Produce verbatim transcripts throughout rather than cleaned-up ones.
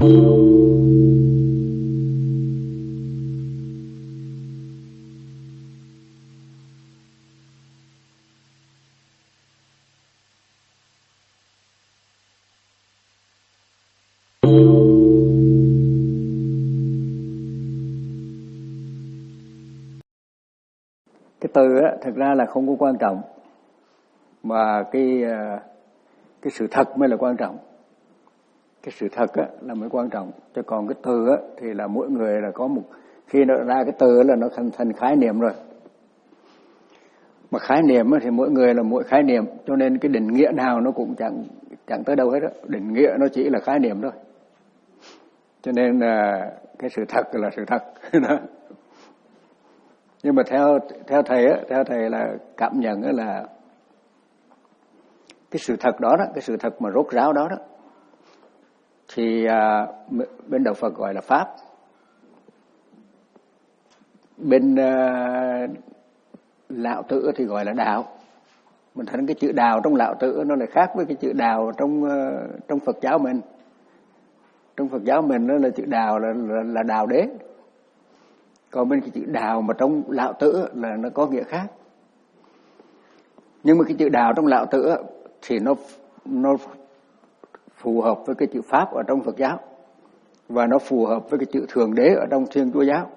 Cái từ á, thực ra là không có quan trọng, mà cái cái sự thật mới là quan trọng. Cái sự thật á, là mới quan trọng. Chứ còn cái từ á, thì là mỗi người là có một, khi nó ra cái từ là nó thành thành khái niệm rồi. Mà khái niệm á, thì mỗi người là mỗi khái niệm, cho nên cái định nghĩa nào nó cũng chẳng chẳng tới đâu hết á. Định nghĩa nó chỉ là khái niệm thôi. Cho nên là cái sự thật là sự thật. Nhưng mà theo theo thầy á, theo thầy là cảm nhận á là cái sự thật đó đó, cái sự thật mà rốt ráo đó đó, thì à, bên đạo Phật gọi là pháp, bên à, Lão Tử thì gọi là đạo. Mình thấy cái chữ đạo trong Lão Tử nó lại khác với cái chữ đạo trong uh, trong Phật giáo mình. Trong Phật giáo mình nó là chữ đạo là, là là đạo đế. Còn bên cái chữ đạo mà trong Lão Tử là nó có nghĩa khác. Nhưng mà cái chữ đạo trong Lão Tử thì nó nó phù hợp với cái chữ pháp ở trong Phật giáo, và nó phù hợp với cái chữ thượng đế ở trong Thiên Chúa giáo.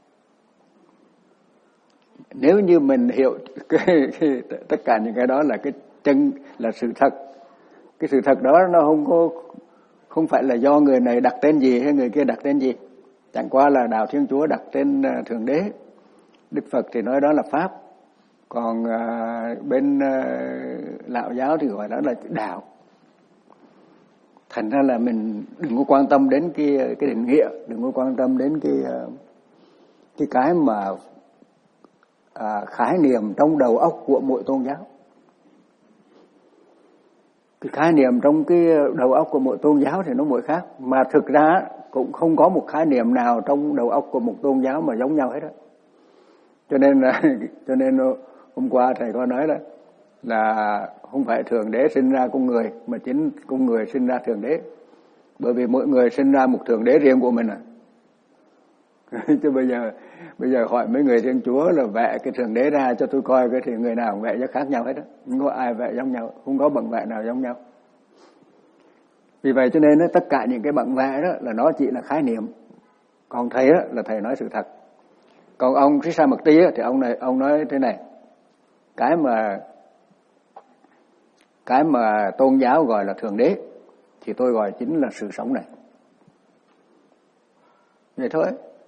Nếu như mình hiểu cái, cái, tất cả những cái đó là cái chân, là sự thật. Cái sự thật đó nó không có, không phải là do người này đặt tên gì hay người kia đặt tên gì. Chẳng qua là đạo Thiên Chúa đặt tên uh, thượng đế, Đức Phật thì nói đó là pháp. Còn uh, bên uh, Lão giáo thì gọi đó là đạo. Thành ra là mình đừng có quan tâm đến cái cái định nghĩa, đừng có quan tâm đến cái uh, cái cái mà À, khái niệm trong đầu óc của mỗi tôn giáo. Cái khái niệm trong cái đầu óc của mỗi tôn giáo thì nó mỗi khác. Mà thực ra cũng không có một khái niệm nào trong đầu óc của một tôn giáo mà giống nhau hết đó. Cho nên là, cho nên hôm qua thầy có nói là là không phải thượng đế sinh ra con người, mà chính con người sinh ra thượng đế. Bởi vì mỗi người sinh ra một thượng đế riêng của mình à. Chứ bây giờ bây giờ hỏi mấy người Thiên Chúa là vẽ cái thượng đế ra cho tôi coi, cái thì người nào cũng vẽ cho khác nhau hết đó. Không có ai vẽ giống nhau, không có bằng vẽ nào giống nhau. Vì vậy cho nên đó, tất cả những cái bằng vẽ đó là nó chỉ là khái niệm. Còn thầy đó, là thầy nói sự thật. Còn ông Krishnamurti thì ông này ông nói thế này: cái mà cái mà tôn giáo gọi là thượng đế thì tôi gọi chính là sự sống này. Vậy thôi.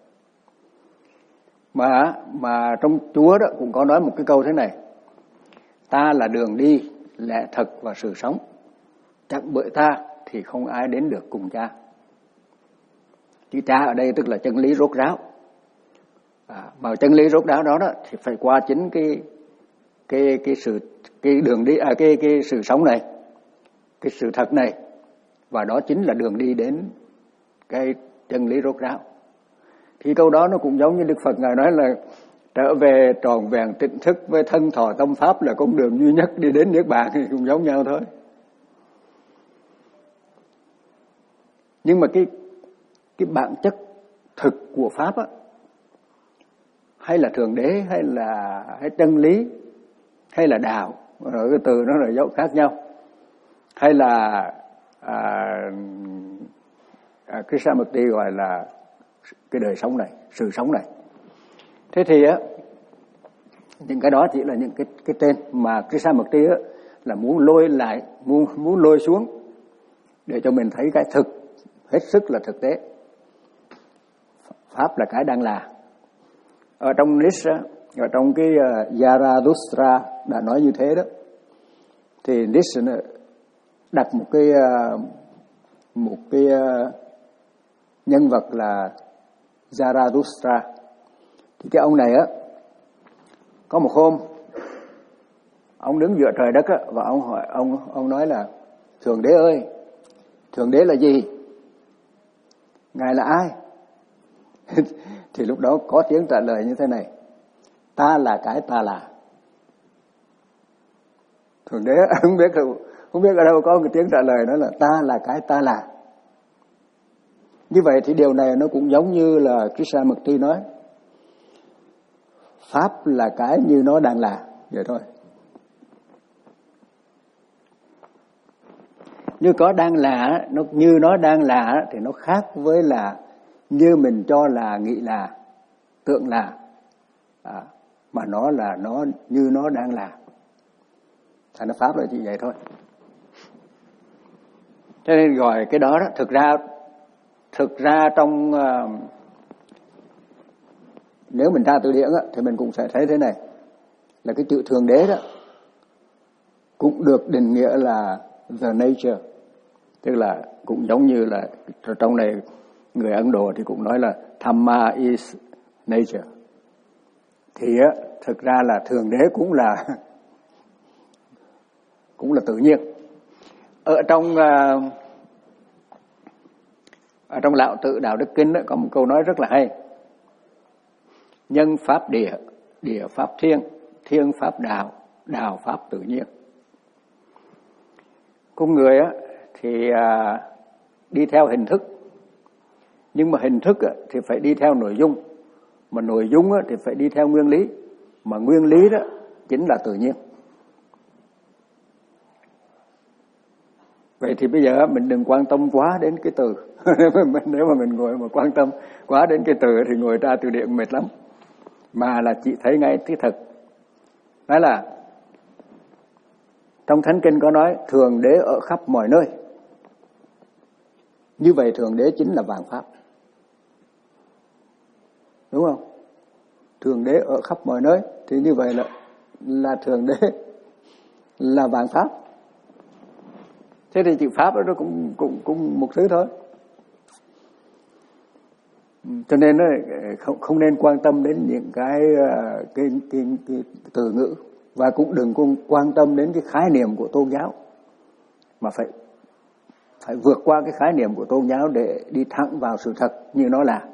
Mà mà trong Chúa đó cũng có nói một cái câu thế này: ta là đường đi, lẽ thật và sự sống, chẳng bởi ta thì không ai đến được cùng cha. Chữ cha ở đây tức là chân lý rốt ráo. À, mà chân lý rốt ráo đó, đó thì phải qua chính cái cái cái sự cái đường đi à cái cái sự sống này, cái sự thật này, và đó chính là đường đi đến cái chân lý rốt ráo. Thì câu đó nó cũng giống như Đức Phật Ngài nói là trở về tròn vẹn tỉnh thức với thân thọ tâm pháp là con đường duy nhất đi đến Niết Bàn, thì cũng giống nhau thôi. Nhưng mà cái cái bản chất thực của pháp á, hay là thượng đế, hay là hay chân lý, hay là đạo, rồi cái từ nó là dấu khác nhau, hay là à, à, Krishnamurti gọi là cái đời sống này, sự sống này. Thế thì á, những cái đó chỉ là những cái cái tên mà Krishnamurti á là muốn lôi lại, muốn muốn lôi xuống để cho mình thấy cái thực, hết sức là thực tế. Pháp là cái đang là. Ở trong Nietzsche, ở trong cái uh, Zarathustra đã nói như thế đó. Thì Nietzsche đặt một cái uh, một cái uh, nhân vật là Zarathustra. Thì cái ông này á, có một hôm ông đứng giữa trời đất á, và ông hỏi ông ông nói là: thượng đế ơi, thượng đế là gì? Ngài là ai? Thì lúc đó có tiếng trả lời như thế này: ta là cái ta là. Thượng đế không biết không biết ở đâu có một tiếng trả lời đó là ta là cái ta là. Như vậy thì điều này nó cũng giống như là Krishnamurti nói, pháp là cái như nó đang là vậy thôi. Như có đang là, nó như nó đang là thì nó khác với là như mình cho là, nghĩ là, tưởng là, à, mà nó là nó như nó đang là. Thành ra pháp là chỉ vậy thôi. Cho nên gọi cái đó đó, thực ra thực ra trong uh, nếu mình tra từ điển á, thì mình cũng sẽ thấy thế này, là cái chữ thượng đế đó cũng được định nghĩa là the nature, tức là cũng giống như là trong này người Ấn Độ thì cũng nói là Dhamma is nature. Thì á, thực ra là thượng đế cũng là cũng là tự nhiên. Ở trong uh, ở trong Lão Tự Đạo Đức Kinh đó, có một câu nói rất là hay: nhân pháp địa, địa pháp thiên, thiên pháp đạo, đạo pháp tự nhiên. Con người á thì à, đi theo hình thức, nhưng mà hình thức á, thì phải đi theo nội dung, mà nội dung á, thì phải đi theo nguyên lý, mà nguyên lý đó chính là tự nhiên. Vậy thì bây giờ mình đừng quan tâm quá đến cái từ. Nếu mà mình ngồi mà quan tâm quá đến cái từ thì ngồi tra từ điển mệt lắm. Mà là chỉ thấy ngay cái thật. Nói là trong Thánh Kinh có nói Thượng Đế ở khắp mọi nơi. Như vậy Thượng Đế chính là vạn pháp. Đúng không? Thượng Đế ở khắp mọi nơi thì như vậy là là Thượng Đế là vạn pháp. Thế thì chữ pháp đó nó cũng cũng cũng một thứ thôi. Cho nên không không nên quan tâm đến những cái cái, cái, cái từ ngữ, và cũng đừng quan tâm đến cái khái niệm của tôn giáo, mà phải phải vượt qua cái khái niệm của tôn giáo để đi thẳng vào sự thật như nó là.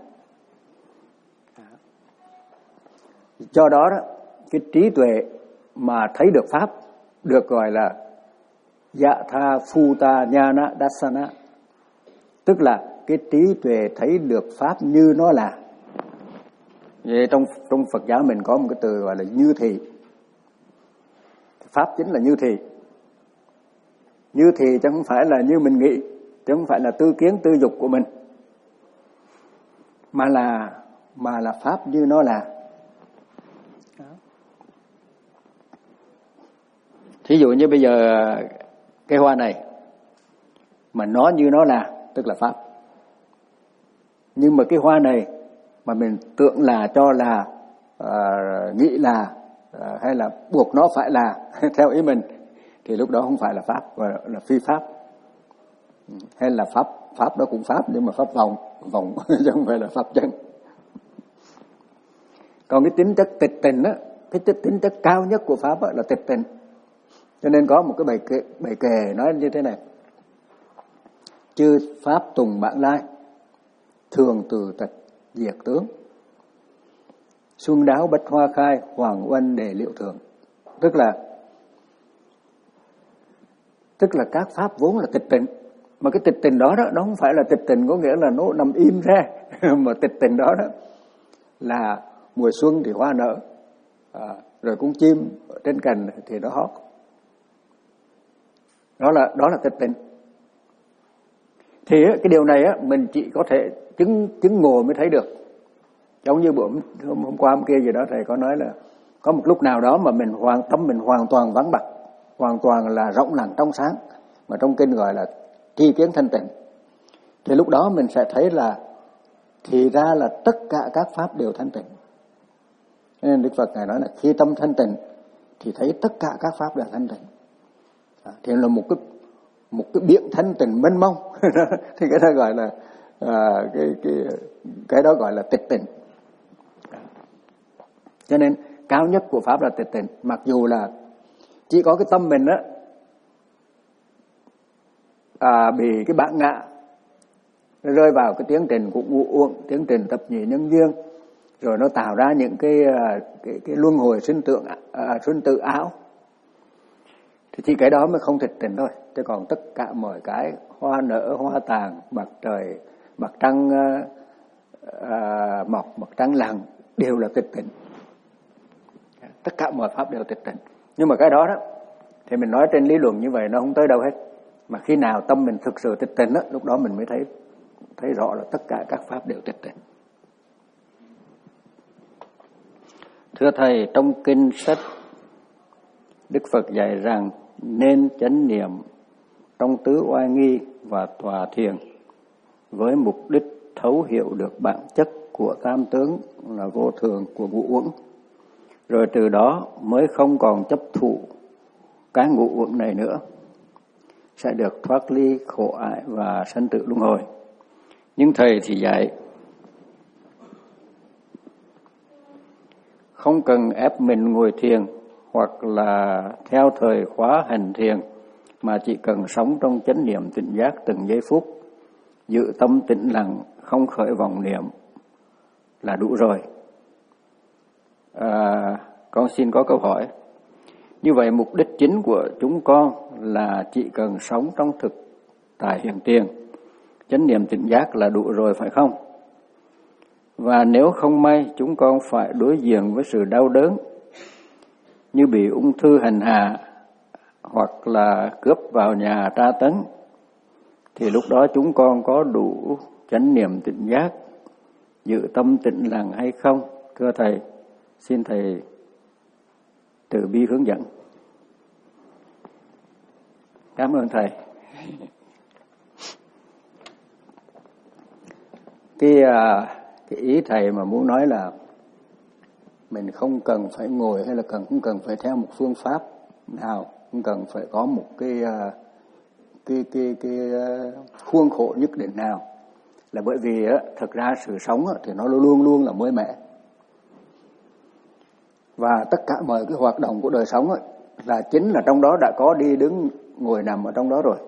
Do đó đó, cái trí tuệ mà thấy được pháp được gọi là Yatha Phuta Nhana Dassana, tức là cái trí tuệ thấy được pháp như nó là. Vậy trong trong Phật giáo mình có một cái từ gọi là như thị. Pháp chính là như thị. Như thị chứ không phải là như mình nghĩ, chứ không phải là tư kiến tư dục của mình, mà là mà là pháp như nó là. Thí dụ như bây giờ cái hoa này mà nó như nó là, tức là pháp. Nhưng mà cái hoa này mà mình tưởng là, cho là, uh, nghĩ là, uh, hay là buộc nó phải là theo ý mình, thì lúc đó không phải là pháp, mà là phi pháp. Hay là pháp, pháp đó cũng pháp nhưng mà pháp vòng, vòng chứ không phải là pháp chân. Còn cái tính chất tịch tình á, cái tính chất cao nhất của pháp á, là tịch tình. Cho nên có một cái bài kệ, bài kệ nói như thế này: chư pháp tùng bản lai, thường từ tịch diệt tướng, xuân đáo bách hoa khai, hoàng oanh đề liệu thường. Tức là tức là các pháp vốn là tịch tịnh, mà cái tịch tịnh đó đó nó không phải là tịch tịnh có nghĩa là nó nằm im ra, mà tịch tịnh đó đó là mùa xuân thì hoa nở, à, rồi con chim ở trên cành thì nó hót. Đó là đó là tịch tịnh. Thì cái điều này á mình chỉ có thể chứng chứng ngộ mới thấy được. Giống như bữa hôm, hôm qua hôm kia gì đó thầy có nói là có một lúc nào đó mà mình hoàn tâm mình hoàn toàn vắng bặt, hoàn toàn là rộng lặng trong sáng, mà trong kinh gọi là tri kiến thanh tịnh. Thì lúc đó mình sẽ thấy là thì ra là tất cả các pháp đều thanh tịnh. Nên Đức Phật Ngài nói là khi tâm thanh tịnh thì thấy tất cả các pháp đều thanh tịnh. À, thì là một cái một cái biển thanh tịnh mênh mông. Thì cái đó gọi là à, cái cái cái đó gọi là tịch tịnh. Cho nên cao nhất của pháp là tịch tịnh, mặc dù là chỉ có cái tâm mình á à, bị cái bản ngã nó rơi vào cái tiến trình của ngũ uẩn, tiến trình tập nhị nhân duyên, rồi nó tạo ra những cái cái, cái luân hồi sinh tượng à, sinh tự ảo, thì chỉ cái đó mới không tịch tịnh thôi. Chứ còn tất cả mọi cái hoa nở hoa tàn, mặt trời mặt trăng à, à, mọc, mặt trăng lặn đều là tịch tịnh. Tất cả mọi pháp đều tịch tịnh. Nhưng mà cái đó đó thì mình nói trên lý luận như vậy nó không tới đâu hết. Mà khi nào tâm mình thực sự tịch tịnh đó, lúc đó mình mới thấy thấy rõ là tất cả các pháp đều tịch tịnh. Thưa Thầy, trong kinh sách Đức Phật dạy rằng nên chánh niệm trong tứ oai nghi và tòa thiền với mục đích thấu hiểu được bản chất của tam tướng là vô thường của ngũ uẩn, rồi từ đó mới không còn chấp thụ cái ngũ uẩn này nữa, sẽ được thoát ly khổ ải và sanh tử luân hồi. Nhưng Thầy thì dạy không cần ép mình ngồi thiền hoặc là theo thời khóa hành thiền, mà chỉ cần sống trong chánh niệm tỉnh giác từng giây phút, giữ tâm tĩnh lặng, không khởi vọng niệm là đủ rồi. À, con xin có câu hỏi. Như vậy mục đích chính của chúng con là chỉ cần sống trong thực tại hiện tiền, chánh niệm tỉnh giác là đủ rồi phải không? Và nếu không may chúng con phải đối diện với sự đau đớn như bị ung thư hành hạ hoặc là cướp vào nhà tra tấn, thì lúc đó chúng con có đủ chánh niệm tỉnh giác, giữ tâm tĩnh lặng hay không? Thưa Thầy, xin Thầy từ bi hướng dẫn. Cảm ơn Thầy. Cái, cái ý Thầy mà muốn nói là mình không cần phải ngồi hay là cần không cần phải theo một phương pháp nào, không cần phải có một cái cái cái cái khuôn khổ nhất định nào, là bởi vì thật ra sự sống thì nó luôn luôn là mới mẻ, và tất cả mọi cái hoạt động của đời sống là chính là trong đó đã có đi đứng ngồi nằm ở trong đó rồi.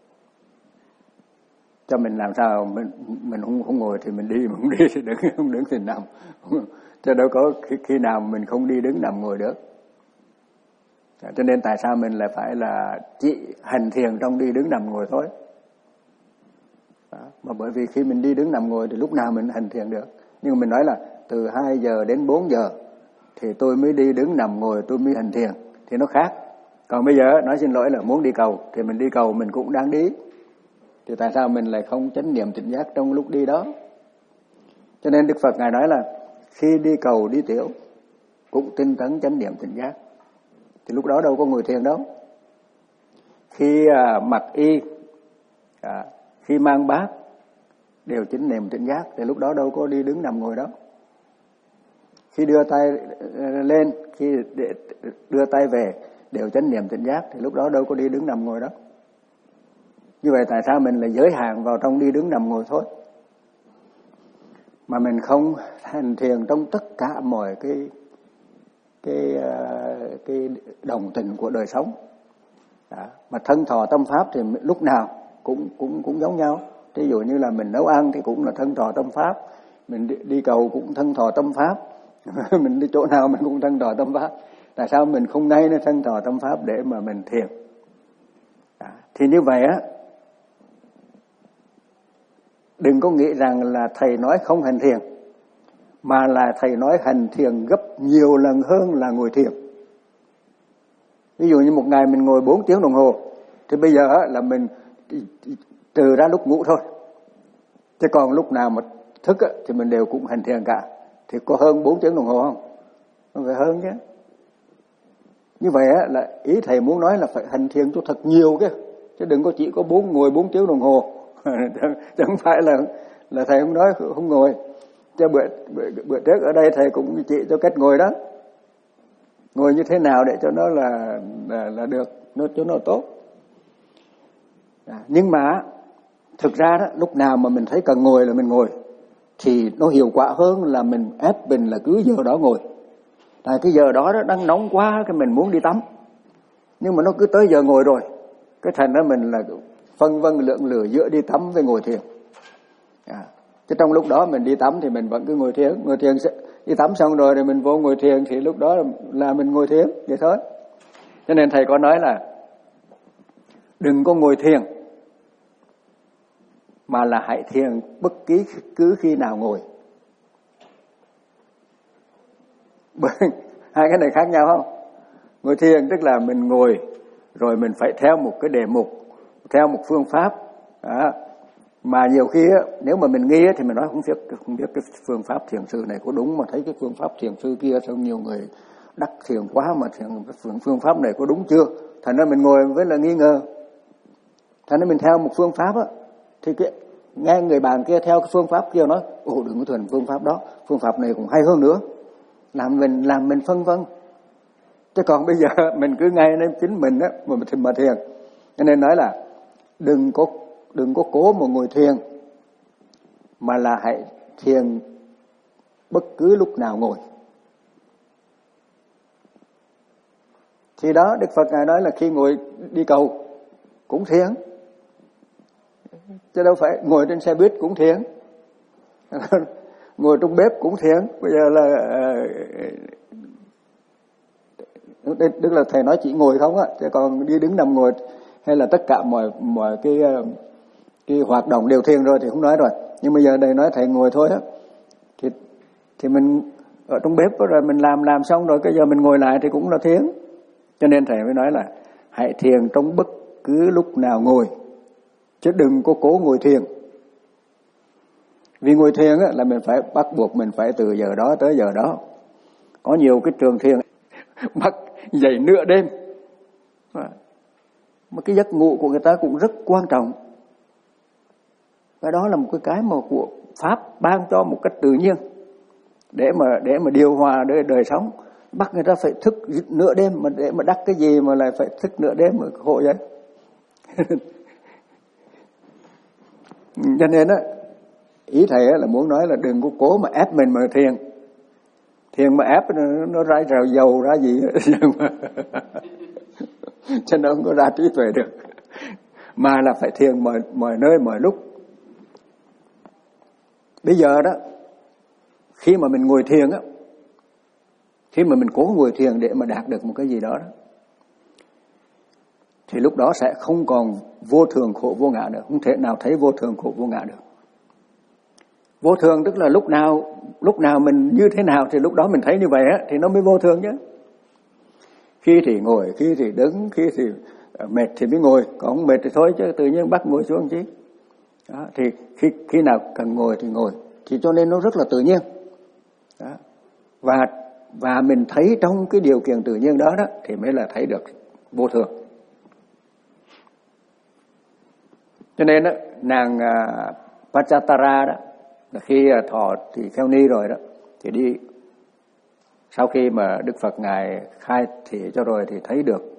Cho mình làm sao mình mình không không ngồi thì mình đi, mình không đi thì đứng, không đứng thì nằm. Cho đâu có khi, khi nào mình không đi đứng nằm ngồi được. Cho nên tại sao mình lại phải là chỉ hành thiền trong đi đứng nằm ngồi thôi. Đó. Mà bởi vì khi mình đi đứng nằm ngồi thì lúc nào mình hành thiền được. Nhưng mà mình nói là từ hai giờ đến bốn giờ thì tôi mới đi đứng nằm ngồi, tôi mới hành thiền, thì nó khác. Còn bây giờ nói xin lỗi là muốn đi cầu thì mình đi cầu mình cũng đang đi. Thì tại sao mình lại không chánh niệm tỉnh giác trong lúc đi đó? Cho nên Đức Phật Ngài nói là khi đi cầu đi tiểu cũng tinh tấn chánh niệm tỉnh giác. Thì lúc đó đâu có ngồi thiền đâu. Khi à, mặc y, à, khi mang bát đều chánh niệm tỉnh giác, thì lúc đó đâu có đi đứng nằm ngồi đó. Khi đưa tay lên, khi đưa tay về đều chánh niệm tỉnh giác, thì lúc đó đâu có đi đứng nằm ngồi đó. Như vậy tại sao mình lại giới hạn vào trong đi đứng nằm ngồi thôi, mà mình không hành thiền trong tất cả mọi cái cái cái đồng tình của đời sống? Đó. Mà thân thọ tâm pháp thì lúc nào cũng cũng cũng giống nhau. Ví dụ như là mình nấu ăn thì cũng là thân thọ tâm pháp, mình đi, đi cầu cũng thân thọ tâm pháp, mình đi chỗ nào mình cũng thân thọ tâm pháp. Tại sao mình không ngay nó thân thọ tâm pháp để mà mình thiền? Đó. Thì như vậy á, đừng có nghĩ rằng là Thầy nói không hành thiền, mà là Thầy nói hành thiền gấp nhiều lần hơn là ngồi thiền. Ví dụ như một ngày mình ngồi bốn tiếng đồng hồ, thì bây giờ là mình trừ ra lúc ngủ thôi. Chứ còn lúc nào mà thức thì mình đều cũng hành thiền cả. Thì có hơn bốn tiếng đồng hồ không? Không phải hơn chứ. Như vậy là ý Thầy muốn nói là phải hành thiền cho thật nhiều kia. Chứ đừng có chỉ có bốn ngồi bốn tiếng đồng hồ. Chẳng phải là là Thầy không nói không ngồi. Cho bữa, bữa, bữa trước ở đây Thầy cũng chỉ cho cách ngồi đó. Ngồi như thế nào để cho nó là là, là được, nó cho nó tốt. À, nhưng mà thực ra đó, lúc nào mà mình thấy cần ngồi là mình ngồi, thì nó hiệu quả hơn là mình ép mình là cứ giờ đó ngồi. Tại cái giờ đó, đó đang nóng quá, cái mình muốn đi tắm, nhưng mà nó cứ tới giờ ngồi rồi, cái thành đó mình là phân vân lượng lửa giữa đi tắm với ngồi thiền. À, chứ trong lúc đó mình đi tắm thì mình vẫn cứ ngồi thiền, ngồi thiền đi tắm xong rồi thì mình vô ngồi thiền, thì lúc đó là mình ngồi thiền vậy thôi. Cho nên Thầy có nói là đừng có ngồi thiền mà là hãy thiền bất cứ cứ khi nào ngồi. Hai cái này khác nhau không? Ngồi thiền tức là mình ngồi rồi mình phải theo một cái đề mục, theo một phương pháp. Đó. Mà nhiều khi á, nếu mà mình nghi á, thì mình nói không biết không biết cái phương pháp thiền sư này có đúng, mà thấy cái phương pháp thiền sư kia sao nhiều người đắc thiền quá mà thiền phương phương pháp này có đúng chưa? Thành ra mình ngồi với là nghi ngờ. Thành ra mình theo một phương pháp á, thì cái, nghe người bạn kia theo cái phương pháp kia nói, ồ đừng có thuần phương pháp đó, phương pháp này cũng hay hơn nữa, làm mình làm mình phân vân. Chứ còn bây giờ mình cứ ngay nên chính mình á mà mình mà thiền. Cho nên nói là đừng có đừng có cố mà ngồi thiền, mà là hãy thiền bất cứ lúc nào ngồi. Thì đó Đức Phật Ngài nói là khi ngồi đi cầu cũng thiền, chứ đâu phải ngồi trên xe buýt cũng thiền, ngồi trong bếp cũng thiền. Bây giờ là tức là thầy nói chỉ ngồi không á, chứ còn đi đứng nằm ngồi hay là tất cả mọi mọi cái cái hoạt động đều thiền rồi thì không nói rồi. Nhưng bây giờ đây nói thầy ngồi thôi á, thì thì mình ở trong bếp rồi mình làm làm xong rồi cái giờ mình ngồi lại thì cũng là thiền. Cho nên thầy mới nói là hãy thiền trong bất cứ lúc nào ngồi, chứ đừng có cố ngồi thiền. Vì ngồi thiền á, là mình phải bắt buộc mình phải từ giờ đó tới giờ đó. Có nhiều cái trường thiền bắt dậy nửa đêm, mà cái giấc ngủ của người ta cũng rất quan trọng. Cái đó là một cái cái mà của Pháp ban cho một cách tự nhiên để mà để mà điều hòa đời đời sống. Bắt người ta phải thức nửa đêm, mà để mà đắc cái gì mà lại phải thức nửa đêm mà khổ vậy. Cho nên á, ý thầy á là muốn nói là đừng có cố mà ép mình mà thiền. Thiền mà ép nó, nó ra rào dầu ra gì cho nó không có ra trí tuệ được. Mà là phải thiền mọi, mọi nơi mọi lúc. Bây giờ đó, khi mà mình ngồi thiền á, khi mà mình cố ngồi thiền để mà đạt được một cái gì đó, đó thì lúc đó sẽ không còn vô thường khổ vô ngã nữa, không thể nào thấy vô thường khổ vô ngã được. Vô thường tức là lúc nào lúc nào mình như thế nào thì lúc đó mình thấy như vậy á, thì nó mới vô thường chứ. Khi thì ngồi, khi thì đứng, khi thì mệt thì mới ngồi, còn không mệt thì thôi, chứ tự nhiên bắt ngồi xuống chứ. Đó, thì khi khi nào cần ngồi thì ngồi, thì cho nên nó rất là tự nhiên. Đó. Và và mình thấy trong cái điều kiện tự nhiên đó đó thì mới là thấy được vô thường. Cho nên đó, nàng uh, Pachatara đó, là khi uh, thọ thì kheo ni rồi đó, thì đi sau khi mà Đức Phật Ngài khai thị cho rồi thì thấy được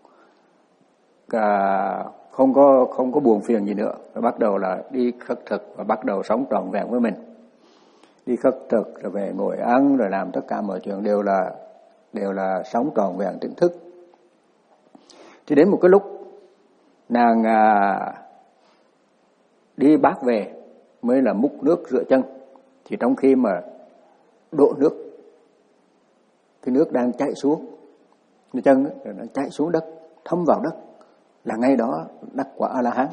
uh, không có không có buồn phiền gì nữa, và bắt đầu là đi khất thực và bắt đầu sống trọn vẹn với mình. Đi khất thực rồi về ngồi ăn rồi làm tất cả mọi chuyện đều là đều là sống trọn vẹn tỉnh thức. Thì đến một cái lúc nàng à, đi bát về mới là múc nước rửa chân, thì trong khi mà đổ nước, cái nước đang chảy xuống, cái chân ấy, nó chảy xuống đất, thấm vào đất, là ngay đó đắc quả A La Hán.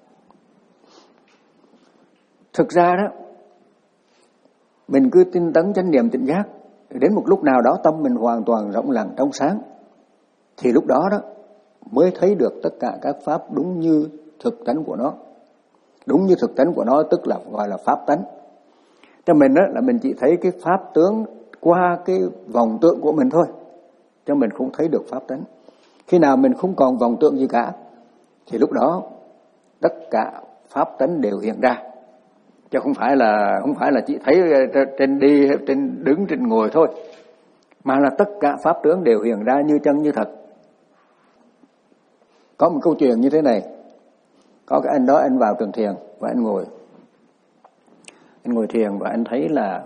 Thực ra đó, mình cứ tinh tấn chánh niệm tỉnh giác, đến một lúc nào đó tâm mình hoàn toàn rộng lặng trong sáng, thì lúc đó đó mới thấy được tất cả các pháp đúng như thực tánh của nó. Đúng như thực tánh của nó tức là gọi là pháp tánh. Cho mình đó là mình chỉ thấy cái pháp tướng qua cái vòng tượng của mình thôi, cho mình không thấy được pháp tánh. Khi nào mình không còn vòng tượng gì cả, thì lúc đó tất cả pháp tánh đều hiện ra. Chứ không phải là không phải là chỉ thấy trên đi, trên đứng, trên ngồi thôi, mà là tất cả pháp tướng đều hiện ra như chân như thật. Có một câu chuyện như thế này. Có cái anh đó, anh vào trường thiền và anh ngồi. Anh ngồi thiền và anh thấy là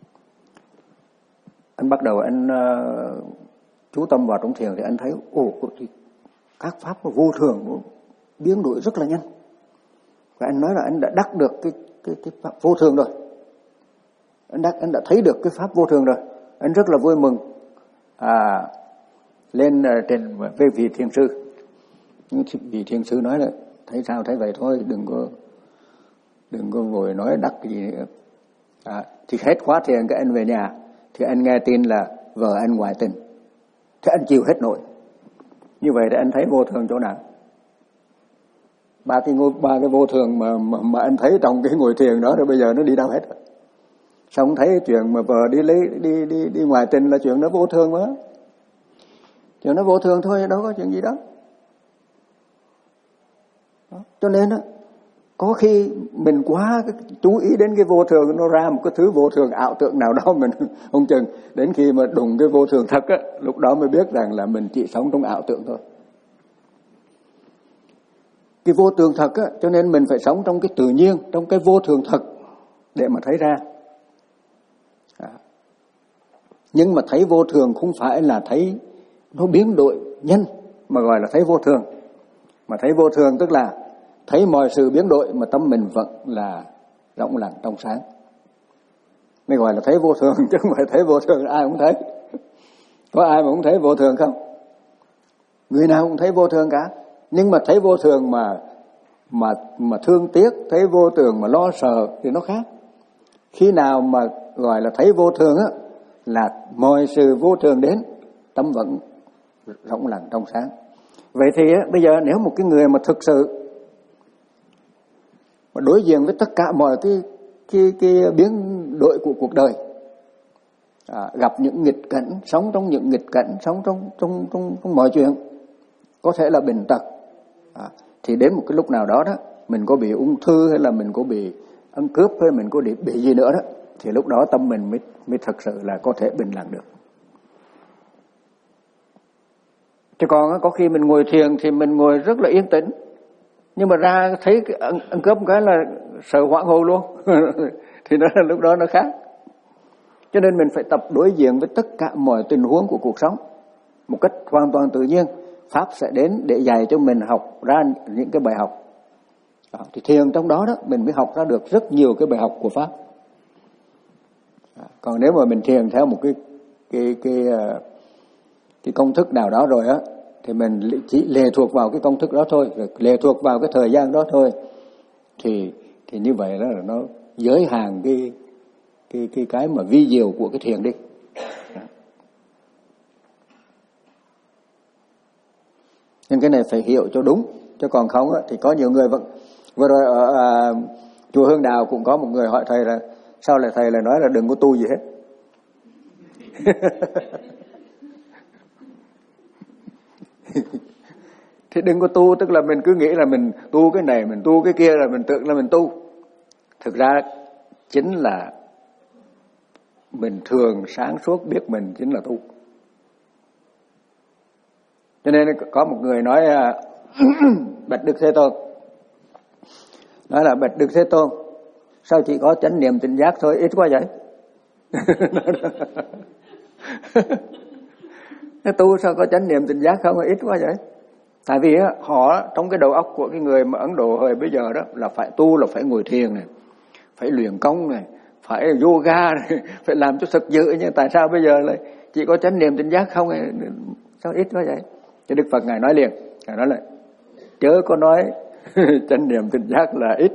anh bắt đầu anh uh, chú tâm vào trong thiền thì anh thấy ồ, các pháp nó vô thường, biến đổi rất là nhanh. Và anh nói là anh đã đắc được cái cái cái pháp vô thường rồi. Anh đã anh đã thấy được cái pháp vô thường rồi. Anh rất là vui mừng. À, lên uh, trên với vị thiền sư. Nhưng vị thiền sư nói là thấy sao thấy vậy thôi, đừng có đừng có ngồi nói đắc gì nữa. À, thì hết khóa thiền cái anh về nhà thì anh nghe tin là vợ anh ngoại tình, thì anh chịu hết nổi. Như vậy thì anh thấy vô thường chỗ nào? Ba cái ngôi ba cái vô thường mà mà, mà anh thấy trong cái ngồi thiền đó rồi bây giờ nó đi đâu hết rồi. Xong thấy chuyện mà vợ đi lấy đi đi đi ngoại tình là chuyện nó vô thường mà. Chuyện nó vô thường thôi, đâu có chuyện gì đó. Đó. Cho nên đó, có khi mình quá chú ý đến cái vô thường, nó ra một cái thứ vô thường ảo tưởng nào đó mình không chừng. Đến khi mà đụng cái vô thường thật á, lúc đó mới biết rằng là mình chỉ sống trong ảo tưởng thôi. Cái vô thường thật á, cho nên mình phải sống trong cái tự nhiên, trong cái vô thường thật để mà thấy ra. À. Nhưng mà thấy vô thường không phải là thấy nó biến đổi nhanh mà gọi là thấy vô thường. Mà thấy vô thường tức là thấy mọi sự biến đổi mà tâm mình vẫn là rộng lặng trong sáng. Mới gọi là thấy vô thường, chứ không phải thấy vô thường ai cũng thấy. Có ai mà không thấy vô thường không? Người nào cũng thấy vô thường cả. Nhưng mà thấy vô thường mà mà mà thương tiếc, thấy vô thường mà lo sợ thì nó khác. Khi nào mà gọi là thấy vô thường á, là mọi sự vô thường đến, tâm vẫn rộng lặng trong sáng. Vậy thì á, bây giờ nếu một cái người mà thực sự mà đối diện với tất cả mọi cái cái cái biến đổi của cuộc đời, à, gặp những nghịch cảnh, sống trong những nghịch cảnh, sống trong trong trong, trong mọi chuyện, có thể là bệnh tật, à, thì đến một cái lúc nào đó đó, mình có bị ung thư hay là mình có bị ăn cướp hay mình có bị, bị gì nữa đó, thì lúc đó tâm mình mới mới thật sự là có thể bình lặng được. Chứ còn có khi mình ngồi thiền thì mình ngồi rất là yên tĩnh, nhưng mà ra thấy ăn, ăn cướp một cái là sợ hoảng hồn luôn. Thì nó lúc đó nó khác. Cho nên mình phải tập đối diện với tất cả mọi tình huống của cuộc sống một cách hoàn toàn tự nhiên. Pháp sẽ đến để dạy cho mình học ra những cái bài học. Đó, thì thiền trong đó đó mình mới học ra được rất nhiều cái bài học của Pháp. Đó, còn nếu mà mình thiền theo một cái cái cái cái công thức nào đó rồi á, thì mình chỉ lệ thuộc vào cái công thức đó thôi, rồi lệ thuộc vào cái thời gian đó thôi, thì thì như vậy đó là nó giới hạn cái cái cái cái mà vi diệu của cái thiền đi. Đó. Nên cái này phải hiểu cho đúng, chứ còn không á, thì có nhiều người vẫn vừa rồi ở à, chùa Hương Đào cũng có một người hỏi thầy là sao lại thầy lại nói là đừng có tu gì hết. Thì đừng có tu tức là mình cứ nghĩ là mình tu cái này, mình tu cái kia là mình tưởng là mình tu. Thực ra chính là mình thường sáng suốt biết mình chính là tu. Cho nên có một người nói Bạch Đức Thế Tôn, nói là Bạch Đức Thế Tôn, sao chỉ có chánh niệm tỉnh giác thôi, ít quá vậy? Cái tu sao có chánh niệm tỉnh giác không, ít quá vậy? Tại vì á, họ trong cái đầu óc của cái người mà Ấn Độ hồi bây giờ đó là phải tu, là phải ngồi thiền này, phải luyện công này, phải yoga này, phải làm cho thực dự. Nhưng tại sao bây giờ lại chỉ có chánh niệm tỉnh giác không? Sao ít quá vậy? Thì Đức Phật Ngài nói liền, Ngài nói là chớ có nói chánh niệm tỉnh giác là ít.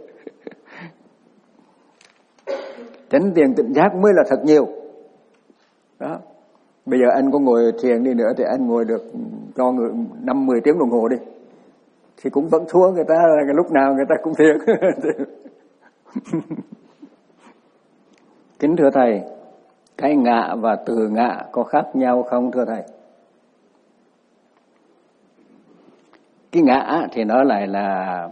Chánh niệm tỉnh giác mới là thật nhiều. Đó. Bây giờ anh có ngồi thiền đi nữa thì anh ngồi được cho người năm mười tiếng đồng hồ đi, thì cũng vẫn thua người ta, là lúc nào người ta cũng thiền. Kính thưa thầy, cái ngạ và từ ngạ có khác nhau không thưa thầy? Cái ngã thì nó lại là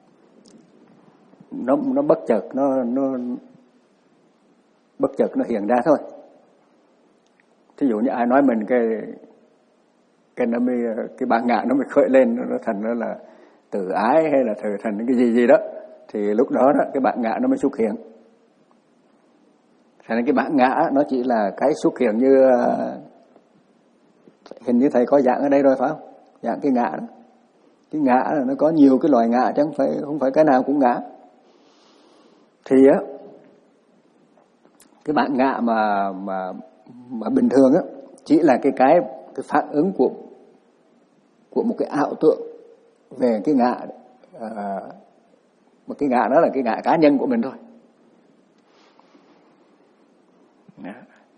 nó nó bất chợt, nó nó bất chợt nó hiện ra thôi. Thí dụ như ai nói mình cái cái nó mới cái bản ngã nó mới khởi lên, nó thành nó là tự ái hay là thử thành cái gì gì đó, thì lúc đó đó cái bản ngã nó mới xuất hiện. Thành ra cái bản ngã nó chỉ là cái xuất hiện như hình như thầy có dạng ở đây rồi phải không? Dạng cái ngã đó. Cái ngã là nó có nhiều cái loài ngã chứ không phải không phải cái nào cũng ngã. Thì á cái bản ngã mà mà mà bình thường á chỉ là cái cái cái phản ứng của của một cái ảo tưởng về cái ngã à, Mà cái ngã đó là cái ngã cá nhân của mình thôi. Đó.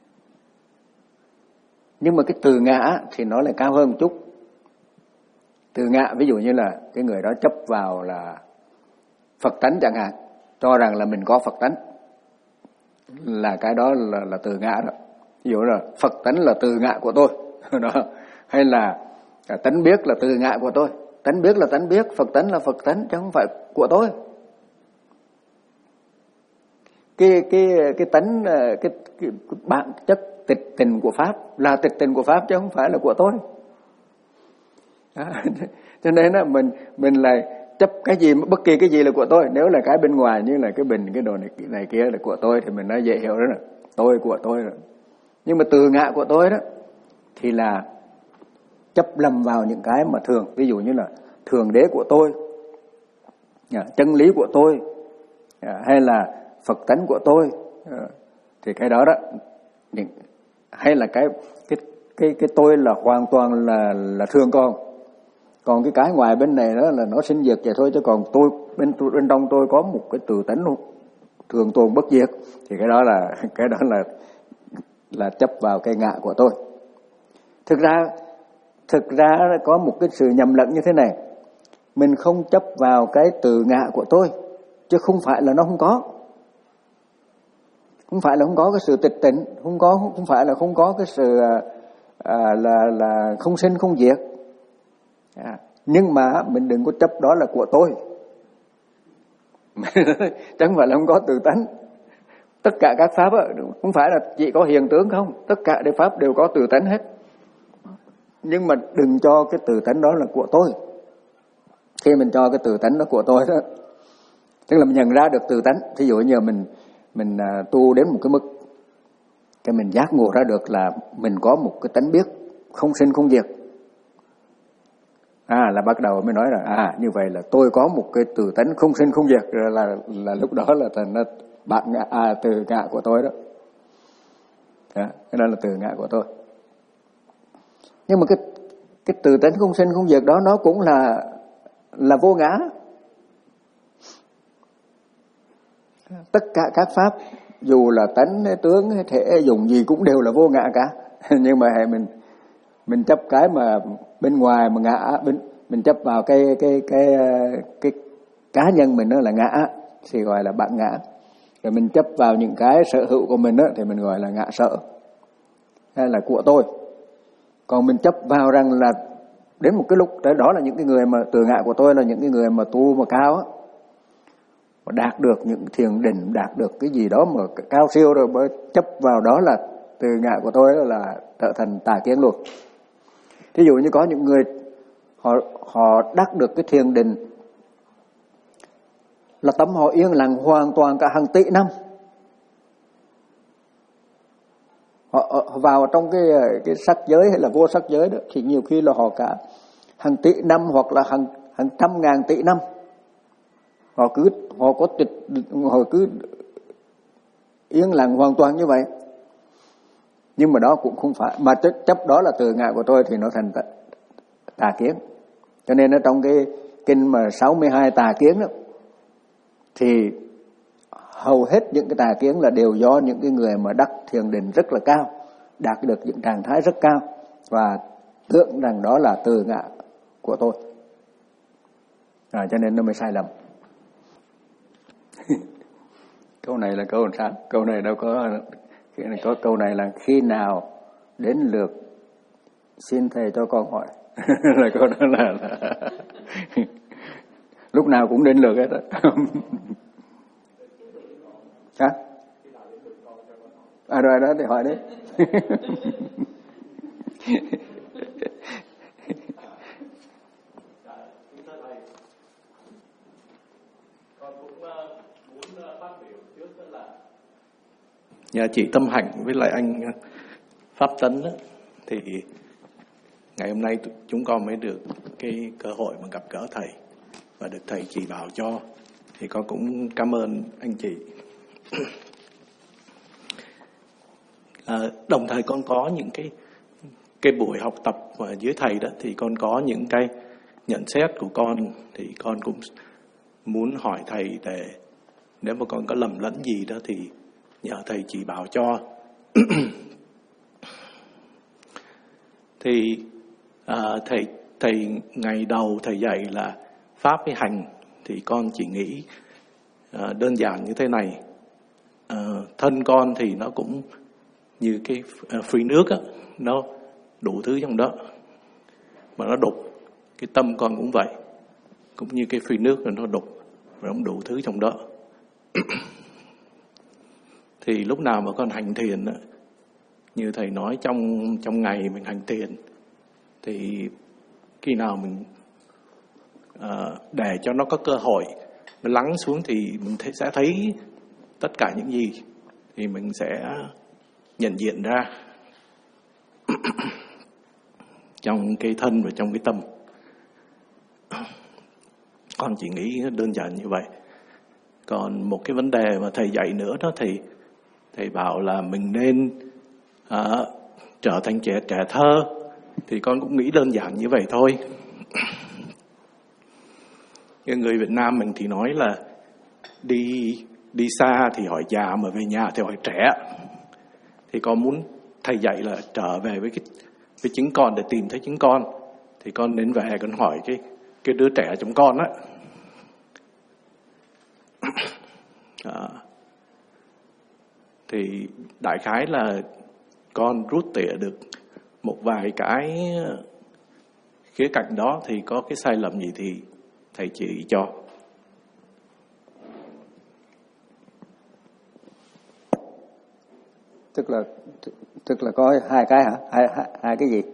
Nhưng mà cái từ ngã thì nó lại cao hơn một chút. Từ ngã ví dụ như là cái người đó chấp vào là Phật tánh chẳng hạn, cho rằng là mình có Phật tánh, là cái đó là, là từ ngã đó. Ví dụ là Phật tánh là từ ngã của tôi đó. Hay là tánh biết là từ ngã của tôi. Tánh biết là tánh biết, Phật tánh là Phật tánh, chứ không phải của tôi. Cái cái cái tánh cái, cái, cái bản chất tịch tình của pháp là tịch tình của pháp, chứ không phải là của tôi. Đó. Cho nên là mình mình lại chấp cái gì, bất kỳ cái gì là của tôi. Nếu là cái bên ngoài như là cái bình, cái đồ này, này kia là của tôi thì mình nói dễ hiểu đó là tôi của tôi rồi. Nhưng mà từ ngã của tôi đó thì là chấp lầm vào những cái mà thường, ví dụ như là thường đế của tôi, chân lý của tôi, hay là Phật tánh của tôi, thì cái đó đó, hay là cái cái cái cái tôi là hoàn toàn là là thường còn. Còn cái cái ngoài bên này đó là nó sinh diệt vậy thôi, chứ còn tôi bên bên trong tôi có một cái từ tánh luôn, thường tồn bất diệt, thì cái đó là cái đó là là chấp vào cái ngã của tôi. Thực ra thực ra có một cái sự nhầm lẫn như thế này, mình không chấp vào cái từ ngã của tôi, chứ không phải là nó không có, không phải là không có cái sự tịch tịnh, không có không phải là không có cái sự à, là là không sinh không diệt. À, nhưng mà mình đừng có chấp đó là của tôi. Chẳng phải là không có từ tánh. Tất cả các pháp đó, không phải là chỉ có hiện tướng không, tất cả các pháp đều có từ tánh hết. Nhưng mà đừng cho cái từ tánh đó là của tôi. Khi mình cho cái từ tánh đó của tôi đó, tức là mình nhận ra được từ tánh. Thí dụ như mình mình tu đến một cái mức, cái mình giác ngộ ra được là mình có một cái tánh biết không sinh không diệt. À, là bắt đầu mới nói là à như vậy là tôi có một cái từ tánh không sinh không diệt, là là, là lúc đó là thành nó bạn ngã, à, từ ngã của tôi đó. Đó, cái đó là từ ngã của tôi. Nhưng mà cái cái từ tánh không sinh không diệt đó nó cũng là là vô ngã. Tất cả các pháp dù là tánh hay tướng hay thể dùng gì cũng đều là vô ngã cả. Nhưng mà mình mình chấp cái mà bên ngoài mà ngã, bên mình chấp vào cái cái cái cái, cái cá nhân mình đó là ngã thì gọi là bản ngã. Rồi mình chấp vào những cái sở hữu của mình đó thì mình gọi là ngã sở, hay là của tôi. Còn mình chấp vào rằng là đến một cái lúc đó là những cái người mà từ ngã của tôi là những cái người mà tu mà cao á, mà đạt được những thiền định, đạt được cái gì đó mà cao siêu rồi, mới chấp vào đó là từ ngã của tôi đó là trở thành tà kiến luôn. Thí dụ như có những người họ họ đắc được cái thiền định là tâm họ yên lặng hoàn toàn cả hàng tỷ năm. Họ, họ vào trong cái cái sắc giới hay là vô sắc giới đó thì nhiều khi là họ cả hàng tỷ năm hoặc là hàng hàng trăm ngàn tỷ năm. Họ cứ họ có tịch họ cứ yên lặng hoàn toàn như vậy. Nhưng mà đó cũng không phải, mà chấp đó là từ ngã của tôi thì nó thành tà, tà kiến. Cho nên ở trong cái kinh mà sáu mươi hai tà kiến đó thì hầu hết những cái tà kiến là đều do những cái người mà đắc thiền định rất là cao, đạt được những trạng thái rất cao và tưởng rằng đó là từ ngã của tôi. À, cho nên nó mới sai lầm. Câu này là câu làm sao? Câu này đâu có, có câu này là khi nào đến lượt xin thầy cho con hỏi. Là câu đó là, là lúc nào cũng đến lượt hết đó. Hả? À rồi đó thì hỏi đi. Nhà chị Tâm Hạnh với lại anh Pháp Tấn đó, thì ngày hôm nay chúng con mới được cái cơ hội mà gặp gỡ thầy và được thầy chỉ bảo cho, thì con cũng cảm ơn anh chị. À, đồng thời con có những cái cái buổi học tập dưới thầy đó, thì con có những cái nhận xét của con, thì con cũng muốn hỏi thầy để nếu mà còn có lầm lẫn gì đó thì nhờ thầy chỉ bảo cho. Thì à, thầy thầy ngày đầu thầy dạy là pháp với hành, thì con chỉ nghĩ à, đơn giản như thế này. À, thân con thì nó cũng như cái free nước á, nó đủ thứ trong đó mà nó đục. Cái tâm con cũng vậy, cũng như cái free nước là nó đục và nó đủ thứ trong đó. Thì lúc nào mà con hành thiền á, như thầy nói trong trong ngày mình hành thiền, thì khi nào mình uh, để cho nó có cơ hội nó lắng xuống thì mình thấy, sẽ thấy tất cả những gì thì mình sẽ nhận diện ra trong cái thân và trong cái tâm. Con chỉ nghĩ đơn giản như vậy. Còn một cái vấn đề mà thầy dạy nữa đó, thầy thầy bảo là mình nên uh, trở thành trẻ trẻ thơ, thì con cũng nghĩ đơn giản như vậy thôi. Người Việt Nam mình thì nói là đi đi xa thì hỏi già, mà về nhà thì hỏi trẻ. Thì con muốn thầy dạy là trở về với cái với chính con để tìm thấy chính con, thì con nên về con hỏi cái cái đứa trẻ trong con á. À, thì đại khái là con rút tỉa được một vài cái khía cạnh đó, thì có cái sai lầm gì thì thầy chỉ cho. Tức là tức là có hai cái hả? Hai hai, hai cái gì?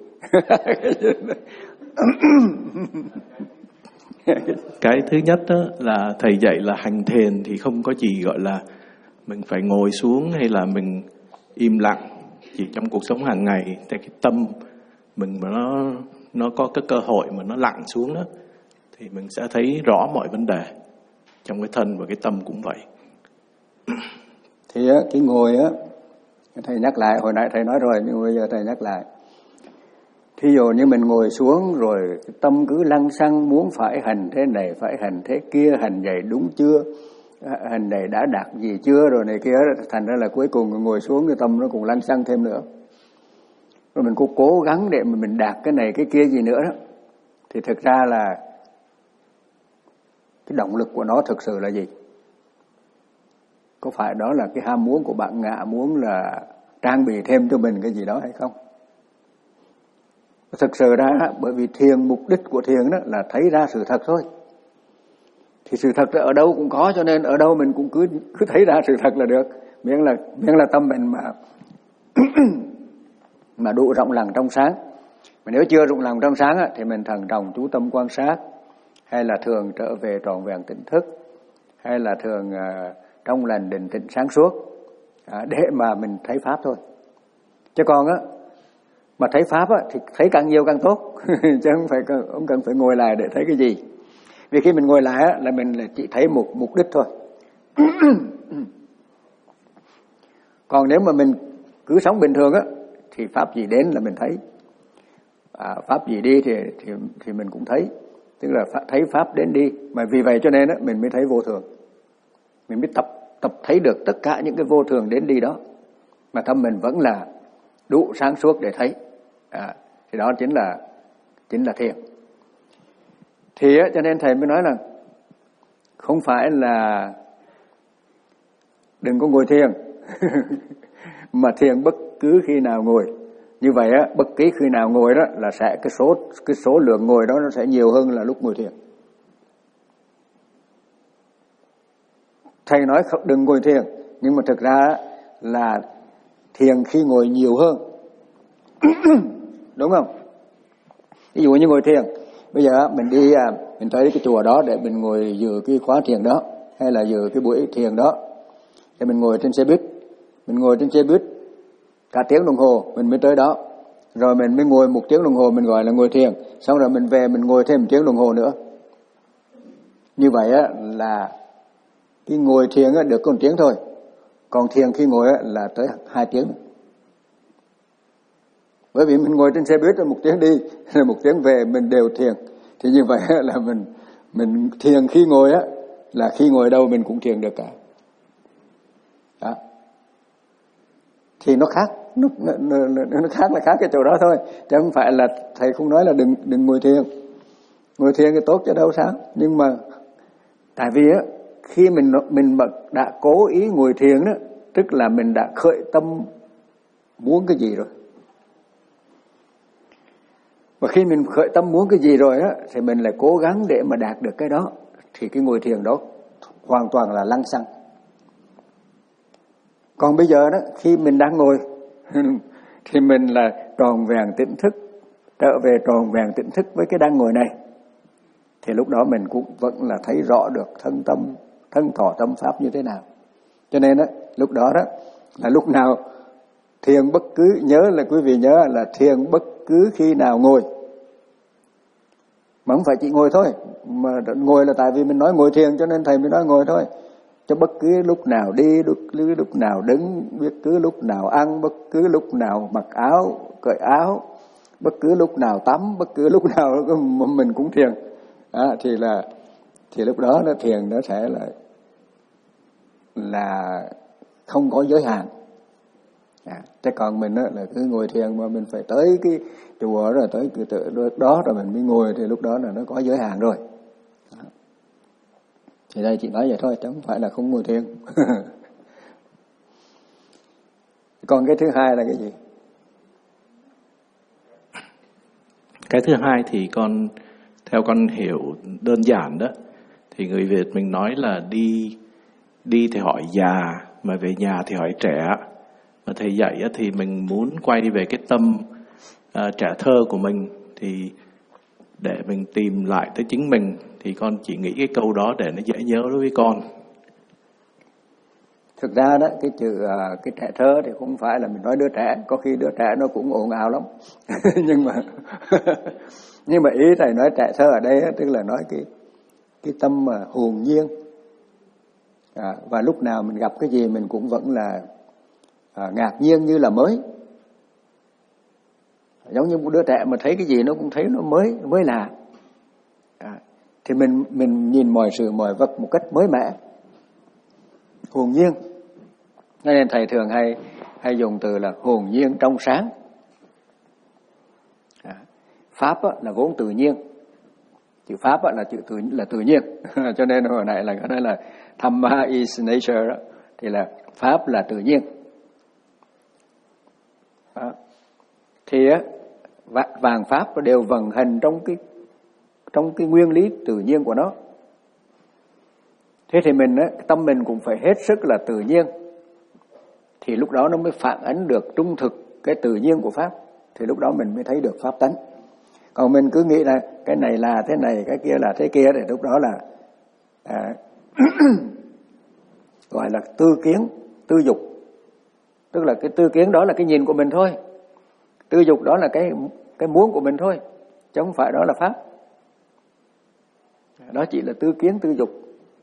Cái thứ nhất đó là thầy dạy là hành thiền thì không có gì gọi là mình phải ngồi xuống hay là mình im lặng. Chỉ trong cuộc sống hàng ngày, thì cái tâm mình mà nó nó có cái cơ hội mà nó lặng xuống đó, thì mình sẽ thấy rõ mọi vấn đề trong cái thân và cái tâm cũng vậy. Thì á, cái ngồi á, thầy nhắc lại, hồi nãy thầy nói rồi nhưng bây giờ thầy nhắc lại. Thí dụ như mình ngồi xuống rồi cái tâm cứ lăng xăng muốn phải hành thế này, phải hành thế kia, hành vậy đúng chưa, hành này đã đạt gì chưa rồi này kia, thành ra là cuối cùng ngồi xuống cái tâm nó cũng lăng xăng thêm nữa. Rồi mình cũng cố gắng để mà mình đạt cái này cái kia gì nữa đó, thì thực ra là cái động lực của nó thực sự là gì? Có phải đó là cái ham muốn của bạn ngạ muốn là trang bị thêm cho mình cái gì đó hay không? Thực sự ra, bởi vì thiền, mục đích của thiền đó là thấy ra sự thật thôi. Thì sự thật ở đâu cũng có, cho nên ở đâu mình cũng cứ cứ thấy ra sự thật là được. Miễn là miễn là tâm mình mà mà đủ rộng lặng trong sáng. Mà nếu chưa rộng lặng trong sáng á, thì mình thận trọng chú tâm quan sát, hay là thường trở về trọn vẹn tỉnh thức, hay là thường uh, trong lành định tĩnh sáng suốt, à, để mà mình thấy pháp thôi. Chứ còn á, mà thấy pháp á, thì thấy càng nhiều càng tốt, chứ không phải không cần phải ngồi lại để thấy cái gì. Vì khi mình ngồi lại á, là mình là chỉ thấy một mục đích thôi. Còn nếu mà mình cứ sống bình thường á, thì pháp gì đến là mình thấy, à, pháp gì đi thì thì thì mình cũng thấy, tức là thấy pháp đến đi. Mà vì vậy cho nên á, mình mới thấy vô thường, mình mới tập tập thấy được tất cả những cái vô thường đến đi đó, mà tâm mình vẫn là đủ sáng suốt để thấy, à, thì đó chính là chính là thiền. Thì á, cho nên thầy mới nói là không phải là đừng có ngồi thiền mà thiền bất cứ khi nào ngồi. Như vậy á, bất kỳ khi nào ngồi đó là sẽ cái số cái số lượng ngồi đó nó sẽ nhiều hơn là lúc ngồi thiền. Thầy nói đừng ngồi thiền, nhưng mà thực ra là thiền khi ngồi nhiều hơn. Đúng không? Ví dụ như ngồi thiền, bây giờ mình đi mình tới cái chùa đó để mình ngồi dự cái khóa thiền đó, hay là dự cái buổi thiền đó, thì mình ngồi trên xe buýt, mình ngồi trên xe buýt cả tiếng đồng hồ mình mới tới đó, rồi mình mới ngồi một tiếng đồng hồ mình gọi là ngồi thiền, xong rồi mình về mình ngồi thêm một tiếng đồng hồ nữa. Như vậy á, là cái ngồi thiền á, được có một tiếng thôi, còn thiền khi ngồi á, là tới hai tiếng. Bởi vì mình ngồi trên xe buýt là một tiếng đi, rồi một tiếng về mình đều thiền. Thì như vậy á, là mình mình thiền khi ngồi á, là khi ngồi đâu mình cũng thiền được cả. Đó. Thì nó khác, nó, nó, nó, nó khác là khác cái chỗ đó thôi, chứ không phải là thầy không nói là đừng đừng ngồi thiền. Ngồi thiền thì tốt chứ đâu sao. Nhưng mà tại vì á, khi mình mình đã cố ý ngồi thiền đó, tức là mình đã khởi tâm muốn cái gì rồi. Và khi mình khởi tâm muốn cái gì rồi á, thì mình lại cố gắng để mà đạt được cái đó, thì cái ngồi thiền đó hoàn toàn là lăng xăng. Còn bây giờ đó, khi mình đang ngồi thì mình là tròn vẹn tỉnh thức, trở về tròn vẹn tỉnh thức với cái đang ngồi này, thì lúc đó mình cũng vẫn là thấy rõ được thân tâm, thân thọ tâm pháp như thế nào. Cho nên đó, lúc đó đó là lúc nào thiền bất cứ, nhớ là quý vị nhớ là thiền bất cứ khi nào ngồi. Mà không phải chỉ ngồi thôi, mà ngồi là tại vì mình nói ngồi thiền cho nên thầy mới nói ngồi thôi. Cho bất cứ lúc nào đi, bất cứ lúc nào đứng, bất cứ lúc nào ăn, bất cứ lúc nào mặc áo, cởi áo, bất cứ lúc nào tắm, bất cứ lúc nào mình cũng thiền. À, thì là thì lúc đó nó thiền nó sẽ là là không có giới hạn. À, chứ còn mình đó, là cứ ngồi thiền mà mình phải tới cái chùa rồi tới cái tự đó rồi mình mới ngồi, thì lúc đó là nó có giới hạn rồi. Đó. Thì đây chị nói vậy thôi, chứ không phải là không ngồi thiền. Còn cái thứ hai là cái gì? Cái thứ hai thì con theo con hiểu đơn giản đó, thì người Việt mình nói là đi đi thì hỏi già, mà về nhà thì hỏi trẻ. Mà thầy dạy thì mình muốn quay về cái tâm uh, trẻ thơ của mình, thì để mình tìm lại tới chính mình, thì con chỉ nghĩ cái câu đó để nó dễ nhớ đối với con. Thực ra đó, cái chữ uh, cái trẻ thơ thì không phải là mình nói đứa trẻ, có khi đứa trẻ nó cũng ồn ào lắm. nhưng mà nhưng mà ý thầy nói trẻ thơ ở đây tức là nói cái cái tâm mà hồn nhiên. À, và lúc nào mình gặp cái gì mình cũng vẫn là à, ngạc nhiên như là mới. Giống như một đứa trẻ mà thấy cái gì nó cũng thấy nó mới, mới lạ. À, thì mình mình nhìn mọi sự mọi vật một cách mới mẻ, hồn nhiên. Nên thầy thường hay hay dùng từ là hồn nhiên trong sáng. À, pháp á, là vốn tự nhiên. Chữ pháp á, là chữ tự là tự nhiên. Cho nên hồi nãy là cái đó là Dhamma is nature đó, thì là pháp là tự nhiên. Đó. Thì á, vạn pháp đều vận hành trong cái trong cái nguyên lý tự nhiên của nó. Thế thì mình á, tâm mình cũng phải hết sức là tự nhiên, thì lúc đó nó mới phản ánh được trung thực cái tự nhiên của pháp, thì lúc đó mình mới thấy được pháp tánh. Còn mình cứ nghĩ là cái này là thế này, cái kia là thế kia, thì lúc đó là à, gọi là tư kiến, tư dục. Tức là cái tư kiến đó là cái nhìn của mình thôi, tư dục đó là cái cái muốn của mình thôi, chứ không phải đó là pháp. Đó chỉ là tư kiến tư dục.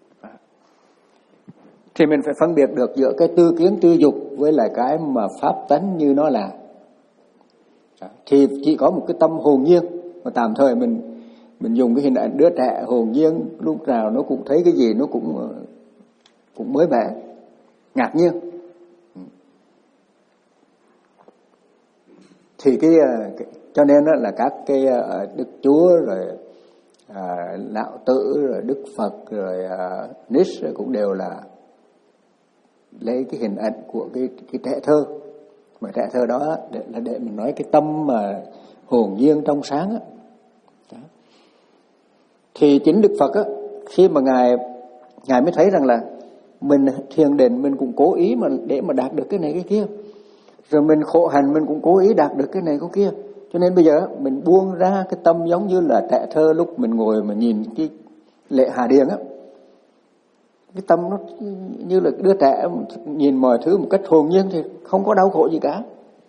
Thì mình phải phân biệt được giữa cái tư kiến tư dục với lại cái mà pháp tánh như nó là. Thì chỉ có một cái tâm hồn nhiên, mà tạm thời mình mình dùng cái hình ảnh đứa trẻ hồn nhiên, lúc nào nó cũng thấy cái gì nó cũng cũng mới mẻ, ngạc nhiên. Thì cái, cái cho nên đó là các cái Đức Chúa rồi à, Lão Tử rồi Đức Phật rồi à, Nietzsche cũng đều là lấy cái hình ảnh của cái cái trẻ thơ. Mà trẻ thơ đó để, là để mình nói cái tâm mà hồn nhiên trong sáng á. Đó. Thì chính Đức Phật á, khi mà ngài ngài mới thấy rằng là mình thiền định mình cũng cố ý mà để mà đạt được cái này cái kia, rồi mình khổ hành mình cũng cố ý đạt được cái này cái kia. Cho nên bây giờ mình buông ra cái tâm giống như là trẻ thơ lúc mình ngồi mà nhìn cái lễ Hà Điền á, cái tâm nó như là đứa trẻ nhìn mọi thứ một cách hồn nhiên thì không có đau khổ gì cả.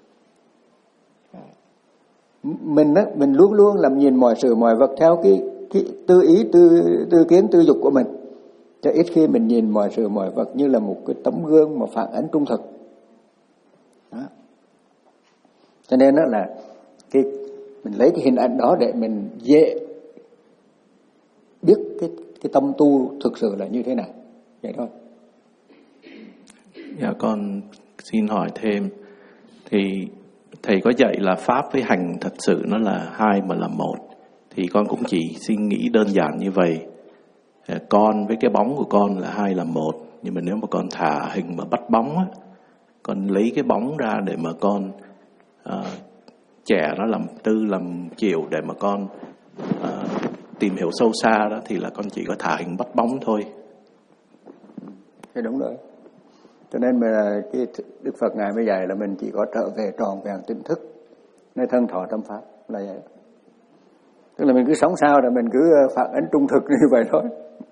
Mình á, mình luôn luôn làm nhìn mọi sự mọi vật theo cái, cái tư ý tư tư kiến tư dục của mình, cho ít khi mình nhìn mọi sự mọi vật như là một cái tấm gương mà phản ánh trung thực. Đó. Cho nên đó là cái mình lấy cái hình ảnh đó để mình dễ biết cái cái tâm tu thực sự là như thế nào. Vậy thôi. Dạ con xin hỏi thêm, thì thầy có dạy là pháp với hành thật sự nó là hai mà là một, thì con cũng chỉ suy nghĩ đơn giản như vậy. Con với cái bóng của con là hai là một, nhưng mà nếu mà con thả hình mà bắt bóng á, con lấy cái bóng ra để mà con uh, chẻ nó làm tư làm chiều để mà con uh, tìm hiểu sâu xa đó, thì là con chỉ có thả hình bắt bóng thôi. Thế đúng rồi. Cho nên mà cái Đức Phật Ngài mới dạy là mình chỉ có trở về tròn vẹn tỉnh thức, nơi thân thọ tâm pháp là vậy. Tức là mình cứ sống sao là mình cứ phản ánh trung thực như vậy thôi.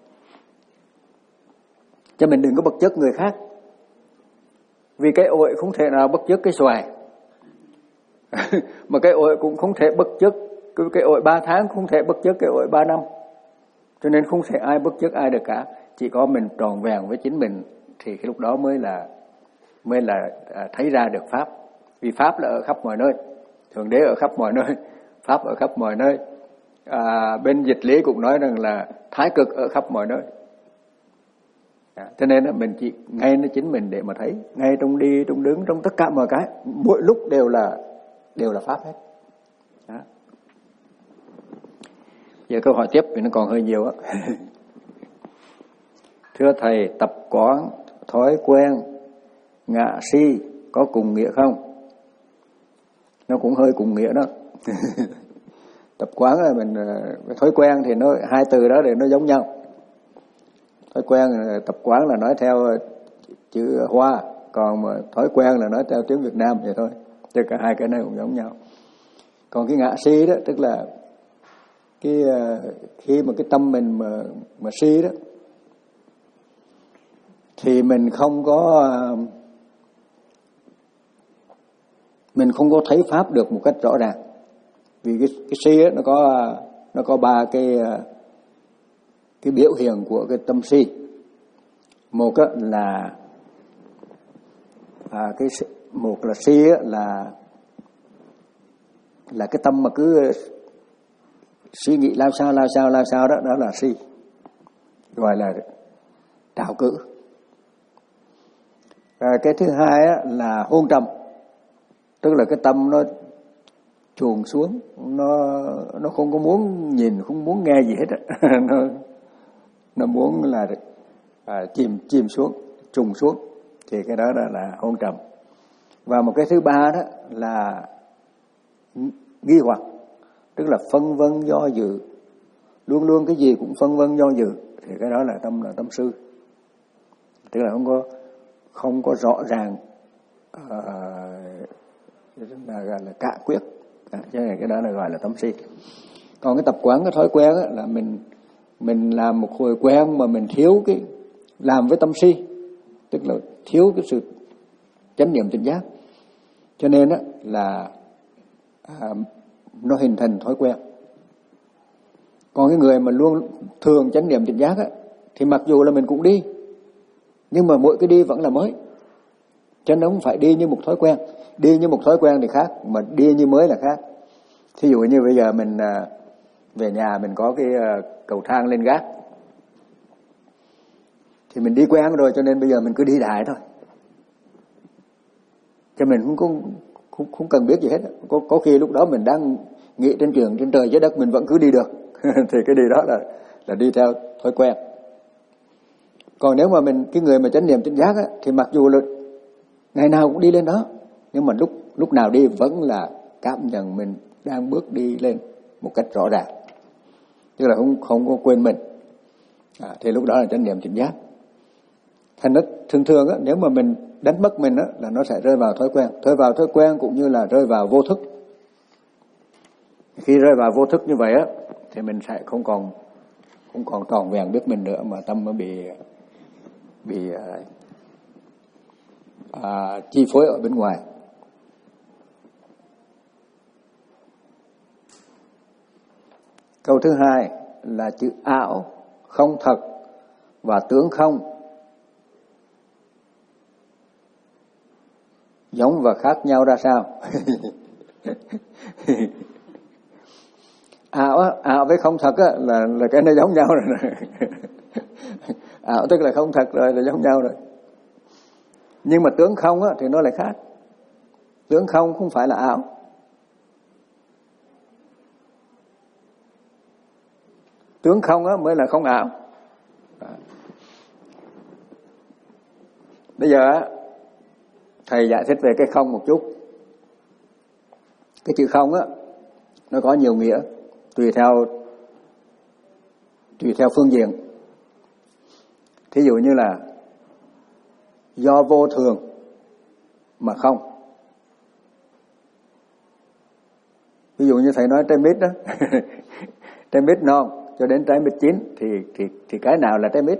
Cho mình đừng có bất chấp người khác. Vì cái ổi không thể nào bất chấp cái xoài. Mà cái ổi cũng không thể bất chấp cái ổi ba tháng, không thể bất chấp cái ổi ba năm. Cho nên không thể ai bất chấp ai được cả. Chỉ có mình tròn vẹn với chính mình thì cái lúc đó mới là mới là thấy ra được pháp. Vì pháp là ở khắp mọi nơi, Thượng Đế ở khắp mọi nơi, pháp ở khắp mọi nơi. À, bên dịch lý cũng nói rằng là thái cực ở khắp mọi nơi. À, cho nên là mình chỉ ngay nó chính mình để mà thấy, ngay trong đi, trong đứng, trong tất cả mọi cái, mỗi lúc đều là đều là pháp hết. Đó. Giờ câu hỏi tiếp vì nó còn hơi nhiều á. Thưa thầy, tập quán, thói quen, ngạ si có cùng nghĩa không? Nó cũng hơi cùng nghĩa đó. Tập quán là mình, thói quen thì nó hai từ đó để nó giống nhau. Thói quen, tập quán là nói theo chữ Hoa, còn mà thói quen là nói theo tiếng Việt Nam vậy thôi. Chứ cả hai cái này cũng giống nhau. Còn cái ngạ si đó, tức là cái khi mà cái tâm mình mà mà si đó, thì mình không có mình không có thấy pháp được một cách rõ ràng. Vì cái cái si đó, nó có nó có ba cái cái biểu hiện của cái tâm si. Một là à, cái một là si là là cái tâm mà cứ suy nghĩ lao sao lao sao lao sao đó, đó là si, gọi là trạo cử. À, cái thứ hai á, là hôn trầm, tức là cái tâm nó chuồn xuống, nó nó không có muốn nhìn, không muốn nghe gì hết á. nó nó muốn là à, chìm chìm xuống, trùng xuống, thì cái đó là, là hôn trầm. Và một cái thứ ba đó là nghi hoặc, tức là phân vân do dự, luôn luôn cái gì cũng phân vân do dự, thì cái đó là tâm là tâm sư, tức là không có không có rõ ràng, uh, là gọi là cạ quyết, à, chứ cái đó là gọi là tâm si. Còn cái tập quán, cái thói quen á, là mình mình làm một hồi quen mà mình thiếu cái làm với tâm si, tức là thiếu cái sự chánh niệm tỉnh giác, cho nên á là à, nó hình thành thói quen. Còn cái người mà luôn thường chánh niệm tỉnh giác á, thì mặc dù là mình cũng đi, nhưng mà mỗi cái đi vẫn là mới, cho nên nó không phải đi như một thói quen. Đi như một thói quen thì khác, mà đi như mới là khác. Thí dụ như bây giờ mình à, về nhà mình có cái à, cầu thang lên gác, thì mình đi quen rồi, cho nên bây giờ mình cứ đi đại thôi, cho mình không có không, không cần biết gì hết. Có, có khi lúc đó mình đang nghĩ trên trường trên trời dưới đất, mình vẫn cứ đi được. Thì cái đi đó là là đi theo thói quen. Còn nếu mà mình cái người mà chánh niệm tỉnh giác á, thì mặc dù là ngày nào cũng đi lên đó, nhưng mà lúc lúc nào đi vẫn là cảm nhận mình đang bước đi lên một cách rõ ràng, tức là không không có quên mình. À, thì lúc đó là chánh niệm tỉnh giác. Thành rất thường thường á, nếu mà mình đánh mất mình á, là nó sẽ rơi vào thói quen. Rơi vào thói quen cũng như là rơi vào vô thức. Khi rơi vào vô thức như vậy á, thì mình sẽ không còn không còn tròn vẹn biết mình nữa, mà tâm nó bị bị à, chi phối ở bên ngoài. Câu thứ hai là chữ ảo, không thật và tướng không, giống và khác nhau ra sao? ảo á, ảo với không thật á, là là cái nó giống nhau rồi. Ảo tức là không thật rồi, là giống nhau rồi. Nhưng mà tướng không á, thì nó lại khác. Tướng không không phải là ảo. Tướng không á mới là không ảo. Bây giờ á, thầy giải thích về cái không một chút. Cái chữ không á, nó có nhiều nghĩa, tùy theo tùy theo phương diện. Thí dụ như là do vô thường mà không. Ví dụ như thầy nói trái mít đó, trái mít non cho đến trái mít chín thì thì thì cái nào là trái mít?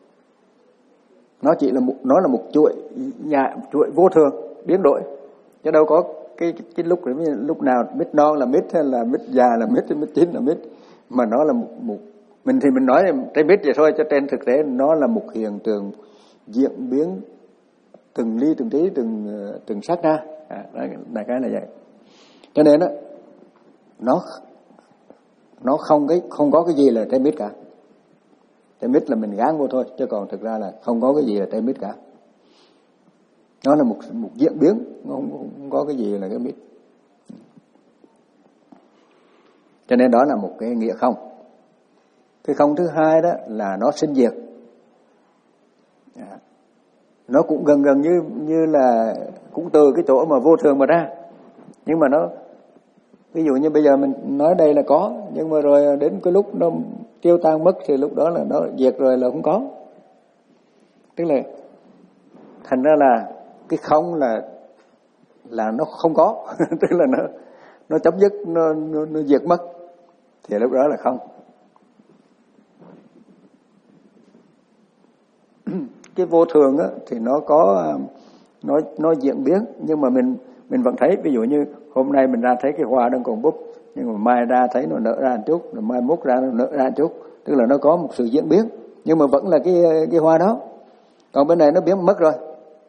Nó chỉ là một nó là một chuỗi nhà chuỗi vô thường biến đổi, chứ đâu có cái cái, cái lúc lúc nào mít non là mít hay là mít già là mít hay mít chín là mít, mà nó là một, một mình thì mình nói trái mít vậy thôi, cho trên thực tế nó là một hiện tượng diễn biến từng ly từng tí từng từng sát na, à, đại cái là vậy. Cho nên đó, nó nó không cái không có cái gì là trái mít cả. Trái mít là mình gán vô thôi, chứ còn thực ra là không có cái gì là trái mít cả. Nó là một một diễn biến, nó không, không có cái gì là cái mít. Cho nên đó là một cái nghĩa không. Cái không thứ hai đó là nó sinh diệt. À, nó cũng gần gần như như là cũng từ cái chỗ mà vô thường mà ra, nhưng mà nó ví dụ như bây giờ mình nói đây là có, nhưng mà rồi đến cái lúc nó tiêu tan mất thì lúc đó là nó diệt rồi là không có. Tức là thành ra là cái không là là nó không có, tức là nó nó chấm dứt, nó, nó nó diệt mất, thì lúc đó là không. Cái vô thường á thì nó có nó nó diễn biến, nhưng mà mình mình vẫn thấy, ví dụ như hôm nay mình ra thấy cái hoa đang còn búp, nhưng mà mai ra thấy nó nở ra một chút, rồi mai mốt ra nó nở ra một chút, tức là nó có một sự diễn biến, nhưng mà vẫn là cái cái hoa đó. Còn bên này nó biến mất rồi,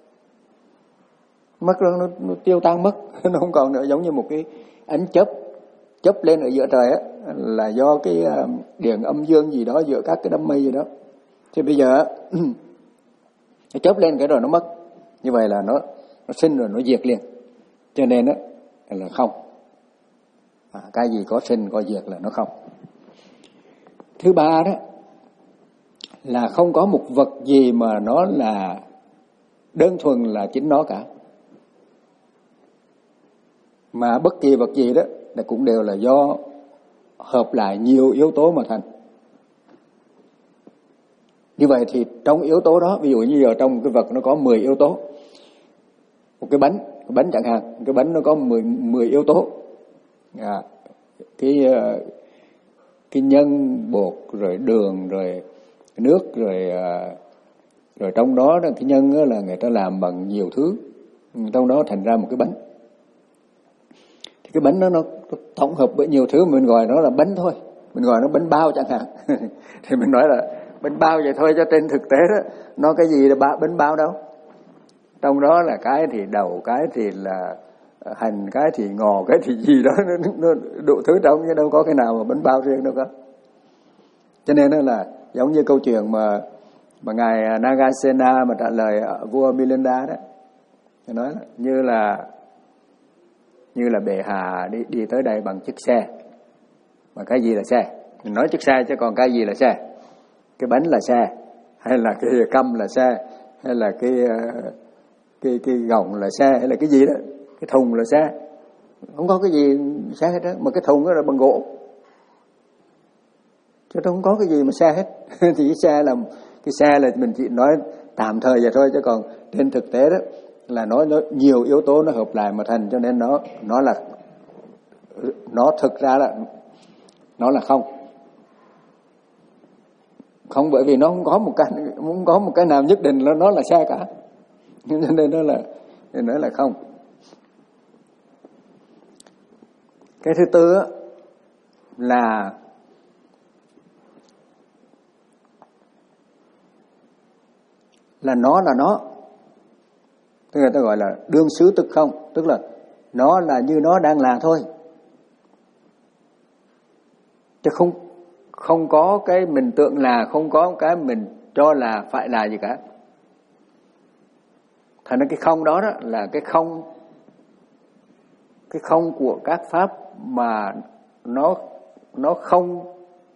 mất rồi, nó, nó tiêu tan mất, nó không còn nữa, giống như một cái ánh chớp chớp lên ở giữa trời á, là do cái điện âm dương gì đó giữa các cái đám mây gì đó. Thì bây giờ nó chớp lên cái rồi nó mất, như vậy là nó nó sinh rồi nó diệt liền. Cho nên á là không. À, cái gì có sinh có diệt là nó không. Thứ ba đó là không có một vật gì mà nó là đơn thuần là chính nó cả, mà bất kỳ vật gì đó là cũng đều là do hợp lại nhiều yếu tố mà thành. Như vậy thì trong yếu tố đó, ví dụ như giờ trong cái vật nó có mười yếu tố. Một cái bánh, cái bánh chẳng hạn, cái bánh nó có mười, mười yếu tố. À, cái cái nhân, bột, rồi đường, rồi nước, rồi rồi trong đó cái nhân là người ta làm bằng nhiều thứ, trong đó thành ra một cái bánh. Thì cái bánh đó nó, nó tổng hợp với nhiều thứ, mình gọi nó là bánh thôi, mình gọi nó bánh bao chẳng hạn. Thì mình nói là bánh bao vậy thôi, cho trên thực tế đó nó cái gì là bánh bao đâu. Trong đó là cái thì đầu, cái thì là hành, cái thì ngò, cái thì gì đó, nó, nó đủ thứ trong, chứ đâu có cái nào mà bánh bao riêng đâu có. Cho nên là giống như câu chuyện mà mà ngài Nagasena mà trả lời vua Milinda đó, nói là, như là như là bệ hạ đi đi tới đây bằng chiếc xe. Mà cái gì là xe? Mình nói chiếc xe chứ còn cái gì là xe? Cái bánh là xe, hay là cái căm là xe, hay là cái cái cái gọng là xe, hay là cái gì đó, cái thùng là xe. Không có cái gì xe hết đó, mà cái thùng đó là bằng gỗ, chứ không có cái gì mà xe hết. Thì cái xe là cái xe là mình chỉ nói tạm thời vậy thôi, chứ còn trên thực tế đó là nó, nó nhiều yếu tố nó hợp lại mà thành, cho nên nó nó là nó thực ra là nó là không. Không, bởi vì nó không có một cái không có một cái nào nhất định là nó là xe cả, cho nên nó là nó là không. Cái thứ tư là là nó là nó, tức là ta gọi là đương xứ tức không, tức là nó là như nó đang là thôi. chứ không không có cái mình tưởng là, không có cái mình cho là phải là gì cả. Thành ra cái không đó, đó là cái không cái không của các pháp mà nó nó không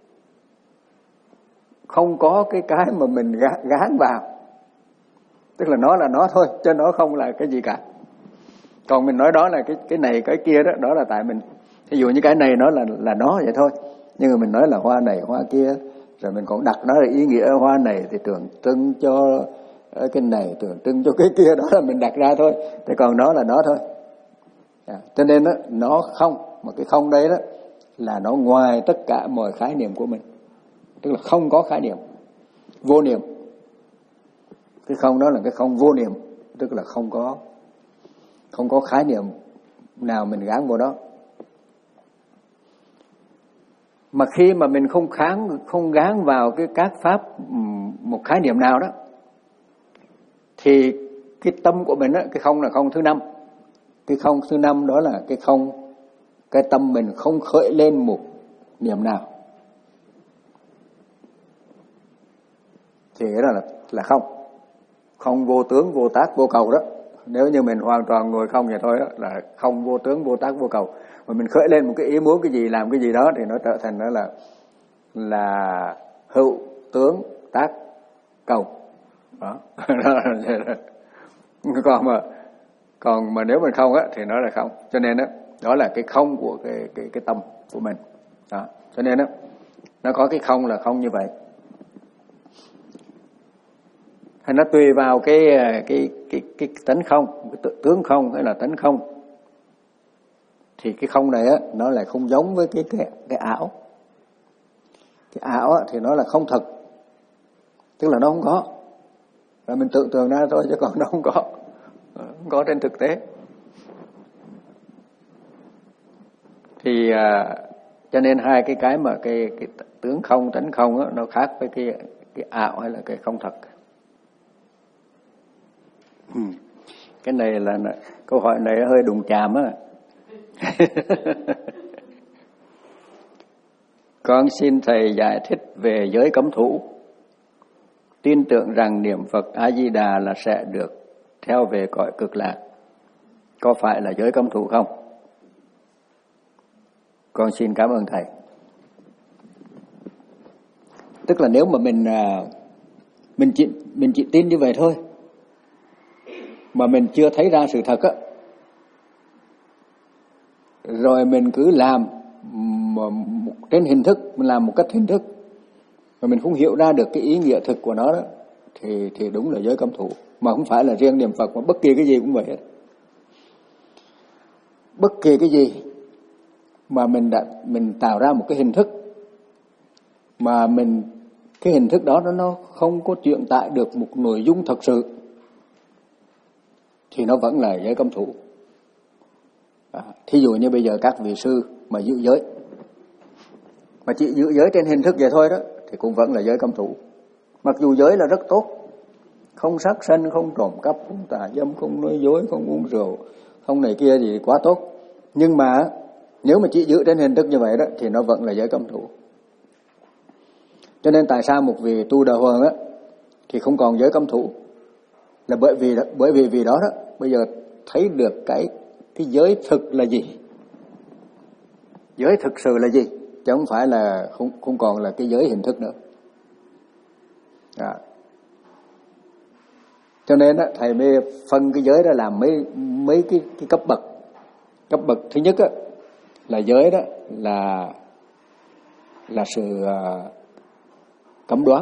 không có cái cái mà mình gán vào, tức là nó là nó thôi chứ nó không là cái gì cả. Còn mình nói đó là cái cái này cái kia đó, đó là tại mình, ví dụ như cái này nó là là nó vậy thôi, nhưng mà mình nói là hoa này hoa kia, rồi mình còn đặt nó là ý nghĩa hoa này thì tượng trưng cho cái này, tượng trưng cho cái kia, đó là mình đặt ra thôi, thế còn nó là nó thôi. À, cho nên đó, nó không, mà cái không đấy đó là nó ngoài tất cả mọi khái niệm của mình, tức là không có khái niệm, vô niệm. Cái không đó là cái không vô niệm, tức là không có không có khái niệm nào mình gán vào đó. Mà khi mà mình không kháng không gán vào cái các pháp một khái niệm nào đó, thì cái tâm của mình đó, cái không là không thứ năm. Cái không thứ năm đó là cái không, cái tâm mình không khởi lên một niệm nào, thì cái đó là là không. Không vô tướng vô tác vô cầu đó. Nếu như mình hoàn toàn ngồi không vậy thôi đó, là không vô tướng vô tác vô cầu. Mà mình khởi lên một cái ý muốn cái gì, làm cái gì đó, thì nó trở thành đó là là hữu tướng tác cầu đó. còn mà còn mà nếu mình không á thì nó là không. Cho nên đó, đó là cái không của cái cái cái tâm của mình đó. Cho nên đó, nó có cái không là không như vậy. Hay nó tùy vào cái cái cái cái tánh không, cái tướng không hay là tánh không, thì cái không này á nó lại không giống với cái cái cái ảo. Cái ảo á thì nó là không thật, tức là nó không có, và mình tưởng tượng ra thôi, chứ còn nó không có, không có trên thực tế. Thì à, cho nên hai cái cái mà cái cái tướng không, tánh không á, nó khác với cái cái ảo hay là cái không thật. Ừ. Cái này là câu hỏi này hơi đụng chạm á. Con xin thầy giải thích về giới cấm thủ. Tin tưởng rằng niệm Phật A Di Đà là sẽ được theo về cõi cực lạc, có phải là giới cấm thủ không? Con xin cảm ơn thầy. Tức là nếu mà mình mình chỉ mình chỉ tin như vậy thôi, mà mình chưa thấy ra sự thật á, rồi mình cứ làm trên hình thức, mình làm một cách hình thức, mà mình không hiểu ra được cái ý nghĩa thực của nó đó, thì thì đúng là giới cấm thủ. Mà không phải là riêng niệm Phật, mà bất kỳ cái gì cũng vậy hết. Bất kỳ cái gì mà mình đã mình tạo ra một cái hình thức, mà mình cái hình thức đó nó không có truyền tải được một nội dung thật sự, thì nó vẫn là giới cấm thủ. À, thí dụ như bây giờ các vị sư mà giữ giới, mà chỉ giữ giới trên hình thức vậy thôi đó, thì cũng vẫn là giới cấm thủ. Mặc dù giới là rất tốt, không sát sanh, không trộm cắp, không tà dâm, không nói dối, không uống rượu, không này kia gì quá tốt. Nhưng mà nếu mà chỉ giữ trên hình thức như vậy đó, thì nó vẫn là giới cấm thủ. Cho nên tại sao một vị tu đà hoàng á thì không còn giới cấm thủ, là bởi vì đó, bởi vì vì đó đó bây giờ thấy được cái cái giới thực là gì, giới thực sự là gì, chứ không phải là không không còn là cái giới hình thức nữa. À. Cho nên á thầy mới phân cái giới đó làm mấy mấy cái, cái cấp bậc. Cấp bậc thứ nhất á là giới đó là là sự uh, cấm đoán.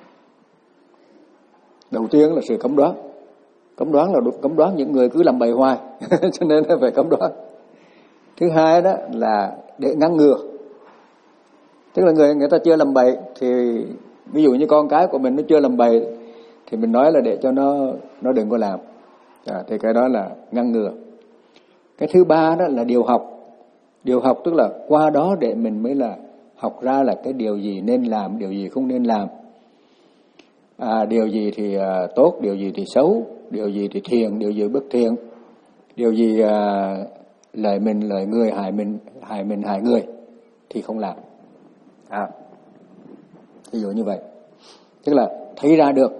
Đầu tiên là sự cấm đoán. Cấm đoán là cấm đoán những người cứ làm bậy hoài, cho nên phải cấm đoán. Thứ hai đó là để ngăn ngừa. Tức là người người ta chưa làm bậy, thì ví dụ như con cái của mình nó chưa làm bậy, thì mình nói là để cho nó nó đừng có làm. À, thì cái đó là ngăn ngừa. Cái thứ ba đó là điều học. Điều học tức là qua đó để mình mới là học ra là cái điều gì nên làm, điều gì không nên làm. À, điều gì thì à, tốt, điều gì thì xấu, điều gì thì thiện, điều gì bất thiện, điều gì à, lợi mình lợi người, hại mình hại mình hại người thì không làm. À, ví dụ như vậy, tức là thấy ra được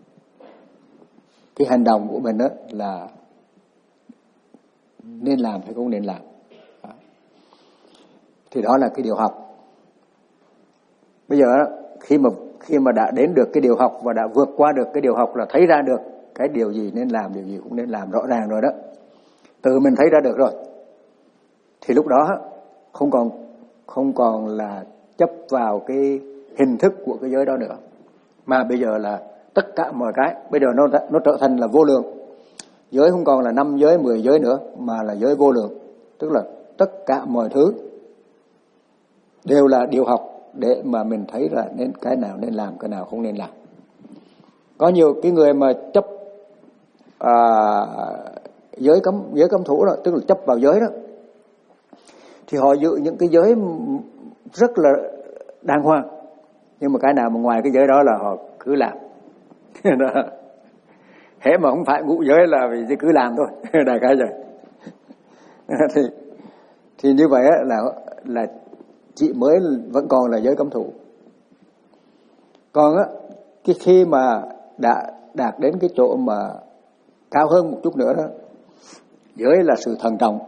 cái hành động của mình đó là nên làm hay không nên làm. À, thì đó là cái điều học. Bây giờ khi mà khi mà đã đến được cái điều học và đã vượt qua được cái điều học là thấy ra được cái điều gì nên làm, điều gì cũng nên làm rõ ràng rồi đó, tự mình thấy ra được rồi, thì lúc đó không còn không còn là chấp vào cái hình thức của cái giới đó nữa, mà bây giờ là tất cả mọi cái bây giờ nó nó trở thành là vô lượng. Giới không còn là năm giới, mười giới nữa, mà là giới vô lượng, tức là tất cả mọi thứ đều là điều học để mà mình thấy là nên cái nào nên làm, cái nào không nên làm. Có nhiều cái người mà chấp à, giới cấm giới cấm thủ đó, tức là chấp vào giới đó, thì họ giữ những cái giới rất là đàng hoàng, nhưng mà cái nào mà ngoài cái giới đó là họ cứ làm. Hễ mà không phải ngũ giới là vì cứ làm thôi. Đại khái vậy. thì thì như vậy là là chị mới vẫn còn là giới cấm thủ. Còn á, cái khi mà đã đạt đến cái chỗ mà cao hơn một chút nữa đó, giới là sự thận trọng.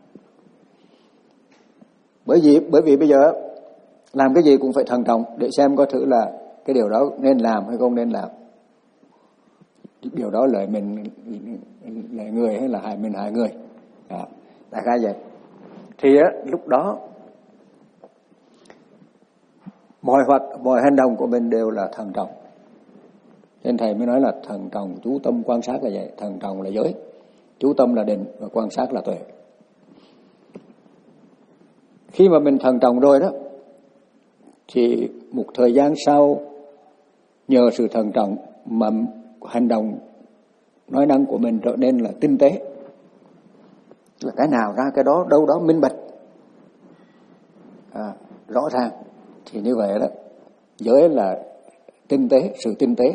Bởi vì bởi vì bây giờ làm cái gì cũng phải thận trọng để xem có thử là cái điều đó nên làm hay không nên làm. Điều đó lợi mình lợi người hay là hại mình hại người. Đó, đại khái vậy. Thì á, lúc đó mọi hoạt mọi hành động của mình đều là thận trọng. Nên thầy mới nói là thận trọng, chú tâm, quan sát là vậy. Thận trọng là giới, chú tâm là định, và quan sát là tuệ. Khi mà mình thận trọng rồi đó, thì một thời gian sau, nhờ sự thận trọng mà hành động nói năng của mình trở nên là tinh tế, là cái nào ra cái đó, đâu đó minh bạch, à, rõ ràng. Thì như vậy đó, giới là tinh tế, sự tinh tế.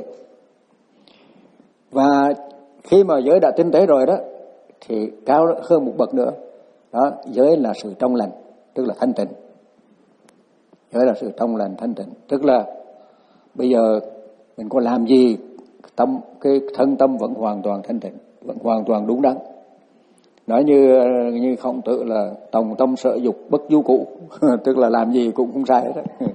Và khi mà giới đã tinh tế rồi đó, thì cao hơn một bậc nữa, đó, giới là sự trong lành, tức là thanh tịnh. Giới là sự trong lành thanh tịnh, tức là bây giờ mình có làm gì, tâm cái thân tâm vẫn hoàn toàn thanh tịnh, vẫn hoàn toàn đúng đắn. Nói như như Khổng Tử là tòng tâm sở dục bất du cụ, tức là làm gì cũng không sai hết đó.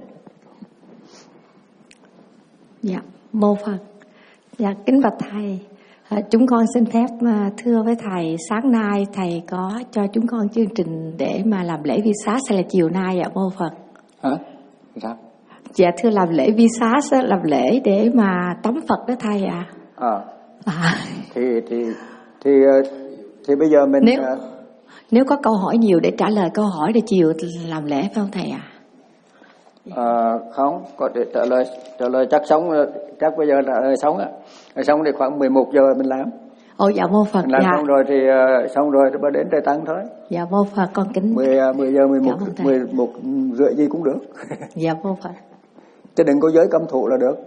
Dạ, mô Phật. Dạ, kính bạch thầy, à, chúng con xin phép thưa với thầy, sáng nay thầy có cho chúng con chương trình để mà làm lễ vi xá sẽ là chiều nay ạ, mô Phật. Hả? Sao? Dạ thưa, làm lễ vi xá sẽ làm lễ để mà tắm Phật đó thầy ạ. À. À. À. Thì thì thì thì bây giờ mình nếu nếu có câu hỏi nhiều để trả lời câu hỏi để chiều làm lễ phải không thầy ạ? À? À, không, có để trả lời trả lời chắc sống, chắc bây giờ là sống á, sống thì khoảng mười một giờ mình làm. Ồ dạ mô Phật. Mình làm dạ. xong rồi thì uh, xong rồi mới đến Tây Tăng thôi. Dạ mô Phật, con kính mười mười giờ mười một mười một rưỡi gì cũng được. Dạ mô Phật. Chứ đừng có giới cấm thủ là được.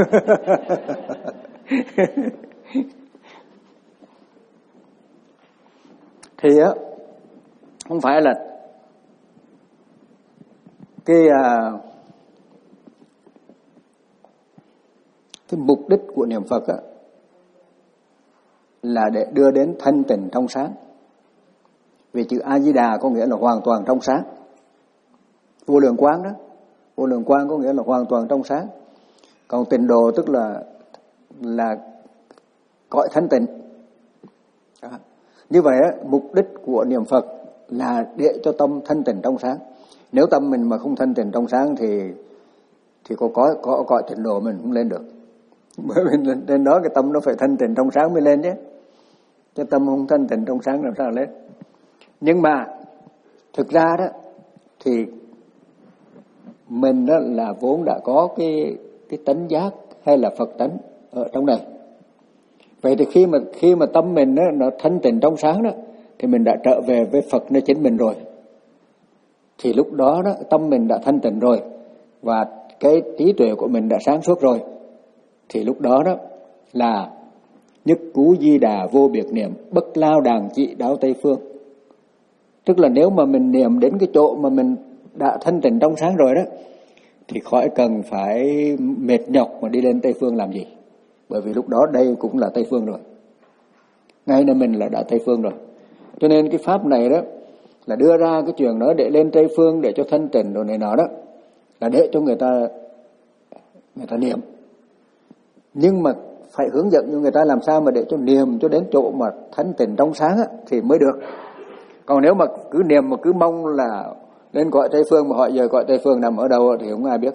Thì á, không phải là cái uh, cái mục đích của niệm Phật á, là để đưa đến thanh tịnh trong sáng. Vì chữ A Di Đà có nghĩa là hoàn toàn trong sáng. Vô lượng quang đó, vô lượng quang có nghĩa là hoàn toàn trong sáng. Còn tịnh độ tức là là cõi thanh tịnh. Đó. Như vậy á, mục đích của niệm Phật là để cho tâm thanh tịnh trong sáng. Nếu tâm mình mà không thanh tịnh trong sáng thì thì có có có cõi tịnh độ mình không lên được. Bởi vì trên đó cái tâm nó phải thanh tịnh trong sáng mới lên chứ. Cái tâm không thanh tịnh trong sáng làm sao lên. Nhưng mà thực ra đó thì mình đó là vốn đã có cái cái tánh giác hay là Phật tánh ở trong này. Vậy thì khi mà khi mà tâm mình đó, nó thanh tịnh trong sáng đó, thì mình đã trở về với Phật nơi chính mình rồi. Thì lúc đó đó tâm mình đã thanh tịnh rồi và cái trí tuệ của mình đã sáng suốt rồi. Thì lúc đó đó là nhất cú di đà vô biệt niệm, bất lao đàng trị đáo Tây phương. Tức là nếu mà mình niệm đến cái chỗ mà mình đã thanh tịnh trong sáng rồi đó, thì khỏi cần phải mệt nhọc mà đi lên Tây Phương làm gì. Bởi vì lúc đó đây cũng là Tây Phương rồi. Ngay nơi mình là đã Tây Phương rồi. Cho nên cái pháp này đó là đưa ra cái chuyện đó để lên Tây Phương, để cho thanh tịnh rồi này nọ đó, là để cho người ta người ta niệm. Nhưng mà phải hướng dẫn cho người ta làm sao mà để cho niệm cho đến chỗ mà thanh tịnh trong sáng á, thì mới được. Còn nếu mà cứ niệm mà cứ mong là lên cõi Tây Phương mà hỏi giờ cõi Tây Phương nằm ở đâu thì không ai biết.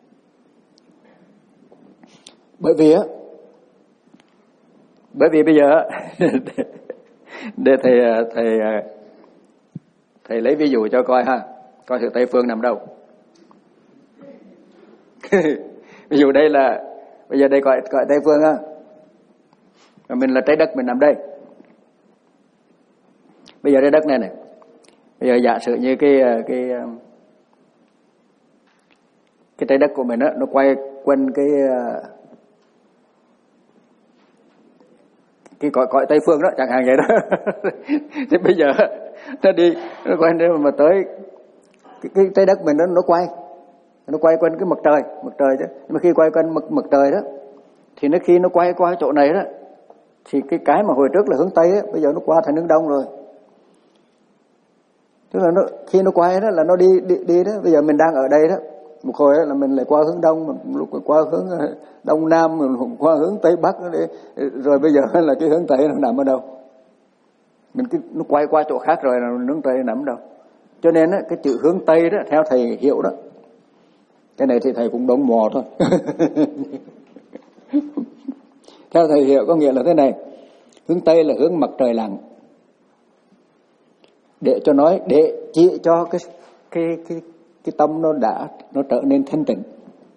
Bởi vì á bởi vì bây giờ để thầy thầy thầy lấy ví dụ cho coi ha, coi thử Tây Phương nằm đâu. Ví dụ đây là bây giờ đây cõi cõi Tây Phương á, và mình là trái đất, mình nằm đây. Bây giờ trái đất này này, bây giờ giả sử như cái cái cái trái đất của mình á, nó quay quanh cái cái cõi cõi Tây Phương đó, chẳng hạn vậy đó. Thì bây giờ nó đi nó quay đến mà tới cái, cái trái đất mình đó, nó quay nó quay quanh cái mặt trời mặt trời chứ. Nhưng mà khi quay quanh mặt mặt trời đó thì nó khi nó quay qua chỗ này đó thì cái cái mà hồi trước là hướng Tây á, bây giờ nó qua thành hướng Đông rồi. Tức là nó khi nó quay đó là nó đi đi đi đó. Bây giờ mình đang ở đây đó, một hồi là mình lại qua hướng Đông, một lúc lại qua hướng Đông Nam, mình qua hướng Tây Bắc đó để, rồi bây giờ là cái hướng Tây nó nằm ở đâu? Mình cứ nó quay qua chỗ khác rồi là hướng Tây nằm ở đâu? Cho nên á, cái chữ hướng Tây đó theo thầy hiểu đó, cái này thì thầy cũng đóng mò thôi. Theo thầy hiểu có nghĩa là thế này, hướng Tây là hướng mặt trời lặn, để cho nói để chỉ cho cái cái cái cái tâm nó đã nó trở nên thanh tịnh.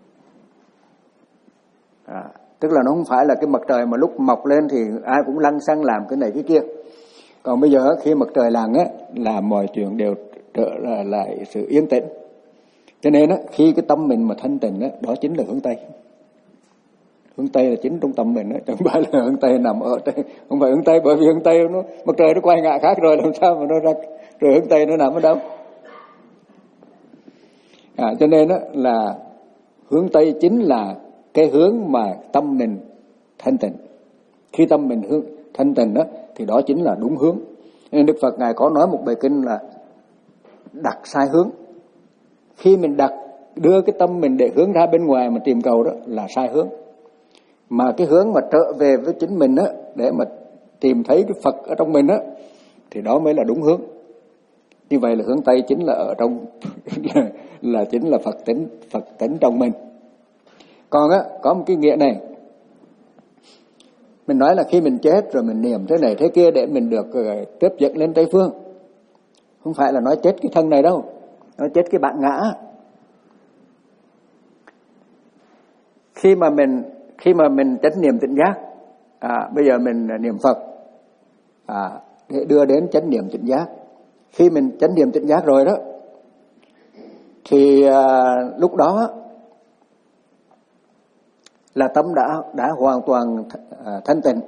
À, tức là nó không phải là cái mặt trời mà lúc mọc lên thì ai cũng lăng xăng làm cái này cái kia. Còn bây giờ khi mặt trời lặn á là mọi chuyện đều trở lại sự yên tĩnh. Cho nên á khi cái tâm mình mà thanh tịnh á, đó chính là hướng Tây. Hướng Tây là chính trong tâm mình á, chẳng phải là hướng Tây nằm ở Tây, không phải hướng Tây, bởi vì hướng Tây nó mặt trời nó quay ngã khác rồi, làm sao mà nó ra rồi hướng Tây nó nằm ở đâu? À, cho nên á là hướng Tây chính là cái hướng mà tâm mình thanh tịnh. Khi tâm mình hướng thanh tịnh đó thì đó chính là đúng hướng. Nên Đức Phật ngài có nói một bài kinh là đặt sai hướng. Khi mình đặt đưa cái tâm mình để hướng ra bên ngoài mà tìm cầu đó là sai hướng. Mà cái hướng mà trở về với chính mình á, để mà tìm thấy cái Phật ở trong mình á, thì đó mới là đúng hướng. Như vậy là hướng Tây chính là ở trong là, là chính là Phật tính Phật tính trong mình. Còn á có một cái nghĩa này, mình nói là khi mình chết rồi mình niệm thế này thế kia để mình được uh, tiếp dẫn lên Tây Phương. Không phải là nói chết cái thân này đâu, nói chết cái bản ngã. Khi mà mình khi mà mình chánh niệm tỉnh giác, à, bây giờ mình niệm Phật à, để đưa đến chánh niệm tỉnh giác. Khi mình chánh niệm tỉnh giác rồi đó thì à, lúc đó là tâm đã đã hoàn toàn à, thanh tịnh.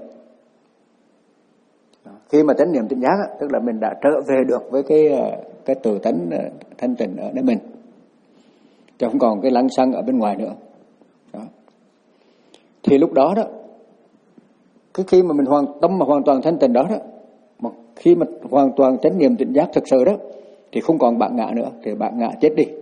Khi mà chánh niệm tỉnh giác á, tức là mình đã trở về được với cái cái tự tánh thanh tịnh ở nơi mình, chứ không còn cái lăng xăng ở bên ngoài nữa. Đó. Thì lúc đó đó, cái khi mà mình hoàn tâm mà hoàn toàn thanh tịnh đó đó, mà khi mà hoàn toàn chánh niệm tỉnh giác thực sự đó, thì không còn bản ngã nữa, thì bản ngã chết đi.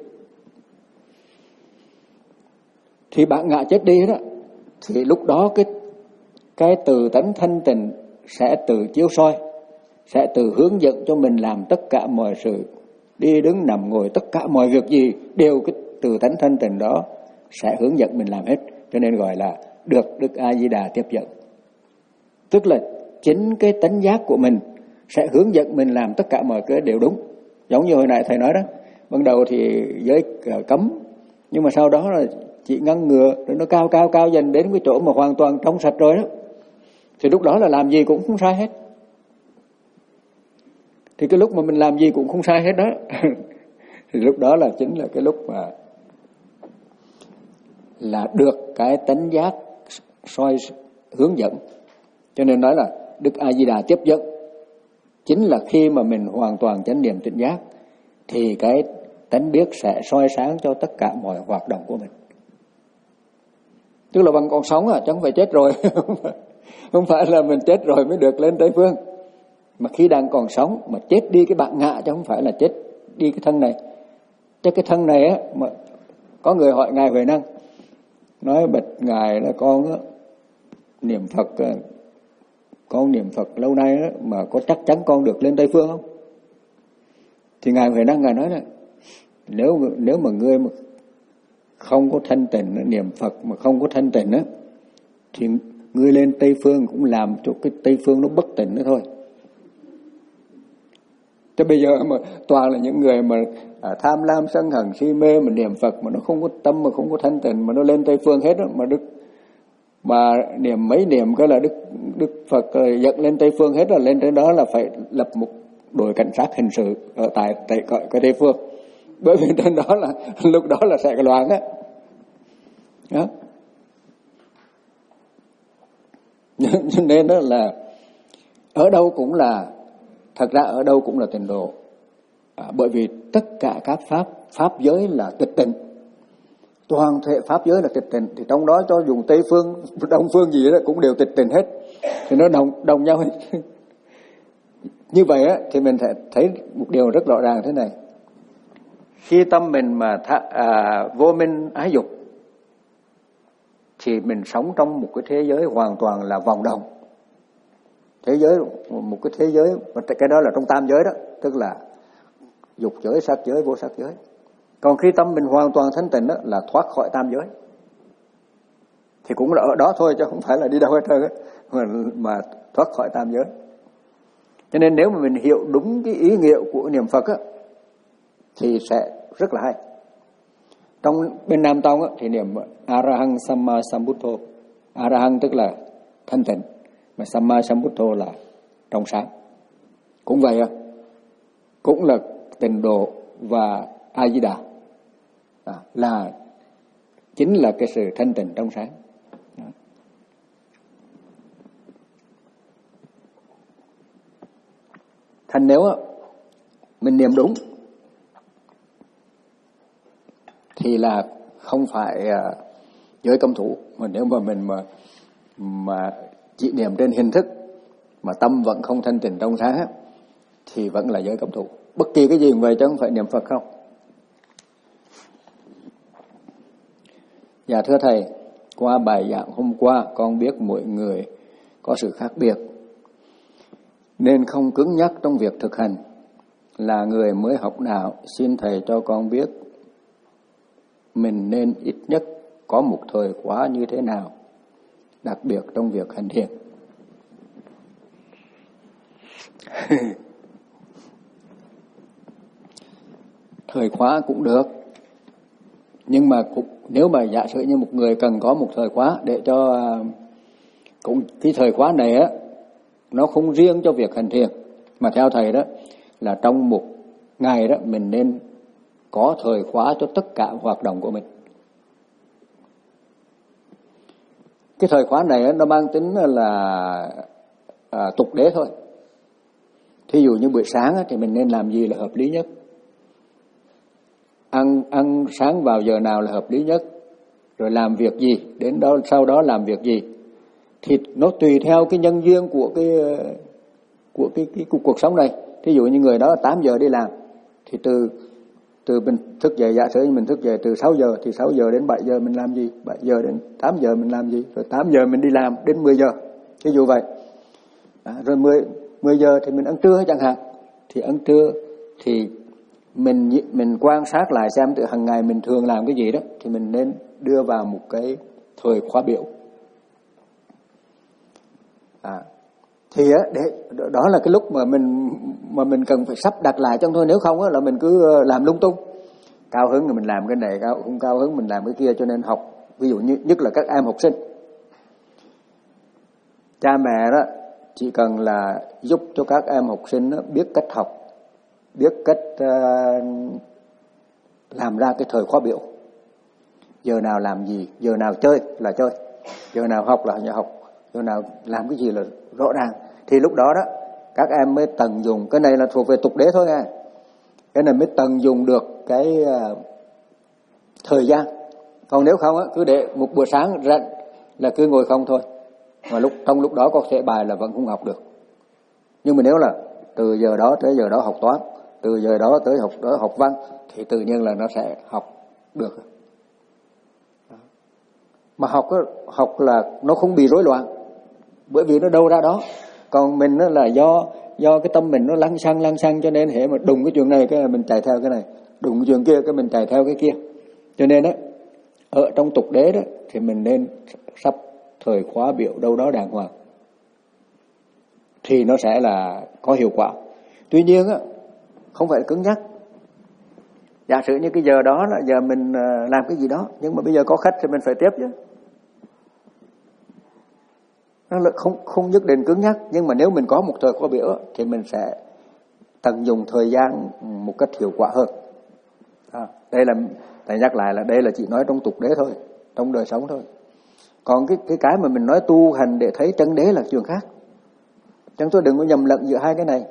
Thì bản ngã chết đi đó, thì lúc đó cái cái tự tánh thanh tịnh sẽ tự chiếu soi, sẽ tự hướng dẫn cho mình làm tất cả mọi sự, đi đứng nằm ngồi, tất cả mọi việc gì đều cái tự tánh thanh tịnh đó sẽ hướng dẫn mình làm hết. Cho nên gọi là được Đức A Di Đà tiếp dẫn. Tức là chính cái tánh giác của mình sẽ hướng dẫn mình làm tất cả mọi cái đều đúng. Giống như hồi nãy thầy nói đó, ban đầu thì giới cấm, nhưng mà sau đó là chỉ ngăn ngừa, rồi nó cao cao cao dần đến cái chỗ mà hoàn toàn trong sạch rồi đó, thì lúc đó là làm gì cũng không sai hết. Thì cái lúc mà mình làm gì cũng không sai hết đó thì lúc đó là chính là cái lúc mà là được cái tánh giác soi hướng dẫn. Cho nên nói là Đức A Di Đà tiếp dẫn chính là khi mà mình hoàn toàn chánh niệm tỉnh giác, thì cái tánh biết sẽ soi sáng cho tất cả mọi hoạt động của mình. Tức là bằng còn sống à, chứ không phải chết rồi. Không phải là mình chết rồi mới được lên Tây Phương, mà khi đang còn sống mà chết đi cái bản ngã, chứ không phải là chết đi cái thân này. Chứ cái thân này á, mà có người hỏi Ngài Huệ Năng, nói bạch Ngài là con á, niệm Phật, con niệm Phật lâu nay á, mà có chắc chắn con được lên Tây Phương không? Thì Ngài Huệ Năng Ngài nói là nếu nếu mà ngươi mà không có thanh tịnh, niệm Phật mà không có thanh tịnh á, thì ngươi lên Tây Phương cũng làm cho cái Tây Phương nó bất tịnh nữa thôi. Thế bây giờ mà toàn là những người mà à, tham lam sân hận si mê mà niệm Phật mà nó không có tâm, mà không có thanh tịnh, mà nó lên Tây Phương hết đó, mà đức mà niệm mấy niệm cái là đức đức Phật dẫn lên Tây Phương hết, là lên trên đó là phải lập một đội cảnh sát hình sự ở tại tại cái Tây Phương, bởi vì trên đó là lúc đó là sẽ cái loạn á. Đó. Cho nên đó là ở đâu cũng là, thật ra ở đâu cũng là tịnh độ, à, bởi vì tất cả các pháp pháp giới là tịch tịnh, toàn thể pháp giới là tịch tịnh, thì trong đó cho dùng Tây Phương, Đông Phương gì đó cũng đều tịch tịnh hết, thì nó đồng đồng nhau hết. Như vậy á, thì mình sẽ thấy một điều rất rõ ràng thế này: khi tâm mình mà tha, à, vô minh ái dục, thì mình sống trong một cái thế giới hoàn toàn là vòng đồng. Thế giới, một cái thế giới, cái đó là trong tam giới đó, tức là dục giới, sắc giới, vô sắc giới. Còn khi tâm mình hoàn toàn thanh tịnh đó, là thoát khỏi tam giới. Thì cũng là ở đó thôi, chứ không phải là đi đâu hết trơn á, mà, mà thoát khỏi tam giới. Cho nên nếu mà mình hiểu đúng cái ý nghĩa của niệm Phật á, thì sẽ rất là hay. Trong bên Nam Tông á, thì niệm Arahang Samma Sambuddho. Arahang tức là thanh tịnh, mà Samma Sambuddho là trong sáng. Cũng vậy á, cũng là tịnh độ và A Di Đà, à, là chính là cái sự thanh tịnh trong sáng. Đó. Thành nếu á, mình niệm đúng thì là không phải uh, giới cấm thủ, mà nếu mà mình mà mà chỉ niệm trên hình thức mà tâm vẫn không thanh tịnh trong sáng á, thì vẫn là giới cấm thủ. Bất kỳ cái gì cũng vậy, chứ không phải niệm Phật không. Dạ thưa Thầy, qua bài giảng hôm qua con biết mỗi người có sự khác biệt, nên không cứng nhắc trong việc thực hành. Là người mới học đạo, xin Thầy cho con biết mình nên ít nhất có một thời khóa như thế nào, đặc biệt trong việc hành thiền. Thời khóa cũng được, nhưng mà cũng, nếu mà giả sử như một người cần có một thời khóa để cho cũng cái thời khóa này á, nó không riêng cho việc hành thiền, mà theo Thầy đó là trong một ngày đó mình nên có thời khóa cho tất cả hoạt động của mình. Cái thời khóa này nó mang tính là à, tục đế thôi. Thí dụ như buổi sáng thì mình nên làm gì là hợp lý nhất, ăn ăn sáng vào giờ nào là hợp lý nhất, rồi làm việc gì, đến đó sau đó làm việc gì, thì nó tùy theo cái nhân duyên của cái của cái, cái, cái cuộc sống này. Thí dụ như người đó tám giờ đi làm, thì từ từ mình thức dậy, giả sử như mình thức dậy từ sáu giờ, thì sáu giờ đến bảy giờ mình làm gì, bảy giờ đến tám giờ mình làm gì, rồi tám giờ mình đi làm đến mười giờ, ví dụ vậy. À, rồi mười, mười giờ thì mình ăn trưa chẳng hạn, thì ăn trưa thì mình mình quan sát lại xem từ hàng ngày mình thường làm cái gì đó, thì mình nên đưa vào một cái thời khóa biểu. À, thì á, để đó là cái lúc mà mình mà mình cần phải sắp đặt lại trong thôi, nếu không á là mình cứ làm lung tung, cao hứng thì mình làm cái này, cao không cao hứng mình làm cái kia. Cho nên học, ví dụ như nhất là các em học sinh, cha mẹ đó chỉ cần là giúp cho các em học sinh đó biết cách học, biết cách uh, làm ra cái thời khóa biểu. Giờ nào làm gì, giờ nào chơi là chơi, giờ nào học là giờ học, giờ nào làm cái gì là rõ ràng. Thì lúc đó đó các em mới tận dụng. Cái này là thuộc về tục đế thôi nha. cái này mới tận dụng được cái uh, thời gian. Còn nếu không á, cứ để một buổi sáng rảnh là cứ ngồi không thôi, mà lúc trong lúc đó có thể bài là vẫn không học được. Nhưng mà nếu là từ giờ đó tới giờ đó học toán, từ giờ đó tới học đó học văn, thì tự nhiên là nó sẽ học được. Mà học học là nó không bị rối loạn, bởi vì nó đâu ra đó. Còn mình nó là do do cái tâm mình nó lăng xăng lăng xăng, cho nên hệ mà đùng cái chuyện này cái mình chạy theo cái này, đùng cái chuyện kia cái mình chạy theo cái kia. Cho nên đó, ở trong tục đế đó thì mình nên sắp thời khóa biểu đâu đó đàng hoàng, thì nó sẽ là có hiệu quả. Tuy nhiên á, không phải cứng nhắc. Giả sử như cái giờ đó là giờ mình làm cái gì đó, nhưng mà bây giờ có khách thì mình phải tiếp chứ. Nó là không không nhất định cứng nhắc, nhưng mà nếu mình có một thời khóa biểu thì mình sẽ tận dụng thời gian một cách hiệu quả hơn. À, đây là thầy nhắc lại là đây là chỉ nói trong tục đế thôi, trong đời sống thôi. Còn cái cái cái mà mình nói tu hành để thấy chân đế là chuyện khác. Chúng tôi đừng có nhầm lẫn giữa hai cái này.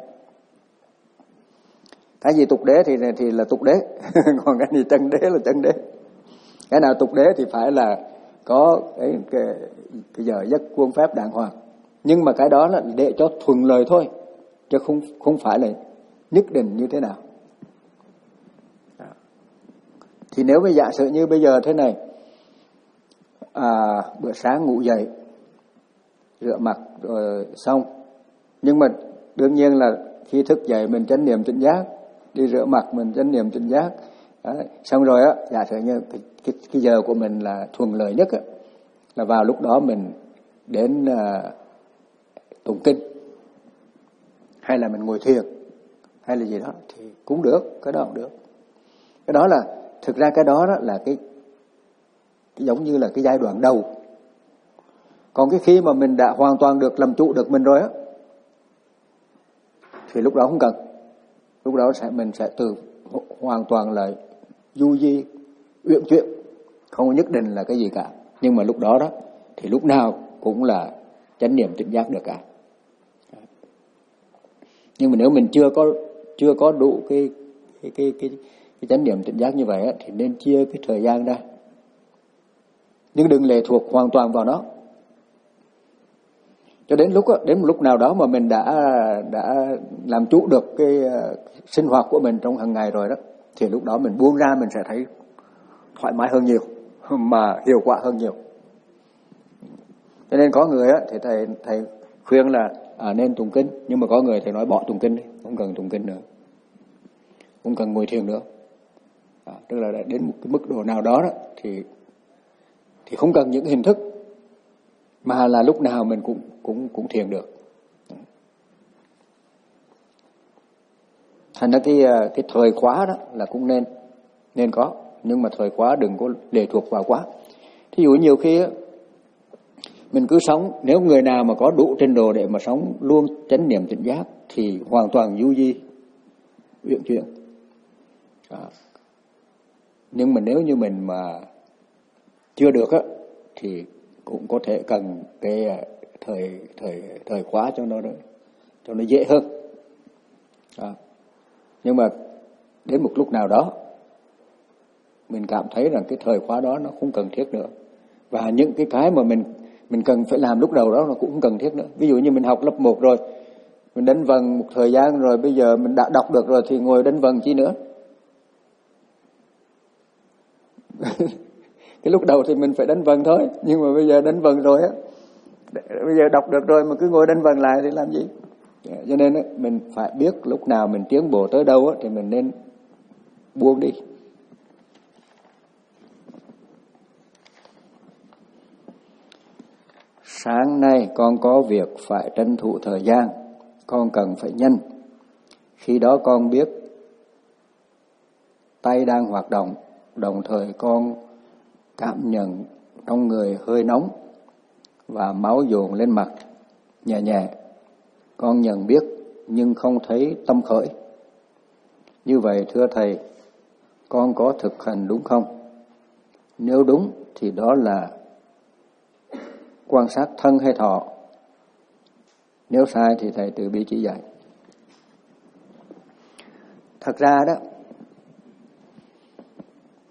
Cái gì tục đế thì thì là tục đế, còn cái gì chân đế là chân đế. Cái nào tục đế thì phải là có cái cái, cái giờ giấc khuôn phép đàng hoàng. Nhưng mà cái đó là để cho thuận lợi thôi, chứ không không phải là nhất định như thế nào. Thì nếu mà giả sử như bây giờ thế này, à, bữa sáng ngủ dậy, rửa mặt rồi xong, nhưng mà đương nhiên là khi thức dậy mình chánh niệm tỉnh giác, đi rửa mặt mình chánh niệm tỉnh giác. Đấy. Xong rồi á, giả sử như cái, cái, cái giờ của mình là thuận lợi nhất á, là vào lúc đó mình đến uh, tụng kinh, hay là mình ngồi thiền, hay là gì đó thì cũng được, cái đó cũng được. Cái đó là thực ra cái đó, đó là cái, cái giống như là cái giai đoạn đầu. Còn cái khi mà mình đã hoàn toàn được làm chủ được mình rồi á, thì lúc đó không cần. Lúc đó sẽ mình sẽ từ hoàn toàn là du di, uyển chuyển, không nhất định là cái gì cả. Nhưng mà lúc đó đó thì lúc nào cũng là chánh niệm tỉnh giác được cả. Nhưng mà nếu mình chưa có chưa có đủ cái cái cái cái, cái chánh niệm tỉnh giác như vậy á, thì nên chia cái thời gian ra. Nhưng đừng lệ thuộc hoàn toàn vào nó. Cho đến lúc đến một lúc nào đó mà mình đã đã làm chủ được cái sinh hoạt của mình trong hàng ngày rồi đó, thì lúc đó mình buông ra mình sẽ thấy thoải mái hơn nhiều, mà hiệu quả hơn nhiều. Cho nên có người á, thì thầy thầy khuyên là à, nên tụng kinh, nhưng mà có người thầy nói bỏ tụng kinh đi, không cần tụng kinh nữa, không cần ngồi thiền nữa. À, tức là đến một cái mức độ nào đó, đó thì thì không cần những hình thức, mà là lúc nào mình cũng cũng cũng thiền được. Thành ra cái cái thời khóa đó là cũng nên nên có, nhưng mà thời khóa đừng có lệ thuộc vào quá. Thí dụ nhiều khi á, mình cứ sống, nếu người nào mà có đủ trình độ để mà sống luôn chánh niệm tỉnh giác thì hoàn toàn du di, uyển chuyển. À. Nhưng mà nếu như mình mà chưa được á, thì cũng có thể cần cái thời thời thời khóa cho nó cho nó dễ hơn. À. Nhưng mà đến một lúc nào đó mình cảm thấy rằng cái thời khóa đó nó không cần thiết nữa, và những cái cái mà mình mình cần phải làm lúc đầu đó nó cũng không cần thiết nữa. Ví dụ như mình học lớp một rồi, mình đánh vần một thời gian rồi, bây giờ mình đã đọc được rồi thì ngồi đánh vần chi nữa. Cái lúc đầu thì mình phải đánh vần thôi, nhưng mà bây giờ đánh vần rồi á, bây giờ đọc được rồi mà cứ ngồi đánh vần lại thì làm gì? Cho nên á, mình phải biết lúc nào mình tiến bộ tới đâu á, thì mình nên buông đi. Sáng nay con có việc phải tranh thủ thời gian, con cần phải nhanh. Khi đó con biết tay đang hoạt động, đồng thời con cảm nhận trong người hơi nóng và máu dồn lên mặt nhẹ nhẹ. Con nhận biết nhưng không thấy tâm khởi. Như vậy thưa thầy, con có thực hành đúng không? Nếu đúng thì đó là quan sát thân hay thọ? Nếu sai thì thầy từ bi chỉ dạy. Thật ra đó,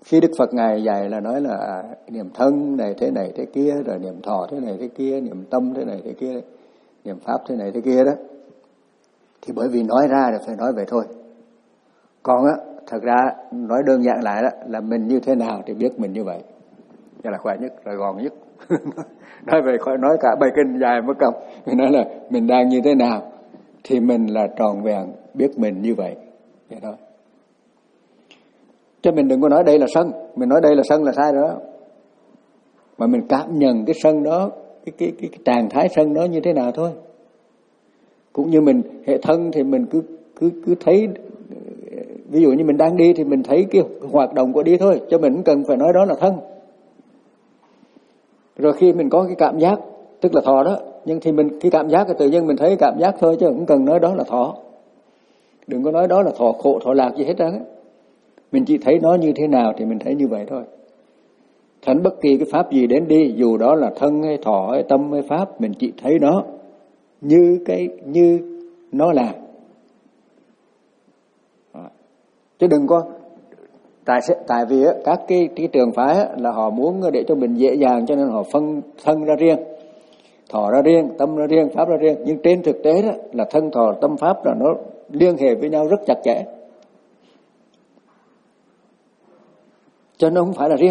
Khi Đức Phật Ngài dạy là nói là niệm thân này thế này thế kia, rồi niệm thọ thế này thế kia, niệm tâm thế này thế kia, niệm pháp thế này thế kia đó, thì bởi vì nói ra thì phải nói vậy thôi. Còn á, thật ra nói đơn giản lại đó là mình như thế nào thì biết mình như vậy, đó là khỏe nhất, là gọn nhất. Nói về khỏi nói cả bài kinh dài mất công. Mình nói là mình đang như thế nào thì mình là tròn vẹn biết mình như vậy, vậy thôi. Chứ mình đừng có nói đây là sân, mình nói đây là sân là sai rồi đó. Mà mình cảm nhận cái sân đó, cái, cái, cái, cái trạng thái sân đó như thế nào thôi. Cũng như mình hệ thân thì mình cứ cứ cứ thấy, ví dụ như mình đang đi thì mình thấy cái hoạt động của đi thôi, cho mình không cần phải nói đó là thân. Rồi khi mình có cái cảm giác, tức là thọ đó, nhưng thì mình cái cảm giác thì tự nhiên mình thấy cảm giác thôi, chứ không cần nói đó là thọ. Đừng có nói đó là thọ khổ, thọ lạc gì hết á. Mình chỉ thấy nó như thế nào thì mình thấy như vậy thôi. Thành bất kỳ cái pháp gì đến đi, dù đó là thân hay thọ hay tâm hay pháp, mình chỉ thấy nó như cái như nó là. Chứ đừng có tại tại vì á, các cái cái trường phái á, là họ muốn để cho mình dễ dàng, cho nên họ phân thân ra riêng, thọ ra riêng, tâm ra riêng, pháp ra riêng. Nhưng trên thực tế đó là thân thọ tâm pháp là nó liên hệ với nhau rất chặt chẽ, cho nó không phải là riêng.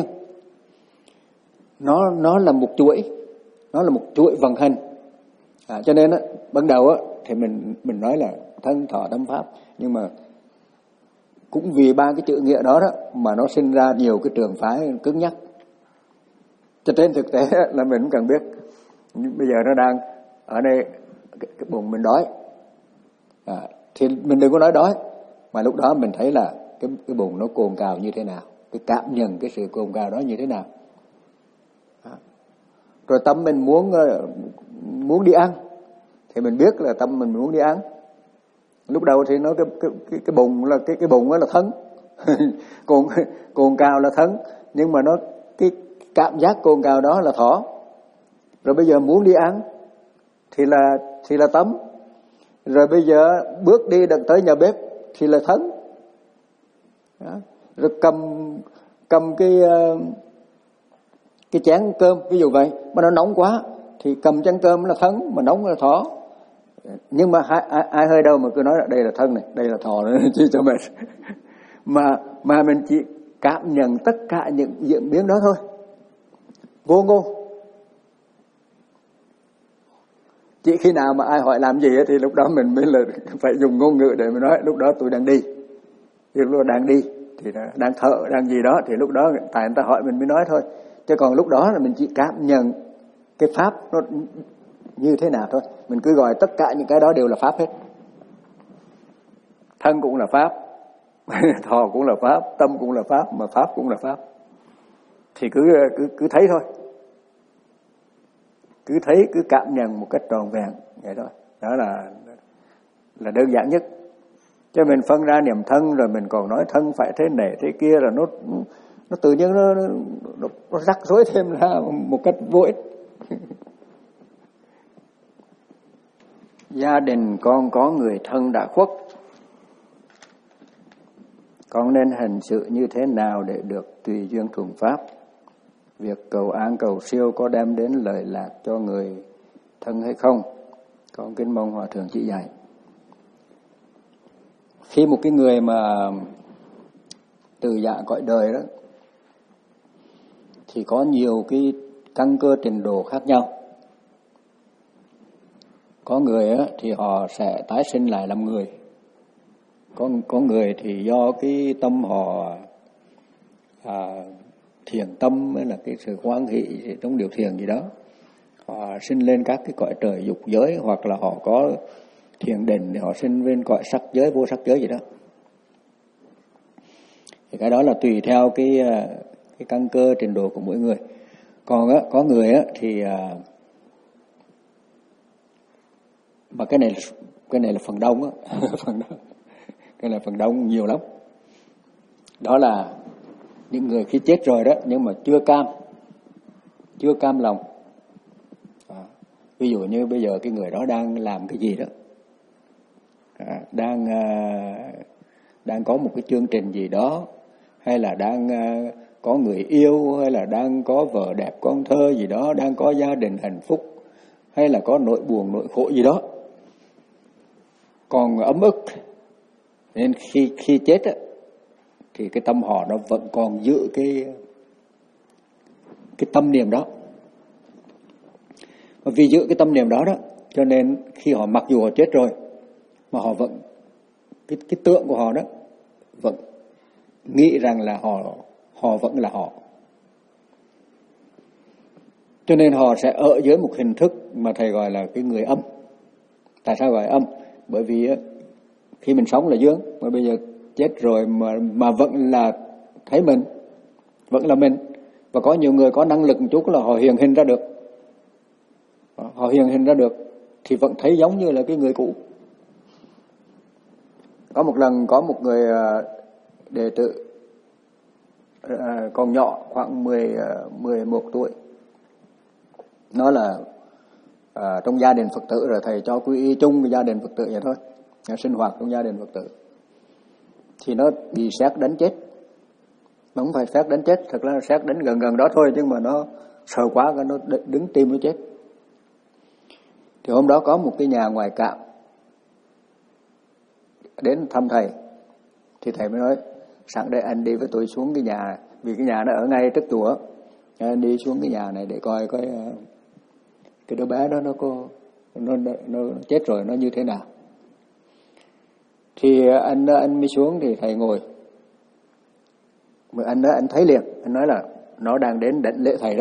Nó nó là một chuỗi, nó là một chuỗi vận hành. À, cho nên á, ban đầu á thì mình mình nói là thân thọ tâm pháp, nhưng mà cũng vì ba cái chữ nghĩa đó đó mà nó sinh ra nhiều cái trường phái cứng nhắc. Cho trên thực tế là mình cũng cần biết. Bây giờ nó đang ở đây cái, cái bụng mình đói, à, thì mình đừng có nói đói, mà lúc đó mình thấy là cái cái bụng nó cồn cào như thế nào, cái cảm nhận cái sự cồn cào đó như thế nào. À, rồi tâm mình muốn muốn đi ăn thì mình biết là tâm mình muốn đi ăn. Lúc đầu thì nó cái cái cái, cái bụng là cái cái bụng đó là thân, cồn cồn cào là thân, nhưng mà nó cái cảm giác cồn cào đó là thọ. Rồi bây giờ muốn đi ăn thì là thì là tâm. Rồi bây giờ bước đi được tới nhà bếp thì là thân. Đó. Rồi cầm cầm cái cái chén cơm ví dụ vậy, mà nó nóng quá thì cầm chén cơm là thân, mà nóng là thọ. Nhưng mà ai, ai, ai hơi đâu mà cứ nói là đây là thân này, đây là thọ này, chỉ cho mình. Mà mà mình chỉ cảm nhận tất cả những diễn biến đó thôi, vô ngôn. Chỉ khi nào mà ai hỏi làm gì thì lúc đó mình mới là phải dùng ngôn ngữ để mình nói lúc đó tôi đang đi. Thì lúc đó đang đi thì đang thở, đang gì đó thì lúc đó tại người ta hỏi mình mới nói thôi. Chứ còn lúc đó là mình chỉ cảm nhận cái pháp nó như thế nào thôi. Mình cứ gọi tất cả những cái đó đều là pháp hết. Thân cũng là pháp, thọ cũng là pháp, tâm cũng là pháp, mà pháp cũng là pháp. Thì cứ cứ cứ thấy thôi. Cứ thấy, cứ cảm nhận một cách tròn vẹn vậy thôi. Đó là là đơn giản nhất. Chứ mình phân ra niệm thân rồi mình còn nói thân phải thế này thế kia là nó nó tự nhiên nó nó, nó rắc rối thêm ra một cách vô ích. Gia đình con có người thân đã khuất, con nên hành sự như thế nào để được tùy duyên thuận pháp? Việc cầu an cầu siêu có đem đến lợi lạc cho người thân hay không? Con kính mong Hòa Thượng chỉ dạy. Khi một cái người mà từ dạ cõi đời đó thì có nhiều cái căn cơ trình độ khác nhau. Có người á, thì họ sẽ tái sinh lại làm người. Có, có người thì do cái tâm họ à, thiền tâm mới là cái sự hoan hỷ trong điều thiền gì đó, họ sinh lên các cái cõi trời dục giới, hoặc là họ có thiền định thì họ sinh lên cõi sắc giới, vô sắc giới gì đó. Thì cái đó là tùy theo cái cái căn cơ trình độ của mỗi người. Còn á, có người á, thì mà cái này là, cái này là phần đông á, phần đông, cái này phần đông nhiều lắm. Đó là những người khi chết rồi đó, nhưng mà chưa cam, chưa cam lòng. À, ví dụ như bây giờ cái người đó đang làm cái gì đó, à, đang à, đang có một cái chương trình gì đó, hay là đang có người yêu, hay là đang có vợ đẹp con thơ gì đó, đang có gia đình hạnh phúc, hay là có nỗi buồn nỗi khổ gì đó, còn ấm ức. Nên khi khi chết á, thì cái tâm họ nó vẫn còn giữ cái cái tâm niệm đó. Và vì giữ cái tâm niệm đó đó, cho nên khi họ, mặc dù họ chết rồi, mà họ vẫn, cái cái tượng của họ đó vẫn nghĩ rằng là họ họ vẫn là họ. Cho nên họ sẽ ở dưới một hình thức mà thầy gọi là cái người âm. Tại sao gọi âm? Bởi vì khi mình sống là dương, mà bây giờ chết rồi mà mà vẫn là thấy mình, vẫn là mình. Và có nhiều người có năng lực một chút là họ hiện hình ra được, họ hiện hình ra được thì vẫn thấy giống như là cái người cũ. Có một lần có một người đệ tử còn nhỏ, khoảng mười, mười một tuổi, nó là à, trong gia đình Phật tử, rồi thầy cho quy y chung với gia đình Phật tử vậy thôi, nó sinh hoạt trong gia đình Phật tử, thì nó bị sét đánh chết. Nó không phải sét đánh chết, thật ra sét đánh gần gần đó thôi, nhưng mà nó sợ quá, nó đứng tim nó chết. Thì hôm đó có một cái nhà ngoại cảm đến thăm thầy, thì thầy mới nói: sáng đây anh đi với tôi xuống cái nhà, vì cái nhà nó ở ngay trước chùa, anh đi xuống cái nhà này để coi coi cái đứa bé đó nó có nó, nó, nó chết rồi nó như thế nào. Thì anh anh mới xuống, thì thầy ngồi, mà anh đó anh thấy liền, anh nói là nó đang đến đảnh lễ thầy đó.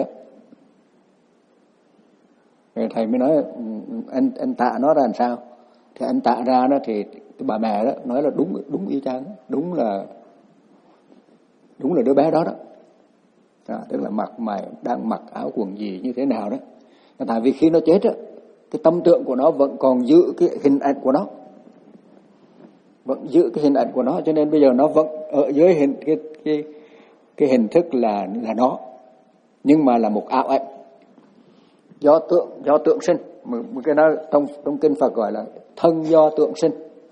Thì thầy mới nói: anh anh tạ nó ra làm sao? Thì anh tạ ra đó, thì cái bà mẹ đó nói là đúng đúng y chang, đúng là đúng là đứa bé đó đó. À, tức là mặc mày đang mặc áo quần gì như thế nào đó. Tại vì khi nó chết á, cái tâm tượng của nó vẫn còn giữ cái hình ảnh của nó, vẫn giữ cái hình ảnh của nó, cho nên bây giờ nó vẫn ở dưới hình cái cái cái hình thức là là nó, nhưng mà là một ảo ảnh do tượng do tượng sinh. Một cái đó trong trong kinh Phật gọi là thân do tượng sinh.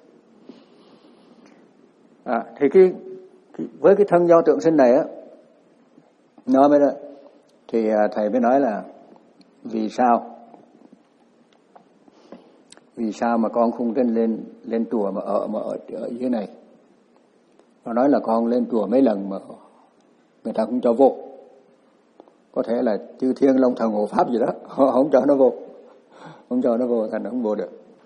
À, thì cái, cái với cái thân do tượng sinh này á, nó mới đó, thì thầy mới nói là vì sao vì sao mà con không trên lên lên chùa mà ở mà ở, ở dưới này. Nó nói là con lên chùa mấy lần mà người ta không cho vô, có thể là chư thiên long thần hộ pháp gì đó, họ không cho nó vô, không cho nó vô, thành nó không vô được.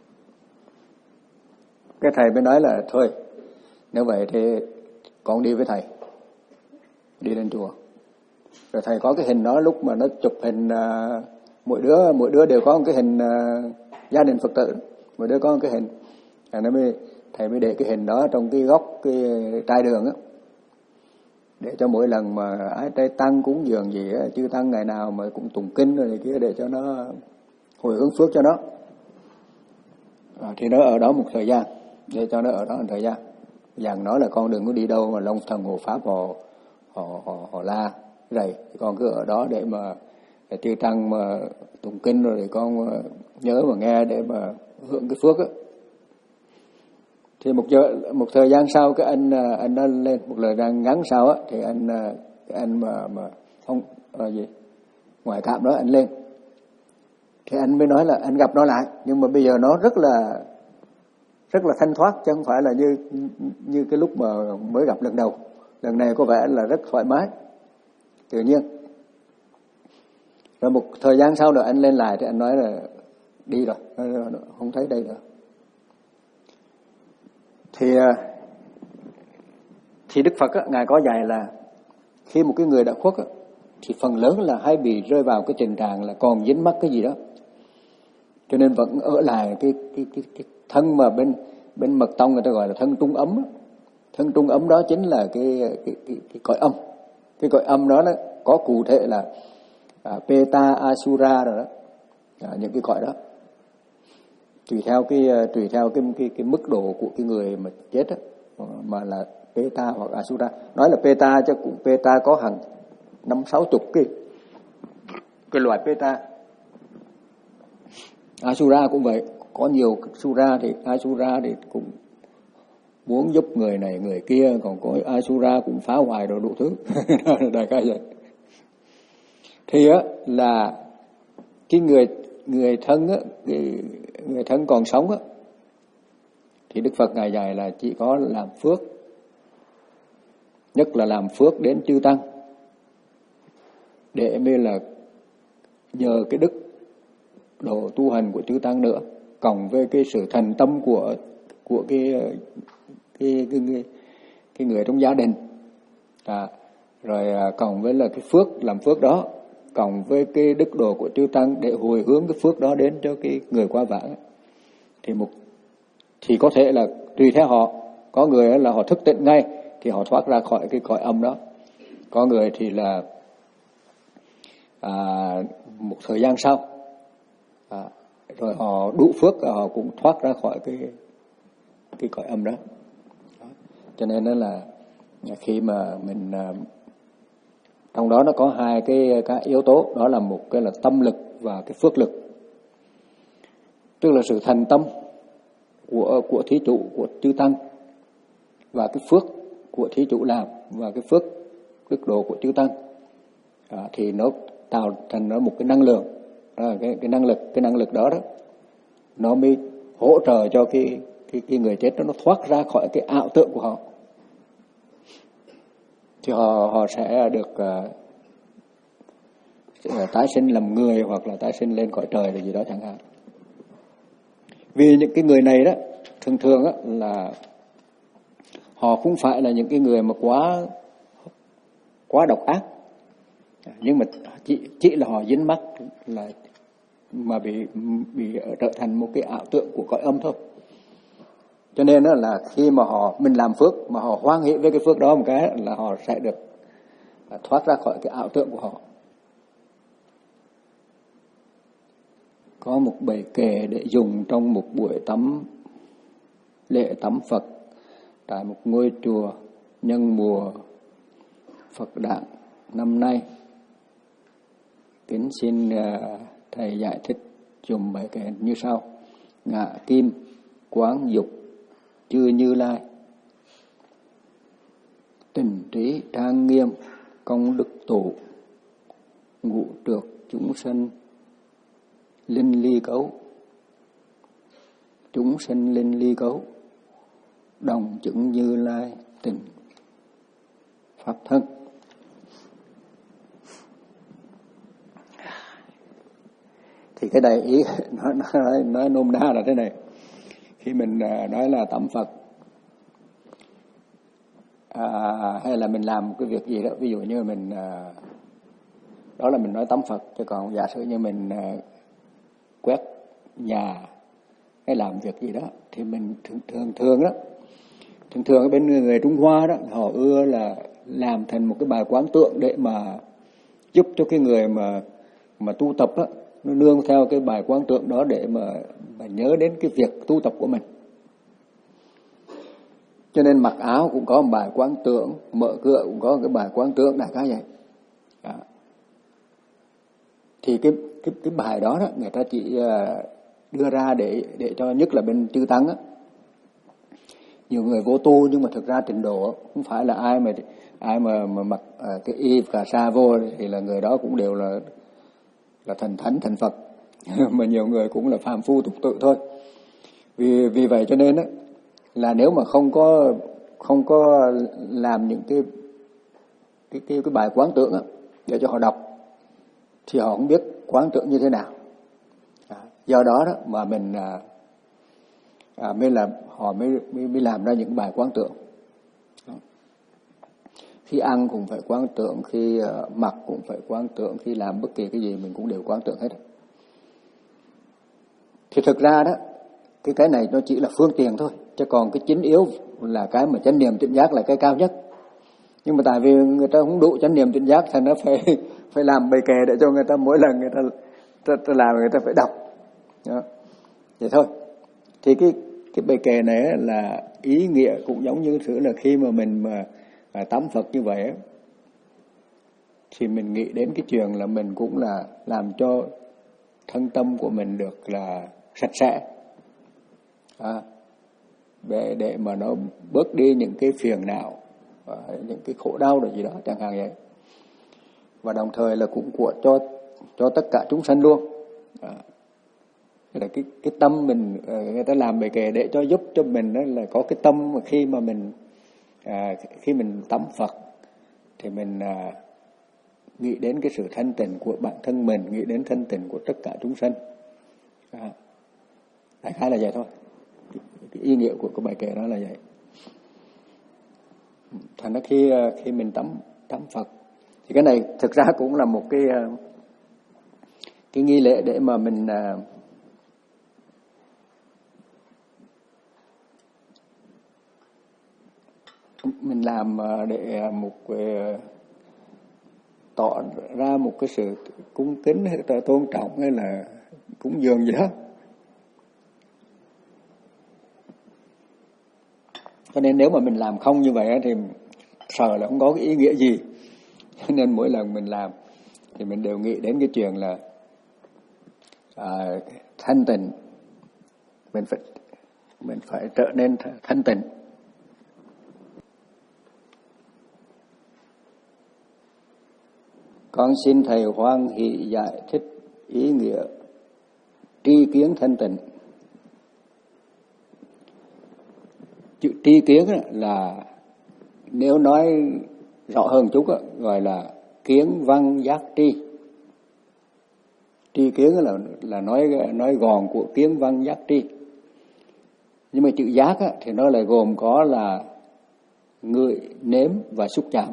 Cái thầy mới nói là thôi, nếu vậy thì con đi với thầy, đi lên chùa. Rồi thầy có cái hình đó, lúc mà nó chụp hình, uh, mỗi đứa mỗi đứa đều có một cái hình uh, gia đình Phật tử, mỗi đứa có một cái hình. Thầy nó mới thầy mới để cái hình đó trong cái góc cái trai đường á, để cho mỗi lần mà ai trai tăng cúng dường gì á, chư tăng ngày nào mà cũng tụng kinh rồi này kia, để cho nó hồi hướng phước cho nó. À, thì nó ở đó một thời gian, để cho nó ở đó một thời gian. Dặn nói là con đừng có đi đâu mà long thần hộ pháp họ họ họ, họ la rầy, con cứ ở đó để mà để chư tăng mà tụng kinh rồi để con nhớ mà nghe để mà hưởng cái phước á. Thì một giờ một thời gian sau, cái anh anh nó lên một lời đang ngắn sau á, thì anh cái anh mà mà không à, gì ngoại cảm đó, anh lên, thì anh mới nói là anh gặp nó lại, nhưng mà bây giờ nó rất là rất là thanh thoát, chứ không phải là như như cái lúc mà mới gặp lần đầu. Lần này có vẻ là rất thoải mái, tự nhiên. Rồi một thời gian sau rồi anh lên lại, thì anh nói là đi rồi, không thấy đây nữa. Thì thì Đức Phật á, ngài có dạy là khi một cái người đã khuất á, thì phần lớn là hay bị rơi vào cái tình trạng là còn dính mắc cái gì đó, cho nên vẫn ở lại cái cái cái, cái thân mà bên bên mật tông người ta gọi là thân trung ấm á. Thân trung ấm đó chính là cái cái cái, cái cõi âm. Cái cõi âm đó, đó có cụ thể là à, Peta, Asura rồi đó, à, những cái cõi đó tùy theo cái tùy theo cái cái cái mức độ của cái người mà chết á, mà là Peta hoặc Asura. Nói là Peta chứ cũng Peta có hàng năm sáu chục cái cái loại Peta. Asura cũng vậy, có nhiều Sura, thì Asura thì cũng muốn giúp người này người kia, còn có Asura cũng phá hoại đồ đủ thứ. Đại ca vậy. Thì á là cái người người thân á, cái người thân còn sống á, thì Đức Phật ngài dạy là chỉ có làm phước, nhất là làm phước đến chư tăng, để mới là nhờ cái đức độ tu hành của chư tăng nữa, cộng với cái sự thành tâm của của cái cái cái, cái, cái người trong gia đình, à, rồi cộng với là cái phước làm phước đó, cộng với cái đức độ của chư tăng để hồi hướng cái phước đó đến cho cái người qua vãng, thì một thì có thể là tùy theo họ, có người là họ thức tỉnh ngay thì họ thoát ra khỏi cái cõi âm đó, có người thì là à, một thời gian sau, à, rồi họ đủ phước họ cũng thoát ra khỏi cái cái cõi âm đó. Đó. Cho nên đó là khi mà mình trong đó nó có hai cái cái yếu tố, đó là một cái là tâm lực và cái phước lực, tức là sự thành tâm của của thí chủ, của chư tăng, và cái phước của thí chủ làm, và cái phước đức độ của chư tăng, à, thì nó tạo thành nó một cái năng lượng, đó là cái cái năng lực cái năng lực đó đó nó mới hỗ trợ cho cái cái cái người chết đó nó thoát ra khỏi cái ảo tưởng của họ, thì họ họ sẽ được uh, tái sinh làm người, hoặc là tái sinh lên cõi trời là gì đó chẳng hạn. Vì những cái người này đó thường thường đó, là họ không phải là những cái người mà quá quá độc ác, nhưng mà chỉ chỉ là họ dính mắc là mà bị bị trở thành một cái ảo tưởng của cõi âm thôi. Cho nên đó là khi mà họ mình làm phước mà họ hoan hỷ với cái phước đó một cái là họ sẽ được thoát ra khỏi cái ảo tưởng của họ. Có một bài kệ để dùng trong một buổi tắm lễ tắm Phật tại một ngôi chùa nhân mùa Phật đản năm nay. Kính xin thầy giải thích dùng bài kệ như sau: ngạ kim quán dục chư Như Lai, tình trí trang nghiêm công đức tụ, ngũ trược chúng sinh linh ly cấu, chúng sinh linh ly cấu, đồng chứng Như Lai tình pháp thân. Thì cái này ý nói, nói, nói nôm na là thế này: khi mình nói là tắm Phật, à, hay là mình làm một cái việc gì đó, ví dụ như mình à, đó là mình nói tắm Phật, chứ còn giả sử như mình à, quét nhà hay làm việc gì đó thì mình thường thường thường đó thường thường ở bên người, người Trung Hoa đó họ ưa là làm thành một cái bài quán tượng để mà giúp cho cái người mà mà tu tập á, nó nương theo cái bài quán tượng đó để mà mà nhớ đến cái việc tu tập của mình. Cho nên mặc áo cũng có một bài quán tượng, mở cửa cũng có một cái bài quán tượng, đại khái vậy. Đó. Thì cái cái cái bài đó đó người ta chỉ đưa ra để để cho, nhất là bên chư tăng á, nhiều người vô tu nhưng mà thực ra trình độ không phải là ai mà ai mà mà mặc cái y cà sa vô thì là người đó cũng đều là là thần thánh thần Phật, mà nhiều người cũng là phàm phu tục tự thôi. Vì vì vậy cho nên á, là nếu mà không có không có làm những cái cái cái, cái bài quán tượng á để cho họ đọc thì họ không biết quán tượng như thế nào. À, do đó đó mà mình à, à, mới là họ mới, mới mới làm ra những bài quán tượng. Đó. Khi ăn cũng phải quán tượng, khi uh, mặc cũng phải quán tượng, khi làm bất kỳ cái gì mình cũng đều quán tượng hết. Thì thực ra đó cái cái này nó chỉ là phương tiện thôi, chứ còn cái chính yếu là cái mà chánh niệm tỉnh giác là cái cao nhất. Nhưng mà tại vì người ta không đủ chánh niệm tỉnh giác thành nó phải phải làm bài kệ để cho người ta mỗi lần người ta, ta, ta làm người ta phải đọc. Đó. Vậy thôi. Thì cái cái bài kệ này là ý nghĩa cũng giống như thứ là khi mà mình mà à, tắm Phật như vậy thì mình nghĩ đến cái chuyện là mình cũng là làm cho thân tâm của mình được là sạch sẽ, à, để, để mà nó bớt đi những cái phiền não, những cái khổ đau rồi gì đó chẳng hạn vậy. Và đồng thời là cũng của cho cho tất cả chúng sanh luôn. À, là cái cái tâm mình, người ta làm bài kệ để cho giúp cho mình đó là có cái tâm mà khi mà mình à, khi mình tắm Phật thì mình à, nghĩ đến cái sự thanh tịnh của bản thân mình, nghĩ đến thanh tịnh của tất cả chúng sanh. À, đại khái là vậy thôi. Cái, cái ý nghĩa của cái bài kệ đó là vậy. Thành ra khi khi mình tắm tắm Phật thì cái này thực ra cũng là một cái cái nghi lễ để mà mình mình làm để một tỏ ra một cái sự cung kính hay là tôn trọng hay là cúng dường gì đó. Cho nên nếu mà mình làm không như vậy thì sợ là không có cái ý nghĩa gì. Cho nên mỗi lần mình làm thì mình đều nghĩ đến cái chuyện là à, thanh tịnh, mình phải mình phải trở nên thanh tịnh. Con xin thầy hoan hỷ giải thích ý nghĩa tri kiến thanh tịnh. Chữ tri kiến là nếu nói rõ hơn chút gọi là kiến văn giác tri. Tri kiến là là nói nói gọn của kiến văn giác tri. Nhưng mà chữ giác thì nó lại gồm có là ngửi, nếm và xúc chạm.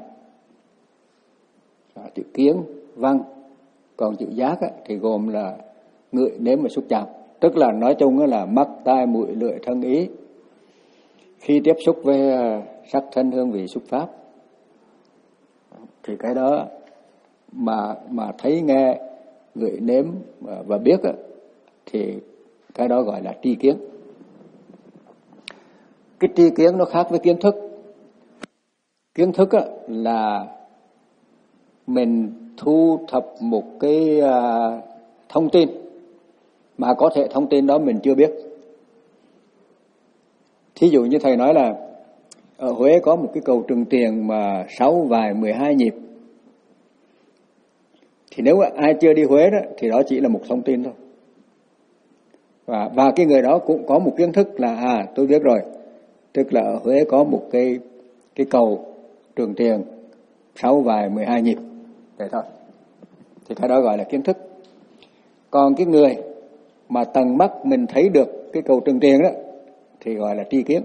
Chữ kiến văn, còn chữ giác thì gồm là ngửi, nếm và xúc chạm. Tức là nói chung là mắt, tai, mũi, lưỡi, thân, ý. Khi tiếp xúc với sắc, thanh, hương, vị, xúc, pháp thì cái đó mà mà thấy, nghe, ngửi, nếm và biết thì cái đó gọi là tri kiến. Cái tri kiến nó khác với kiến thức. Kiến thức là mình thu thập một cái thông tin mà có thể thông tin đó mình chưa biết. Thí dụ như thầy nói là ở Huế có một cái cầu Trừng Tiền mà sáu vài mười hai nhịp. Thì nếu ai chưa đi Huế đó thì đó chỉ là một thông tin thôi. Và và cái người đó cũng có một kiến thức là à tôi biết rồi. Tức là ở Huế có một cái cái cầu Trừng Tiền sáu vài mười hai nhịp. Vậy thôi. Thì cái đó gọi là kiến thức. Còn cái người mà tầng mắt mình thấy được cái cầu Trừng Tiền đó thì gọi là tri kiến.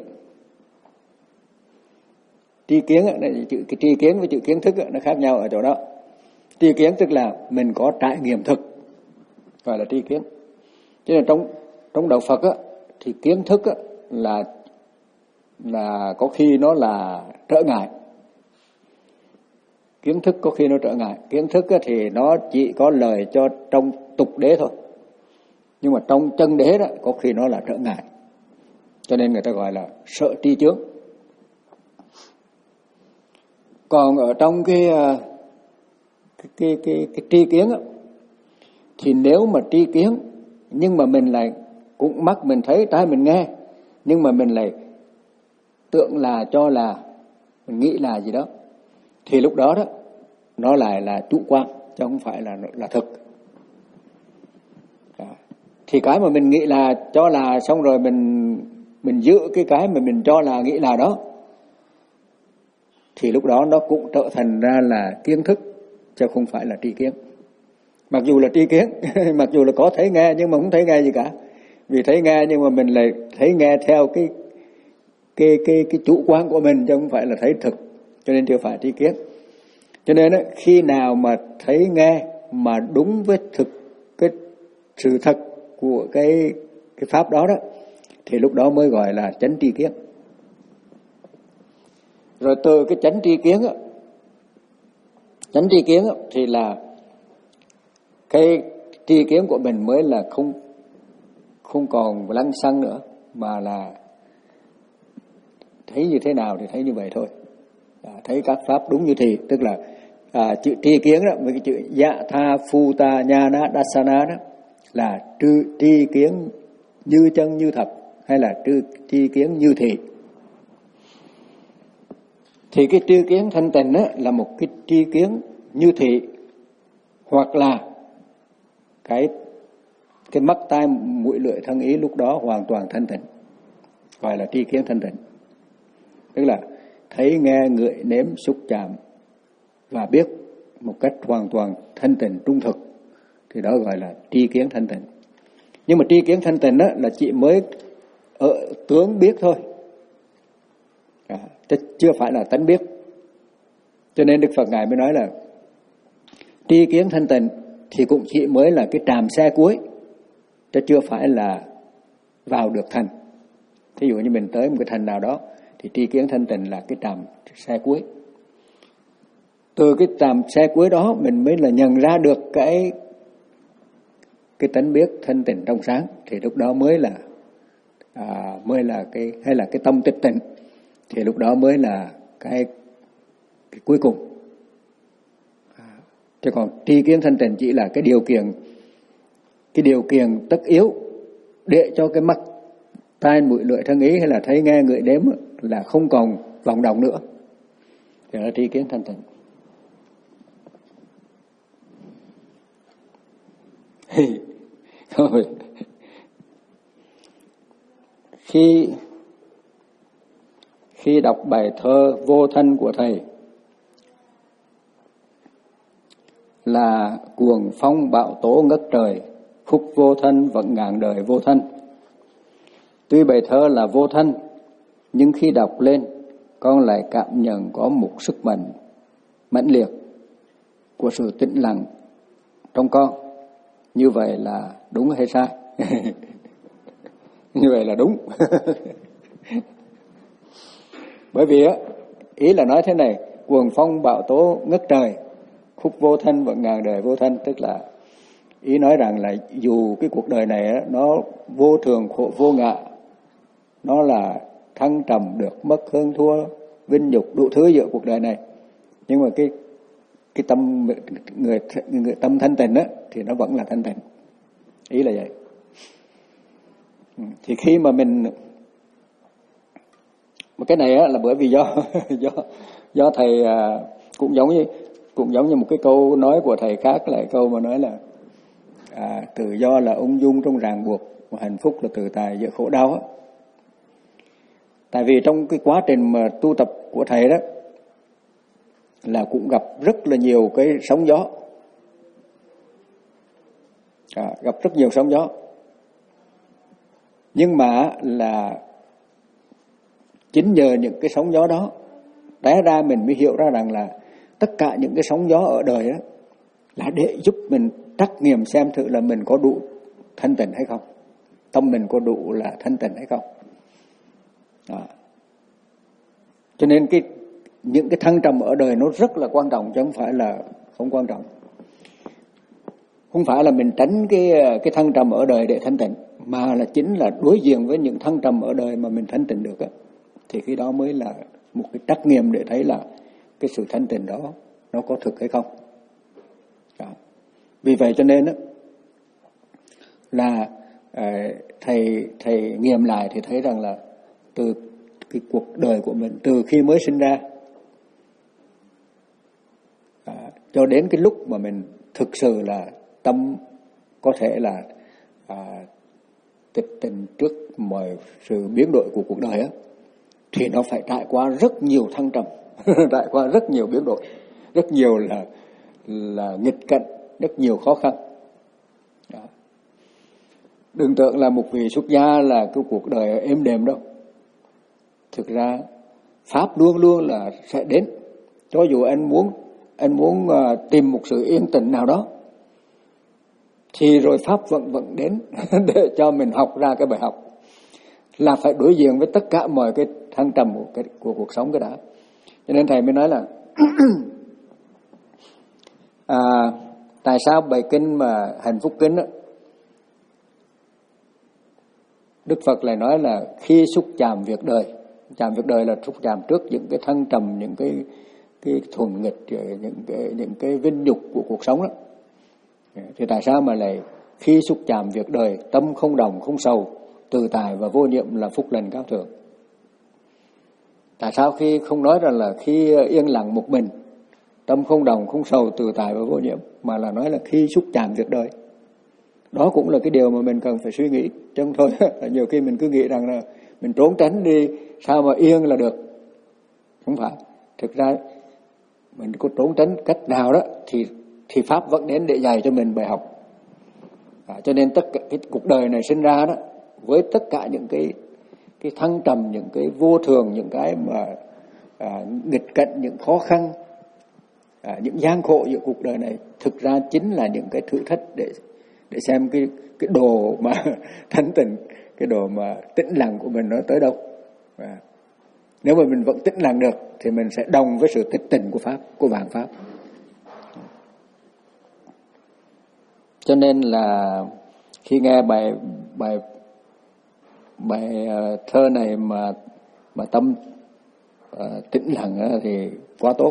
Tri kiến chữ cái tri kiến với chữ kiến thức nó khác nhau ở chỗ đó. Tri kiến tức là mình có trải nghiệm thực, gọi là tri kiến. Cho nên trong trong đạo Phật á, thì kiến thức á, là là có khi nó là trở ngại. Kiến thức có khi nó trở ngại. Kiến thức á, thì nó chỉ có lời cho trong tục đế thôi. Nhưng mà trong chân đế đó có khi nó là trở ngại. Cho nên người ta gọi là sợ tri chướng. Còn ở trong cái cái cái cái, cái tri kiến á, thì nếu mà tri kiến nhưng mà mình lại cũng mắt mình thấy, tai mình nghe, nhưng mà mình lại tưởng là cho là mình nghĩ là gì đó, thì lúc đó đó nó lại là chủ quan chứ không phải là là thực. Đó. Thì cái mà mình nghĩ là cho là xong rồi mình mình giữ cái cái mà mình cho là nghĩ là đó, thì lúc đó nó cũng trở thành ra là kiến thức chứ không phải là tri kiến. Mặc dù là tri kiến, mặc dù là có thấy nghe nhưng mà không thấy nghe gì cả. Vì thấy nghe nhưng mà mình lại thấy nghe theo cái cái cái cái chủ quan của mình chứ không phải là thấy thực, cho nên chưa phải tri kiến. Cho nên đó, khi nào mà thấy nghe mà đúng với thực cái sự thật của cái cái pháp đó đó thì lúc đó mới gọi là chánh tri kiến. Rồi từ cái chánh tri kiến á, chánh tri kiến á, thì là cái tri kiến của mình mới là không không còn lăng xăng nữa, mà là thấy như thế nào thì thấy như vậy thôi. À, thấy các pháp đúng như thì, tức là à, chữ tri kiến đó với cái chữ dạ tha phu ta nha na dasana đó là tri, tri kiến như chân như thật. hay là tri kiến như thị. Thì cái tri kiến thanh tịnh á, là một cái tri kiến như thị, hoặc là cái cái mắt tai mũi lưỡi thân ý lúc đó hoàn toàn thanh tịnh, gọi là tri kiến thanh tịnh. Tức là thấy nghe ngửi nếm xúc chạm và biết một cách hoàn toàn thanh tịnh trung thực, thì đó gọi là tri kiến thanh tịnh. Nhưng mà tri kiến thanh tịnh á, là chỉ mới ở tướng biết thôi, à, chưa phải là tánh biết. Cho nên Đức Phật Ngài mới nói là tri kiến thanh tịnh thì cũng chỉ mới là cái tràm xe cuối, chứ chưa phải là vào được thành. Thí dụ như mình tới một cái thành nào đó thì tri kiến thanh tịnh là cái tràm xe cuối. Từ cái tràm xe cuối đó mình mới là nhận ra được cái cái tánh biết thanh tịnh trong sáng, thì lúc đó mới là à, mới là cái hay là cái tâm tịch tịnh, thì lúc đó mới là cái, cái cuối cùng. À, chứ còn tri kiến thanh tịnh chỉ là cái điều kiện cái điều kiện tất yếu để cho cái mắt tai mũi lưỡi thân ý hay là thấy nghe ngửi nếm là không còn vọng động nữa, thì là tri kiến thanh tịnh. Thôi, khi khi đọc bài thơ Vô Thân của thầy là cuồng phong bão tố ngất trời, khúc vô thân vẫn ngàn đời vô thân. Tuy bài thơ là vô thân, nhưng khi đọc lên con lại cảm nhận có một sức mạnh mãnh liệt của sự tĩnh lặng trong con. Như vậy là đúng hay sai? Như vậy là đúng. Bởi vì á, ý là nói thế này, cuồng phong bão tố ngất trời, khúc vô thân vẫn ngàn đời vô thân. Tức là ý nói rằng là dù cái cuộc đời này á, nó vô thường khổ vô ngã, nó là thăng trầm được mất hơn thua, vinh nhục đủ thứ giữa cuộc đời này, nhưng mà cái cái tâm người, người tâm thanh tịnh á thì nó vẫn là thanh tịnh. Ý là vậy. Thì khi mà mình mà cái này á là bởi vì do do do thầy à, cũng giống như cũng giống như một cái câu nói của thầy khác, lại câu mà nói là à, tự do là ung dung trong ràng buộc, và hạnh phúc là tự tại giữa khổ đau á. Tại vì trong cái quá trình mà tu tập của thầy đó là cũng gặp rất là nhiều cái sóng gió, à, gặp rất nhiều sóng gió, nhưng mà là chính nhờ những cái sóng gió đó té ra mình mới hiểu ra rằng là tất cả những cái sóng gió ở đời đó là để giúp mình trắc nghiệm xem thử là mình có đủ thanh tịnh hay không, tâm mình có đủ là thanh tịnh hay không. À. Cho nên cái những cái thăng trầm ở đời nó rất là quan trọng, chứ không phải là không quan trọng. Không phải là mình tránh cái cái thăng trầm ở đời để thanh tịnh, mà là chính là đối diện với những thăng trầm ở đời mà mình thanh tịnh được á, thì cái đó mới là một cái trắc nghiệm để thấy là cái sự thanh tịnh đó nó có thực hay không. Đó. Vì vậy cho nên á là à, thầy thầy nghiệm lại thì thấy rằng là từ cái cuộc đời của mình, từ khi mới sinh ra à, cho đến cái lúc mà mình thực sự là tâm có thể là à, tịch tịnh trước mọi sự biến đổi của cuộc đời á, thì nó phải trải qua rất nhiều thăng trầm, trải qua rất nhiều biến đổi, rất nhiều là là nghịch cảnh, rất nhiều khó khăn. Đó. Đừng tưởng là một vị xuất gia là cái cuộc đời êm đềm đâu. Thực ra pháp luôn luôn là sẽ đến. Cho dù anh muốn anh muốn uh, tìm một sự yên tĩnh nào đó, thì rồi pháp vẫn vẫn đến để cho mình học ra cái bài học, là phải đối diện với tất cả mọi cái thăng trầm của, cái, của cuộc sống cái đã. Cho nên thầy mới nói là à, tại sao bài kinh mà hạnh phúc kinh đó, Đức Phật lại nói là khi xúc chạm việc đời. Chạm việc đời là xúc chạm trước những cái thăng trầm, những cái cái thuần nghịch, những cái những cái vinh nhục của cuộc sống đó. Thì tại sao mà lại khi xúc chạm việc đời, tâm không đồng không sầu, tự tại và vô nhiễm là phúc lành cao thượng. Tại sao khi không nói rằng là khi yên lặng một mình, tâm không đồng, không sầu, tự tại và vô nhiễm, mà là nói là khi xúc chạm việc đời? Đó cũng là cái điều mà mình cần phải suy nghĩ. Chứ không thôi, nhiều khi mình cứ nghĩ rằng là mình trốn tránh đi, sao mà yên là được. Không phải. Thực ra, mình có trốn tránh cách nào đó, thì, thì Pháp vẫn đến để dạy cho mình bài học. À, cho nên tất cả cái cuộc đời này sinh ra đó, với tất cả những cái, cái thăng trầm, những cái vô thường, những cái mà à, nghịch cảnh, những khó khăn, à, những gian khổ giữa cuộc đời này, thực ra chính là những cái thử thách để để xem cái cái đồ mà thanh tịnh, cái đồ mà tĩnh lặng của mình nó tới đâu. À, nếu mà mình vẫn tĩnh lặng được thì mình sẽ đồng với sự tịch tịnh của Pháp, của vạn Pháp. Cho nên là khi nghe bài bài bài thơ này mà mà tâm uh, tĩnh lặng thì quá tốt.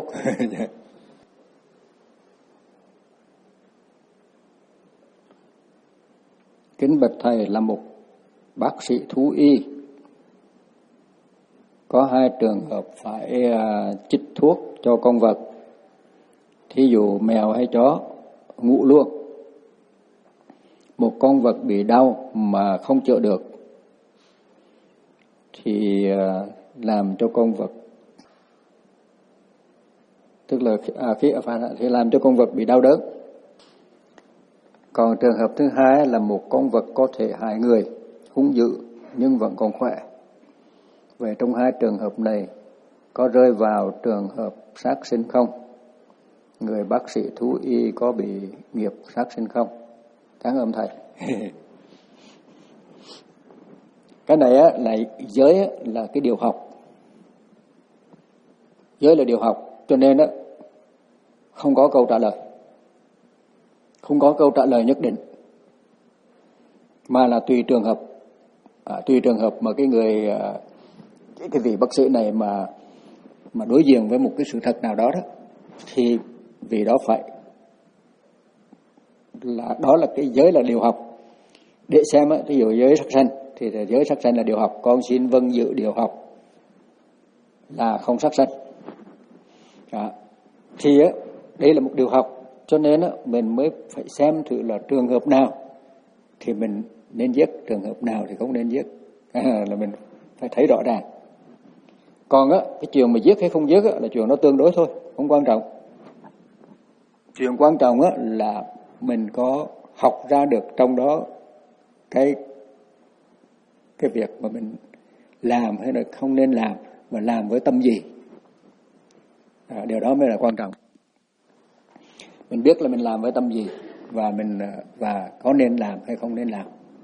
Kính bạch thầy, là một bác sĩ thú y, có hai trường hợp phải uh, chích thuốc cho con vật, thí dụ mèo hay chó ngủ luôn. Một con vật bị đau mà không chữa được thì uh, làm cho con vật, tức là à, khi thì làm cho con vật bị đau đớn. Còn trường hợp thứ hai là một con vật có thể hại người, hung dữ nhưng vẫn còn khỏe. Về trong hai trường hợp này có rơi vào trường hợp sát sinh không? Người bác sĩ thú y có bị nghiệp sát sinh không? Cảm ơn thầy. Cái này á, là giới á, là cái điều học. Giới là điều học, cho nên á, không có câu trả lời. Không có câu trả lời nhất định, mà là tùy trường hợp. À, tùy trường hợp mà cái người cái, cái vị bác sĩ này mà mà đối diện với một cái sự thật nào đó đó, thì vì đó phải là đó là cái giới là điều học. Để xem á, ví dụ giới sát sanh thì giới sát sanh là điều học, con xin vâng giữ điều học là không sát sanh. Đó. Thì á, đây là một điều học. Cho nên á, mình mới phải xem thử là trường hợp nào thì mình nên giết, trường hợp nào thì không nên giết. À, là mình phải thấy rõ ràng. Còn á, cái chuyện mà giết hay không giết á, là chuyện nó tương đối thôi, không quan trọng. Chuyện quan trọng á, là mình có học ra được trong đó cái cái việc mà mình làm hay là không nên làm, và làm với tâm gì. À, điều đó mới là quan trọng. Mình biết là mình làm với tâm gì và mình và có nên làm hay không nên làm.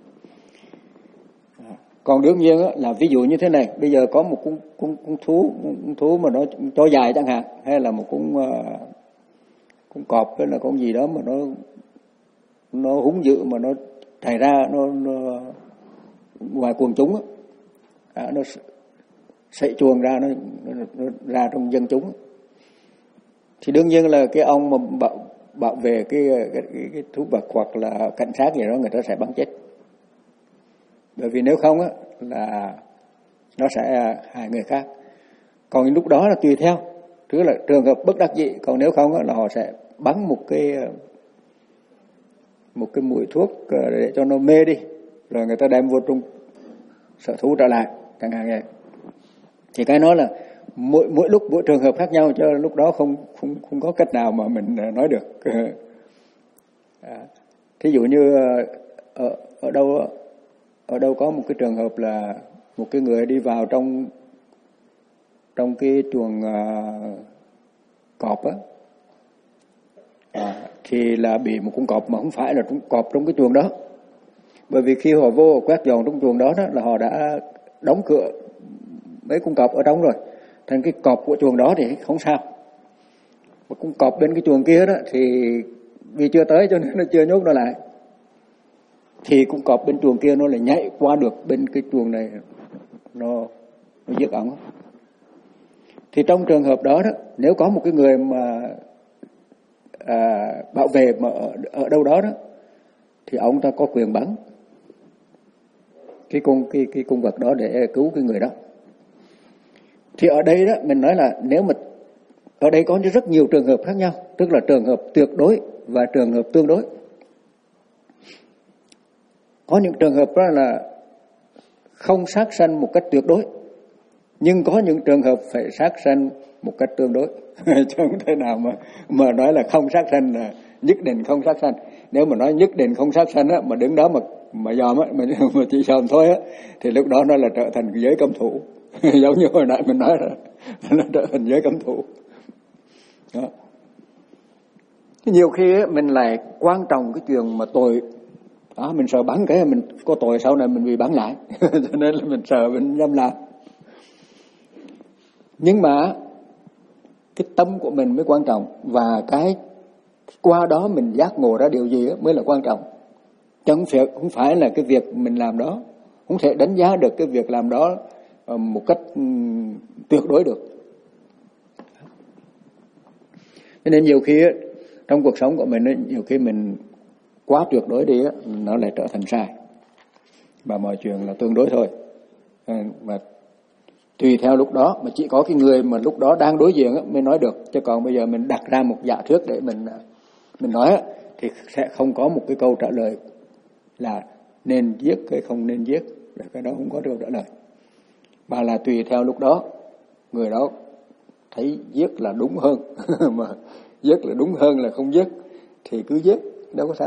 À, còn đương nhiên á, là ví dụ như thế này, bây giờ có một con con con thú con thú mà nó chó dài chẳng hạn, hay là một con uh, con cọp hay là con gì đó mà nó nó hung dữ mà nó thải ra nó, nó ngoài quần chúng á, à, nó sậy chuồng ra nó, nó, nó ra trong dân chúng á. Thì đương nhiên là cái ông mà bảo, bảo vệ cái, cái, cái, cái thú vật hoặc là cảnh sát gì đó, người ta sẽ bắn chết. Bởi vì nếu không á, là nó sẽ hại người khác. Còn lúc đó là tùy theo, tức là trường hợp bất đắc dĩ. Còn nếu không á, là họ sẽ bắn một cái một cái mũi thuốc để cho nó mê đi, rồi người ta đem vô trong sở thú trở lại chẳng hạn vậy. Thì cái nói là mỗi mỗi lúc mỗi trường hợp khác nhau, cho lúc đó không không không có cách nào mà mình nói được. À, thí dụ như ở ở đâu ở đâu có một cái trường hợp là một cái người đi vào trong trong cái chuồng uh, cọp á, à, thì là bị một con cọp mà không phải là con cọp trong cái chuồng đó. Bởi vì khi họ vô quét dọn trong chuồng đó, đó là họ đã đóng cửa mấy con cọp ở trong rồi, thành cái cọp của chuồng đó thì không sao. Một con cọp bên cái chuồng kia đó thì vì chưa tới cho nên nó chưa nhốt nó lại, thì con cọp bên chuồng kia nó lại nhảy qua được bên cái chuồng này, nó nó giết ổng. Thì trong trường hợp đó đó, nếu có một cái người mà à, bảo vệ mà ở, ở đâu đó đó, thì ông ta có quyền bắn. cái cung cái cái cung vật đó để cứu cái người đó. Thì ở đây đó mình nói là nếu mà ở đây có rất nhiều trường hợp khác nhau, tức là trường hợp tuyệt đối và trường hợp tương đối. Có những trường hợp đó là không sát sanh một cách tuyệt đối, nhưng có những trường hợp phải sát sanh một cách tương đối. Chứ không thể nào mà mà nói là không sát sanh là nhất định không sát sanh. Nếu mà nói nhất định không sát sanh á, mà đứng đó mà mà dòm á, mà, mà chỉ dòm thôi á, thì lúc đó nó là trở thành giới cấm thủ. Giống như hồi nãy mình nói rồi, nó trở thành giới cấm thủ. Đó. Nhiều khi á, mình lại quan trọng cái chuyện mà tội. Đó, mình sợ bắn cái mình có tội sau này mình bị bắn lại. Cho nên là mình sợ mình dám làm. Nhưng mà cái tâm của mình mới quan trọng, và cái qua đó mình giác ngộ ra điều gì mới là quan trọng. Chứ không phải, không phải là cái việc mình làm đó, không thể đánh giá được cái việc làm đó một cách um, tuyệt đối được. Cho nên nhiều khi trong cuộc sống của mình, nhiều khi mình quá tuyệt đối đi, nó lại trở thành sai. Và mọi chuyện là tương đối thôi. Và tùy theo lúc đó, mà chỉ có cái người mà lúc đó đang đối diện mới nói được. Chứ còn bây giờ mình đặt ra một giả thuyết để mình mình nói thì sẽ không có một cái câu trả lời là nên giết hay không nên giết. Cái đó không có câu trả lời. Mà là tùy theo lúc đó, người đó thấy giết là đúng hơn. Mà giết là đúng hơn là không giết thì cứ giết, đâu có sao.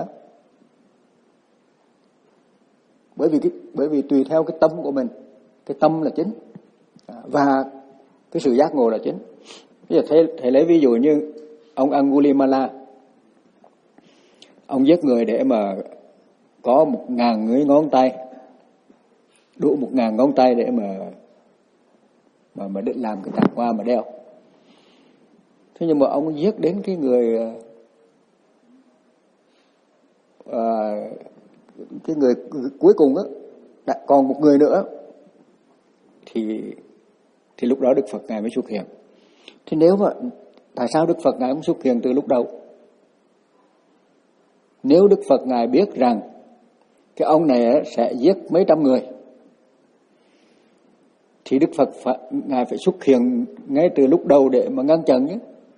Bởi vì cái, bởi vì tùy theo cái tâm của mình, cái tâm là chính, và cái sự giác ngộ là chính. Bây giờ thầy, thầy lấy ví dụ như ông Angulimala, ông giết người để mà có một ngàn cái ngón tay, đủ một ngàn ngón tay để mà mà mà định làm cái tạc hoa mà đeo. Thế nhưng mà ông giết đến cái người à, cái người cuối cùng á, còn một người nữa, thì thì lúc đó Đức Phật ngài mới xuất hiện. Thế nếu mà tại sao Đức Phật ngài không xuất hiện từ lúc đầu? Nếu Đức Phật ngài biết rằng cái ông này sẽ giết mấy trăm người, thì Đức Phật phải, ngài phải xuất hiện ngay từ lúc đầu để mà ngăn chặn nhé.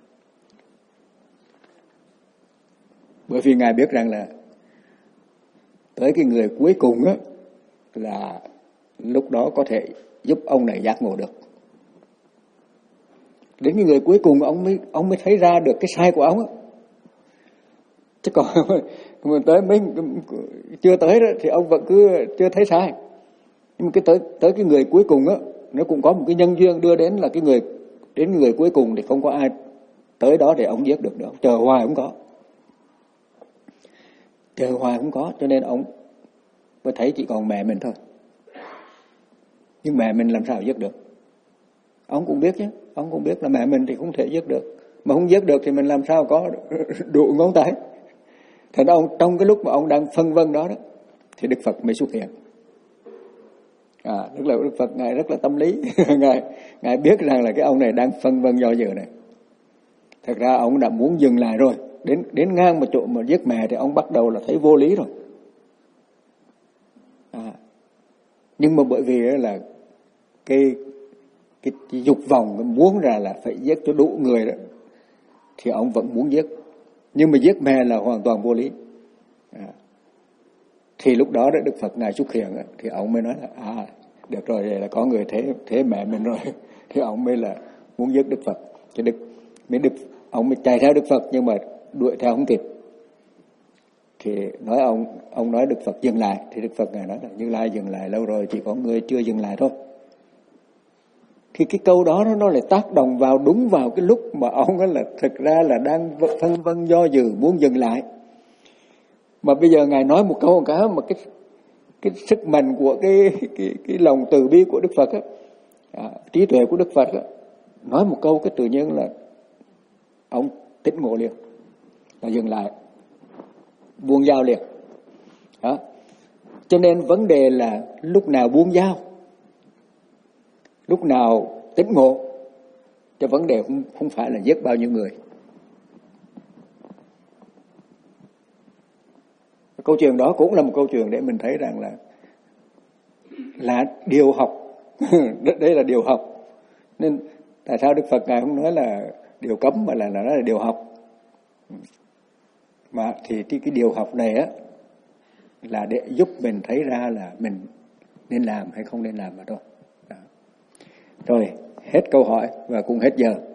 Bởi vì ngài biết rằng là tới cái người cuối cùng á, là lúc đó có thể giúp ông này giác ngộ được. Đến cái người cuối cùng ông mới ông mới thấy ra được cái sai của ông á. Chứ còn mà tới mấy chưa tới đó thì ông vẫn cứ chưa thấy sai. Nhưng mà cái tới tới cái người cuối cùng á, nó cũng có một cái nhân duyên đưa đến là cái người đến người cuối cùng thì không có ai tới đó để ông giết được nữa. Chờ hoài không có. Chờ hoài không có, cho nên ông mới thấy chỉ còn mẹ mình thôi. Nhưng mẹ mình làm sao giết được? Ông cũng biết chứ, ông cũng biết là mẹ mình thì không thể giết được. Mà không giết được thì mình làm sao có đủ ngón tay. Thế nên ông trong cái lúc mà ông đang phân vân đó đó, thì Đức Phật mới xuất hiện. À, tức là Đức Phật ngài rất là tâm lý. ngài ngài biết rằng là cái ông này đang phân vân do dự này. Thật ra ông đã muốn dừng lại rồi, đến đến ngang một chỗ mà giết mẹ thì ông bắt đầu là thấy vô lý rồi. À, nhưng mà bởi vì là cái cái, cái dục vọng muốn ra là phải giết cho đủ người đó, thì ông vẫn muốn giết. Nhưng mà giết mẹ là hoàn toàn vô lý. À, thì lúc đó đó Đức Phật ngài xuất hiện thì ông mới nói là à được rồi, là có người thế thế mẹ mình rồi. Thì ông mới là muốn giết Đức Phật. Thì Đức mới Đức ông mới chạy theo Đức Phật, nhưng mà đuổi theo không kịp. Thì nói ông ông nói Đức Phật dừng lại, thì Đức Phật ngài nói là Như Lai dừng lại lâu rồi, chỉ có người chưa dừng lại thôi. Thì cái câu đó nó lại tác động vào đúng vào cái lúc mà ông ấy là thực ra là đang phân vân do dự muốn dừng lại. Mà bây giờ ngài nói một câu một cái mà cái cái sức mạnh của cái cái cái lòng từ bi của Đức Phật á, à, trí tuệ của Đức Phật á, nói một câu cái tự nhiên là ông tỉnh ngộ liền, là dừng lại, buông dao liền. Đó. Cho nên vấn đề là lúc nào buông dao, lúc nào tỉnh ngộ, cho vấn đề không không phải là giết bao nhiêu người. Câu chuyện đó cũng là một câu chuyện để mình thấy rằng là là điều học. Đây là điều học. Nên tại sao Đức Phật Ngài không nói là điều cấm mà là nói là điều học? Mà thì cái, cái điều học này á là để giúp mình thấy ra là mình nên làm hay không nên làm mà thôi. Đó. Rồi, hết câu hỏi và cũng hết giờ.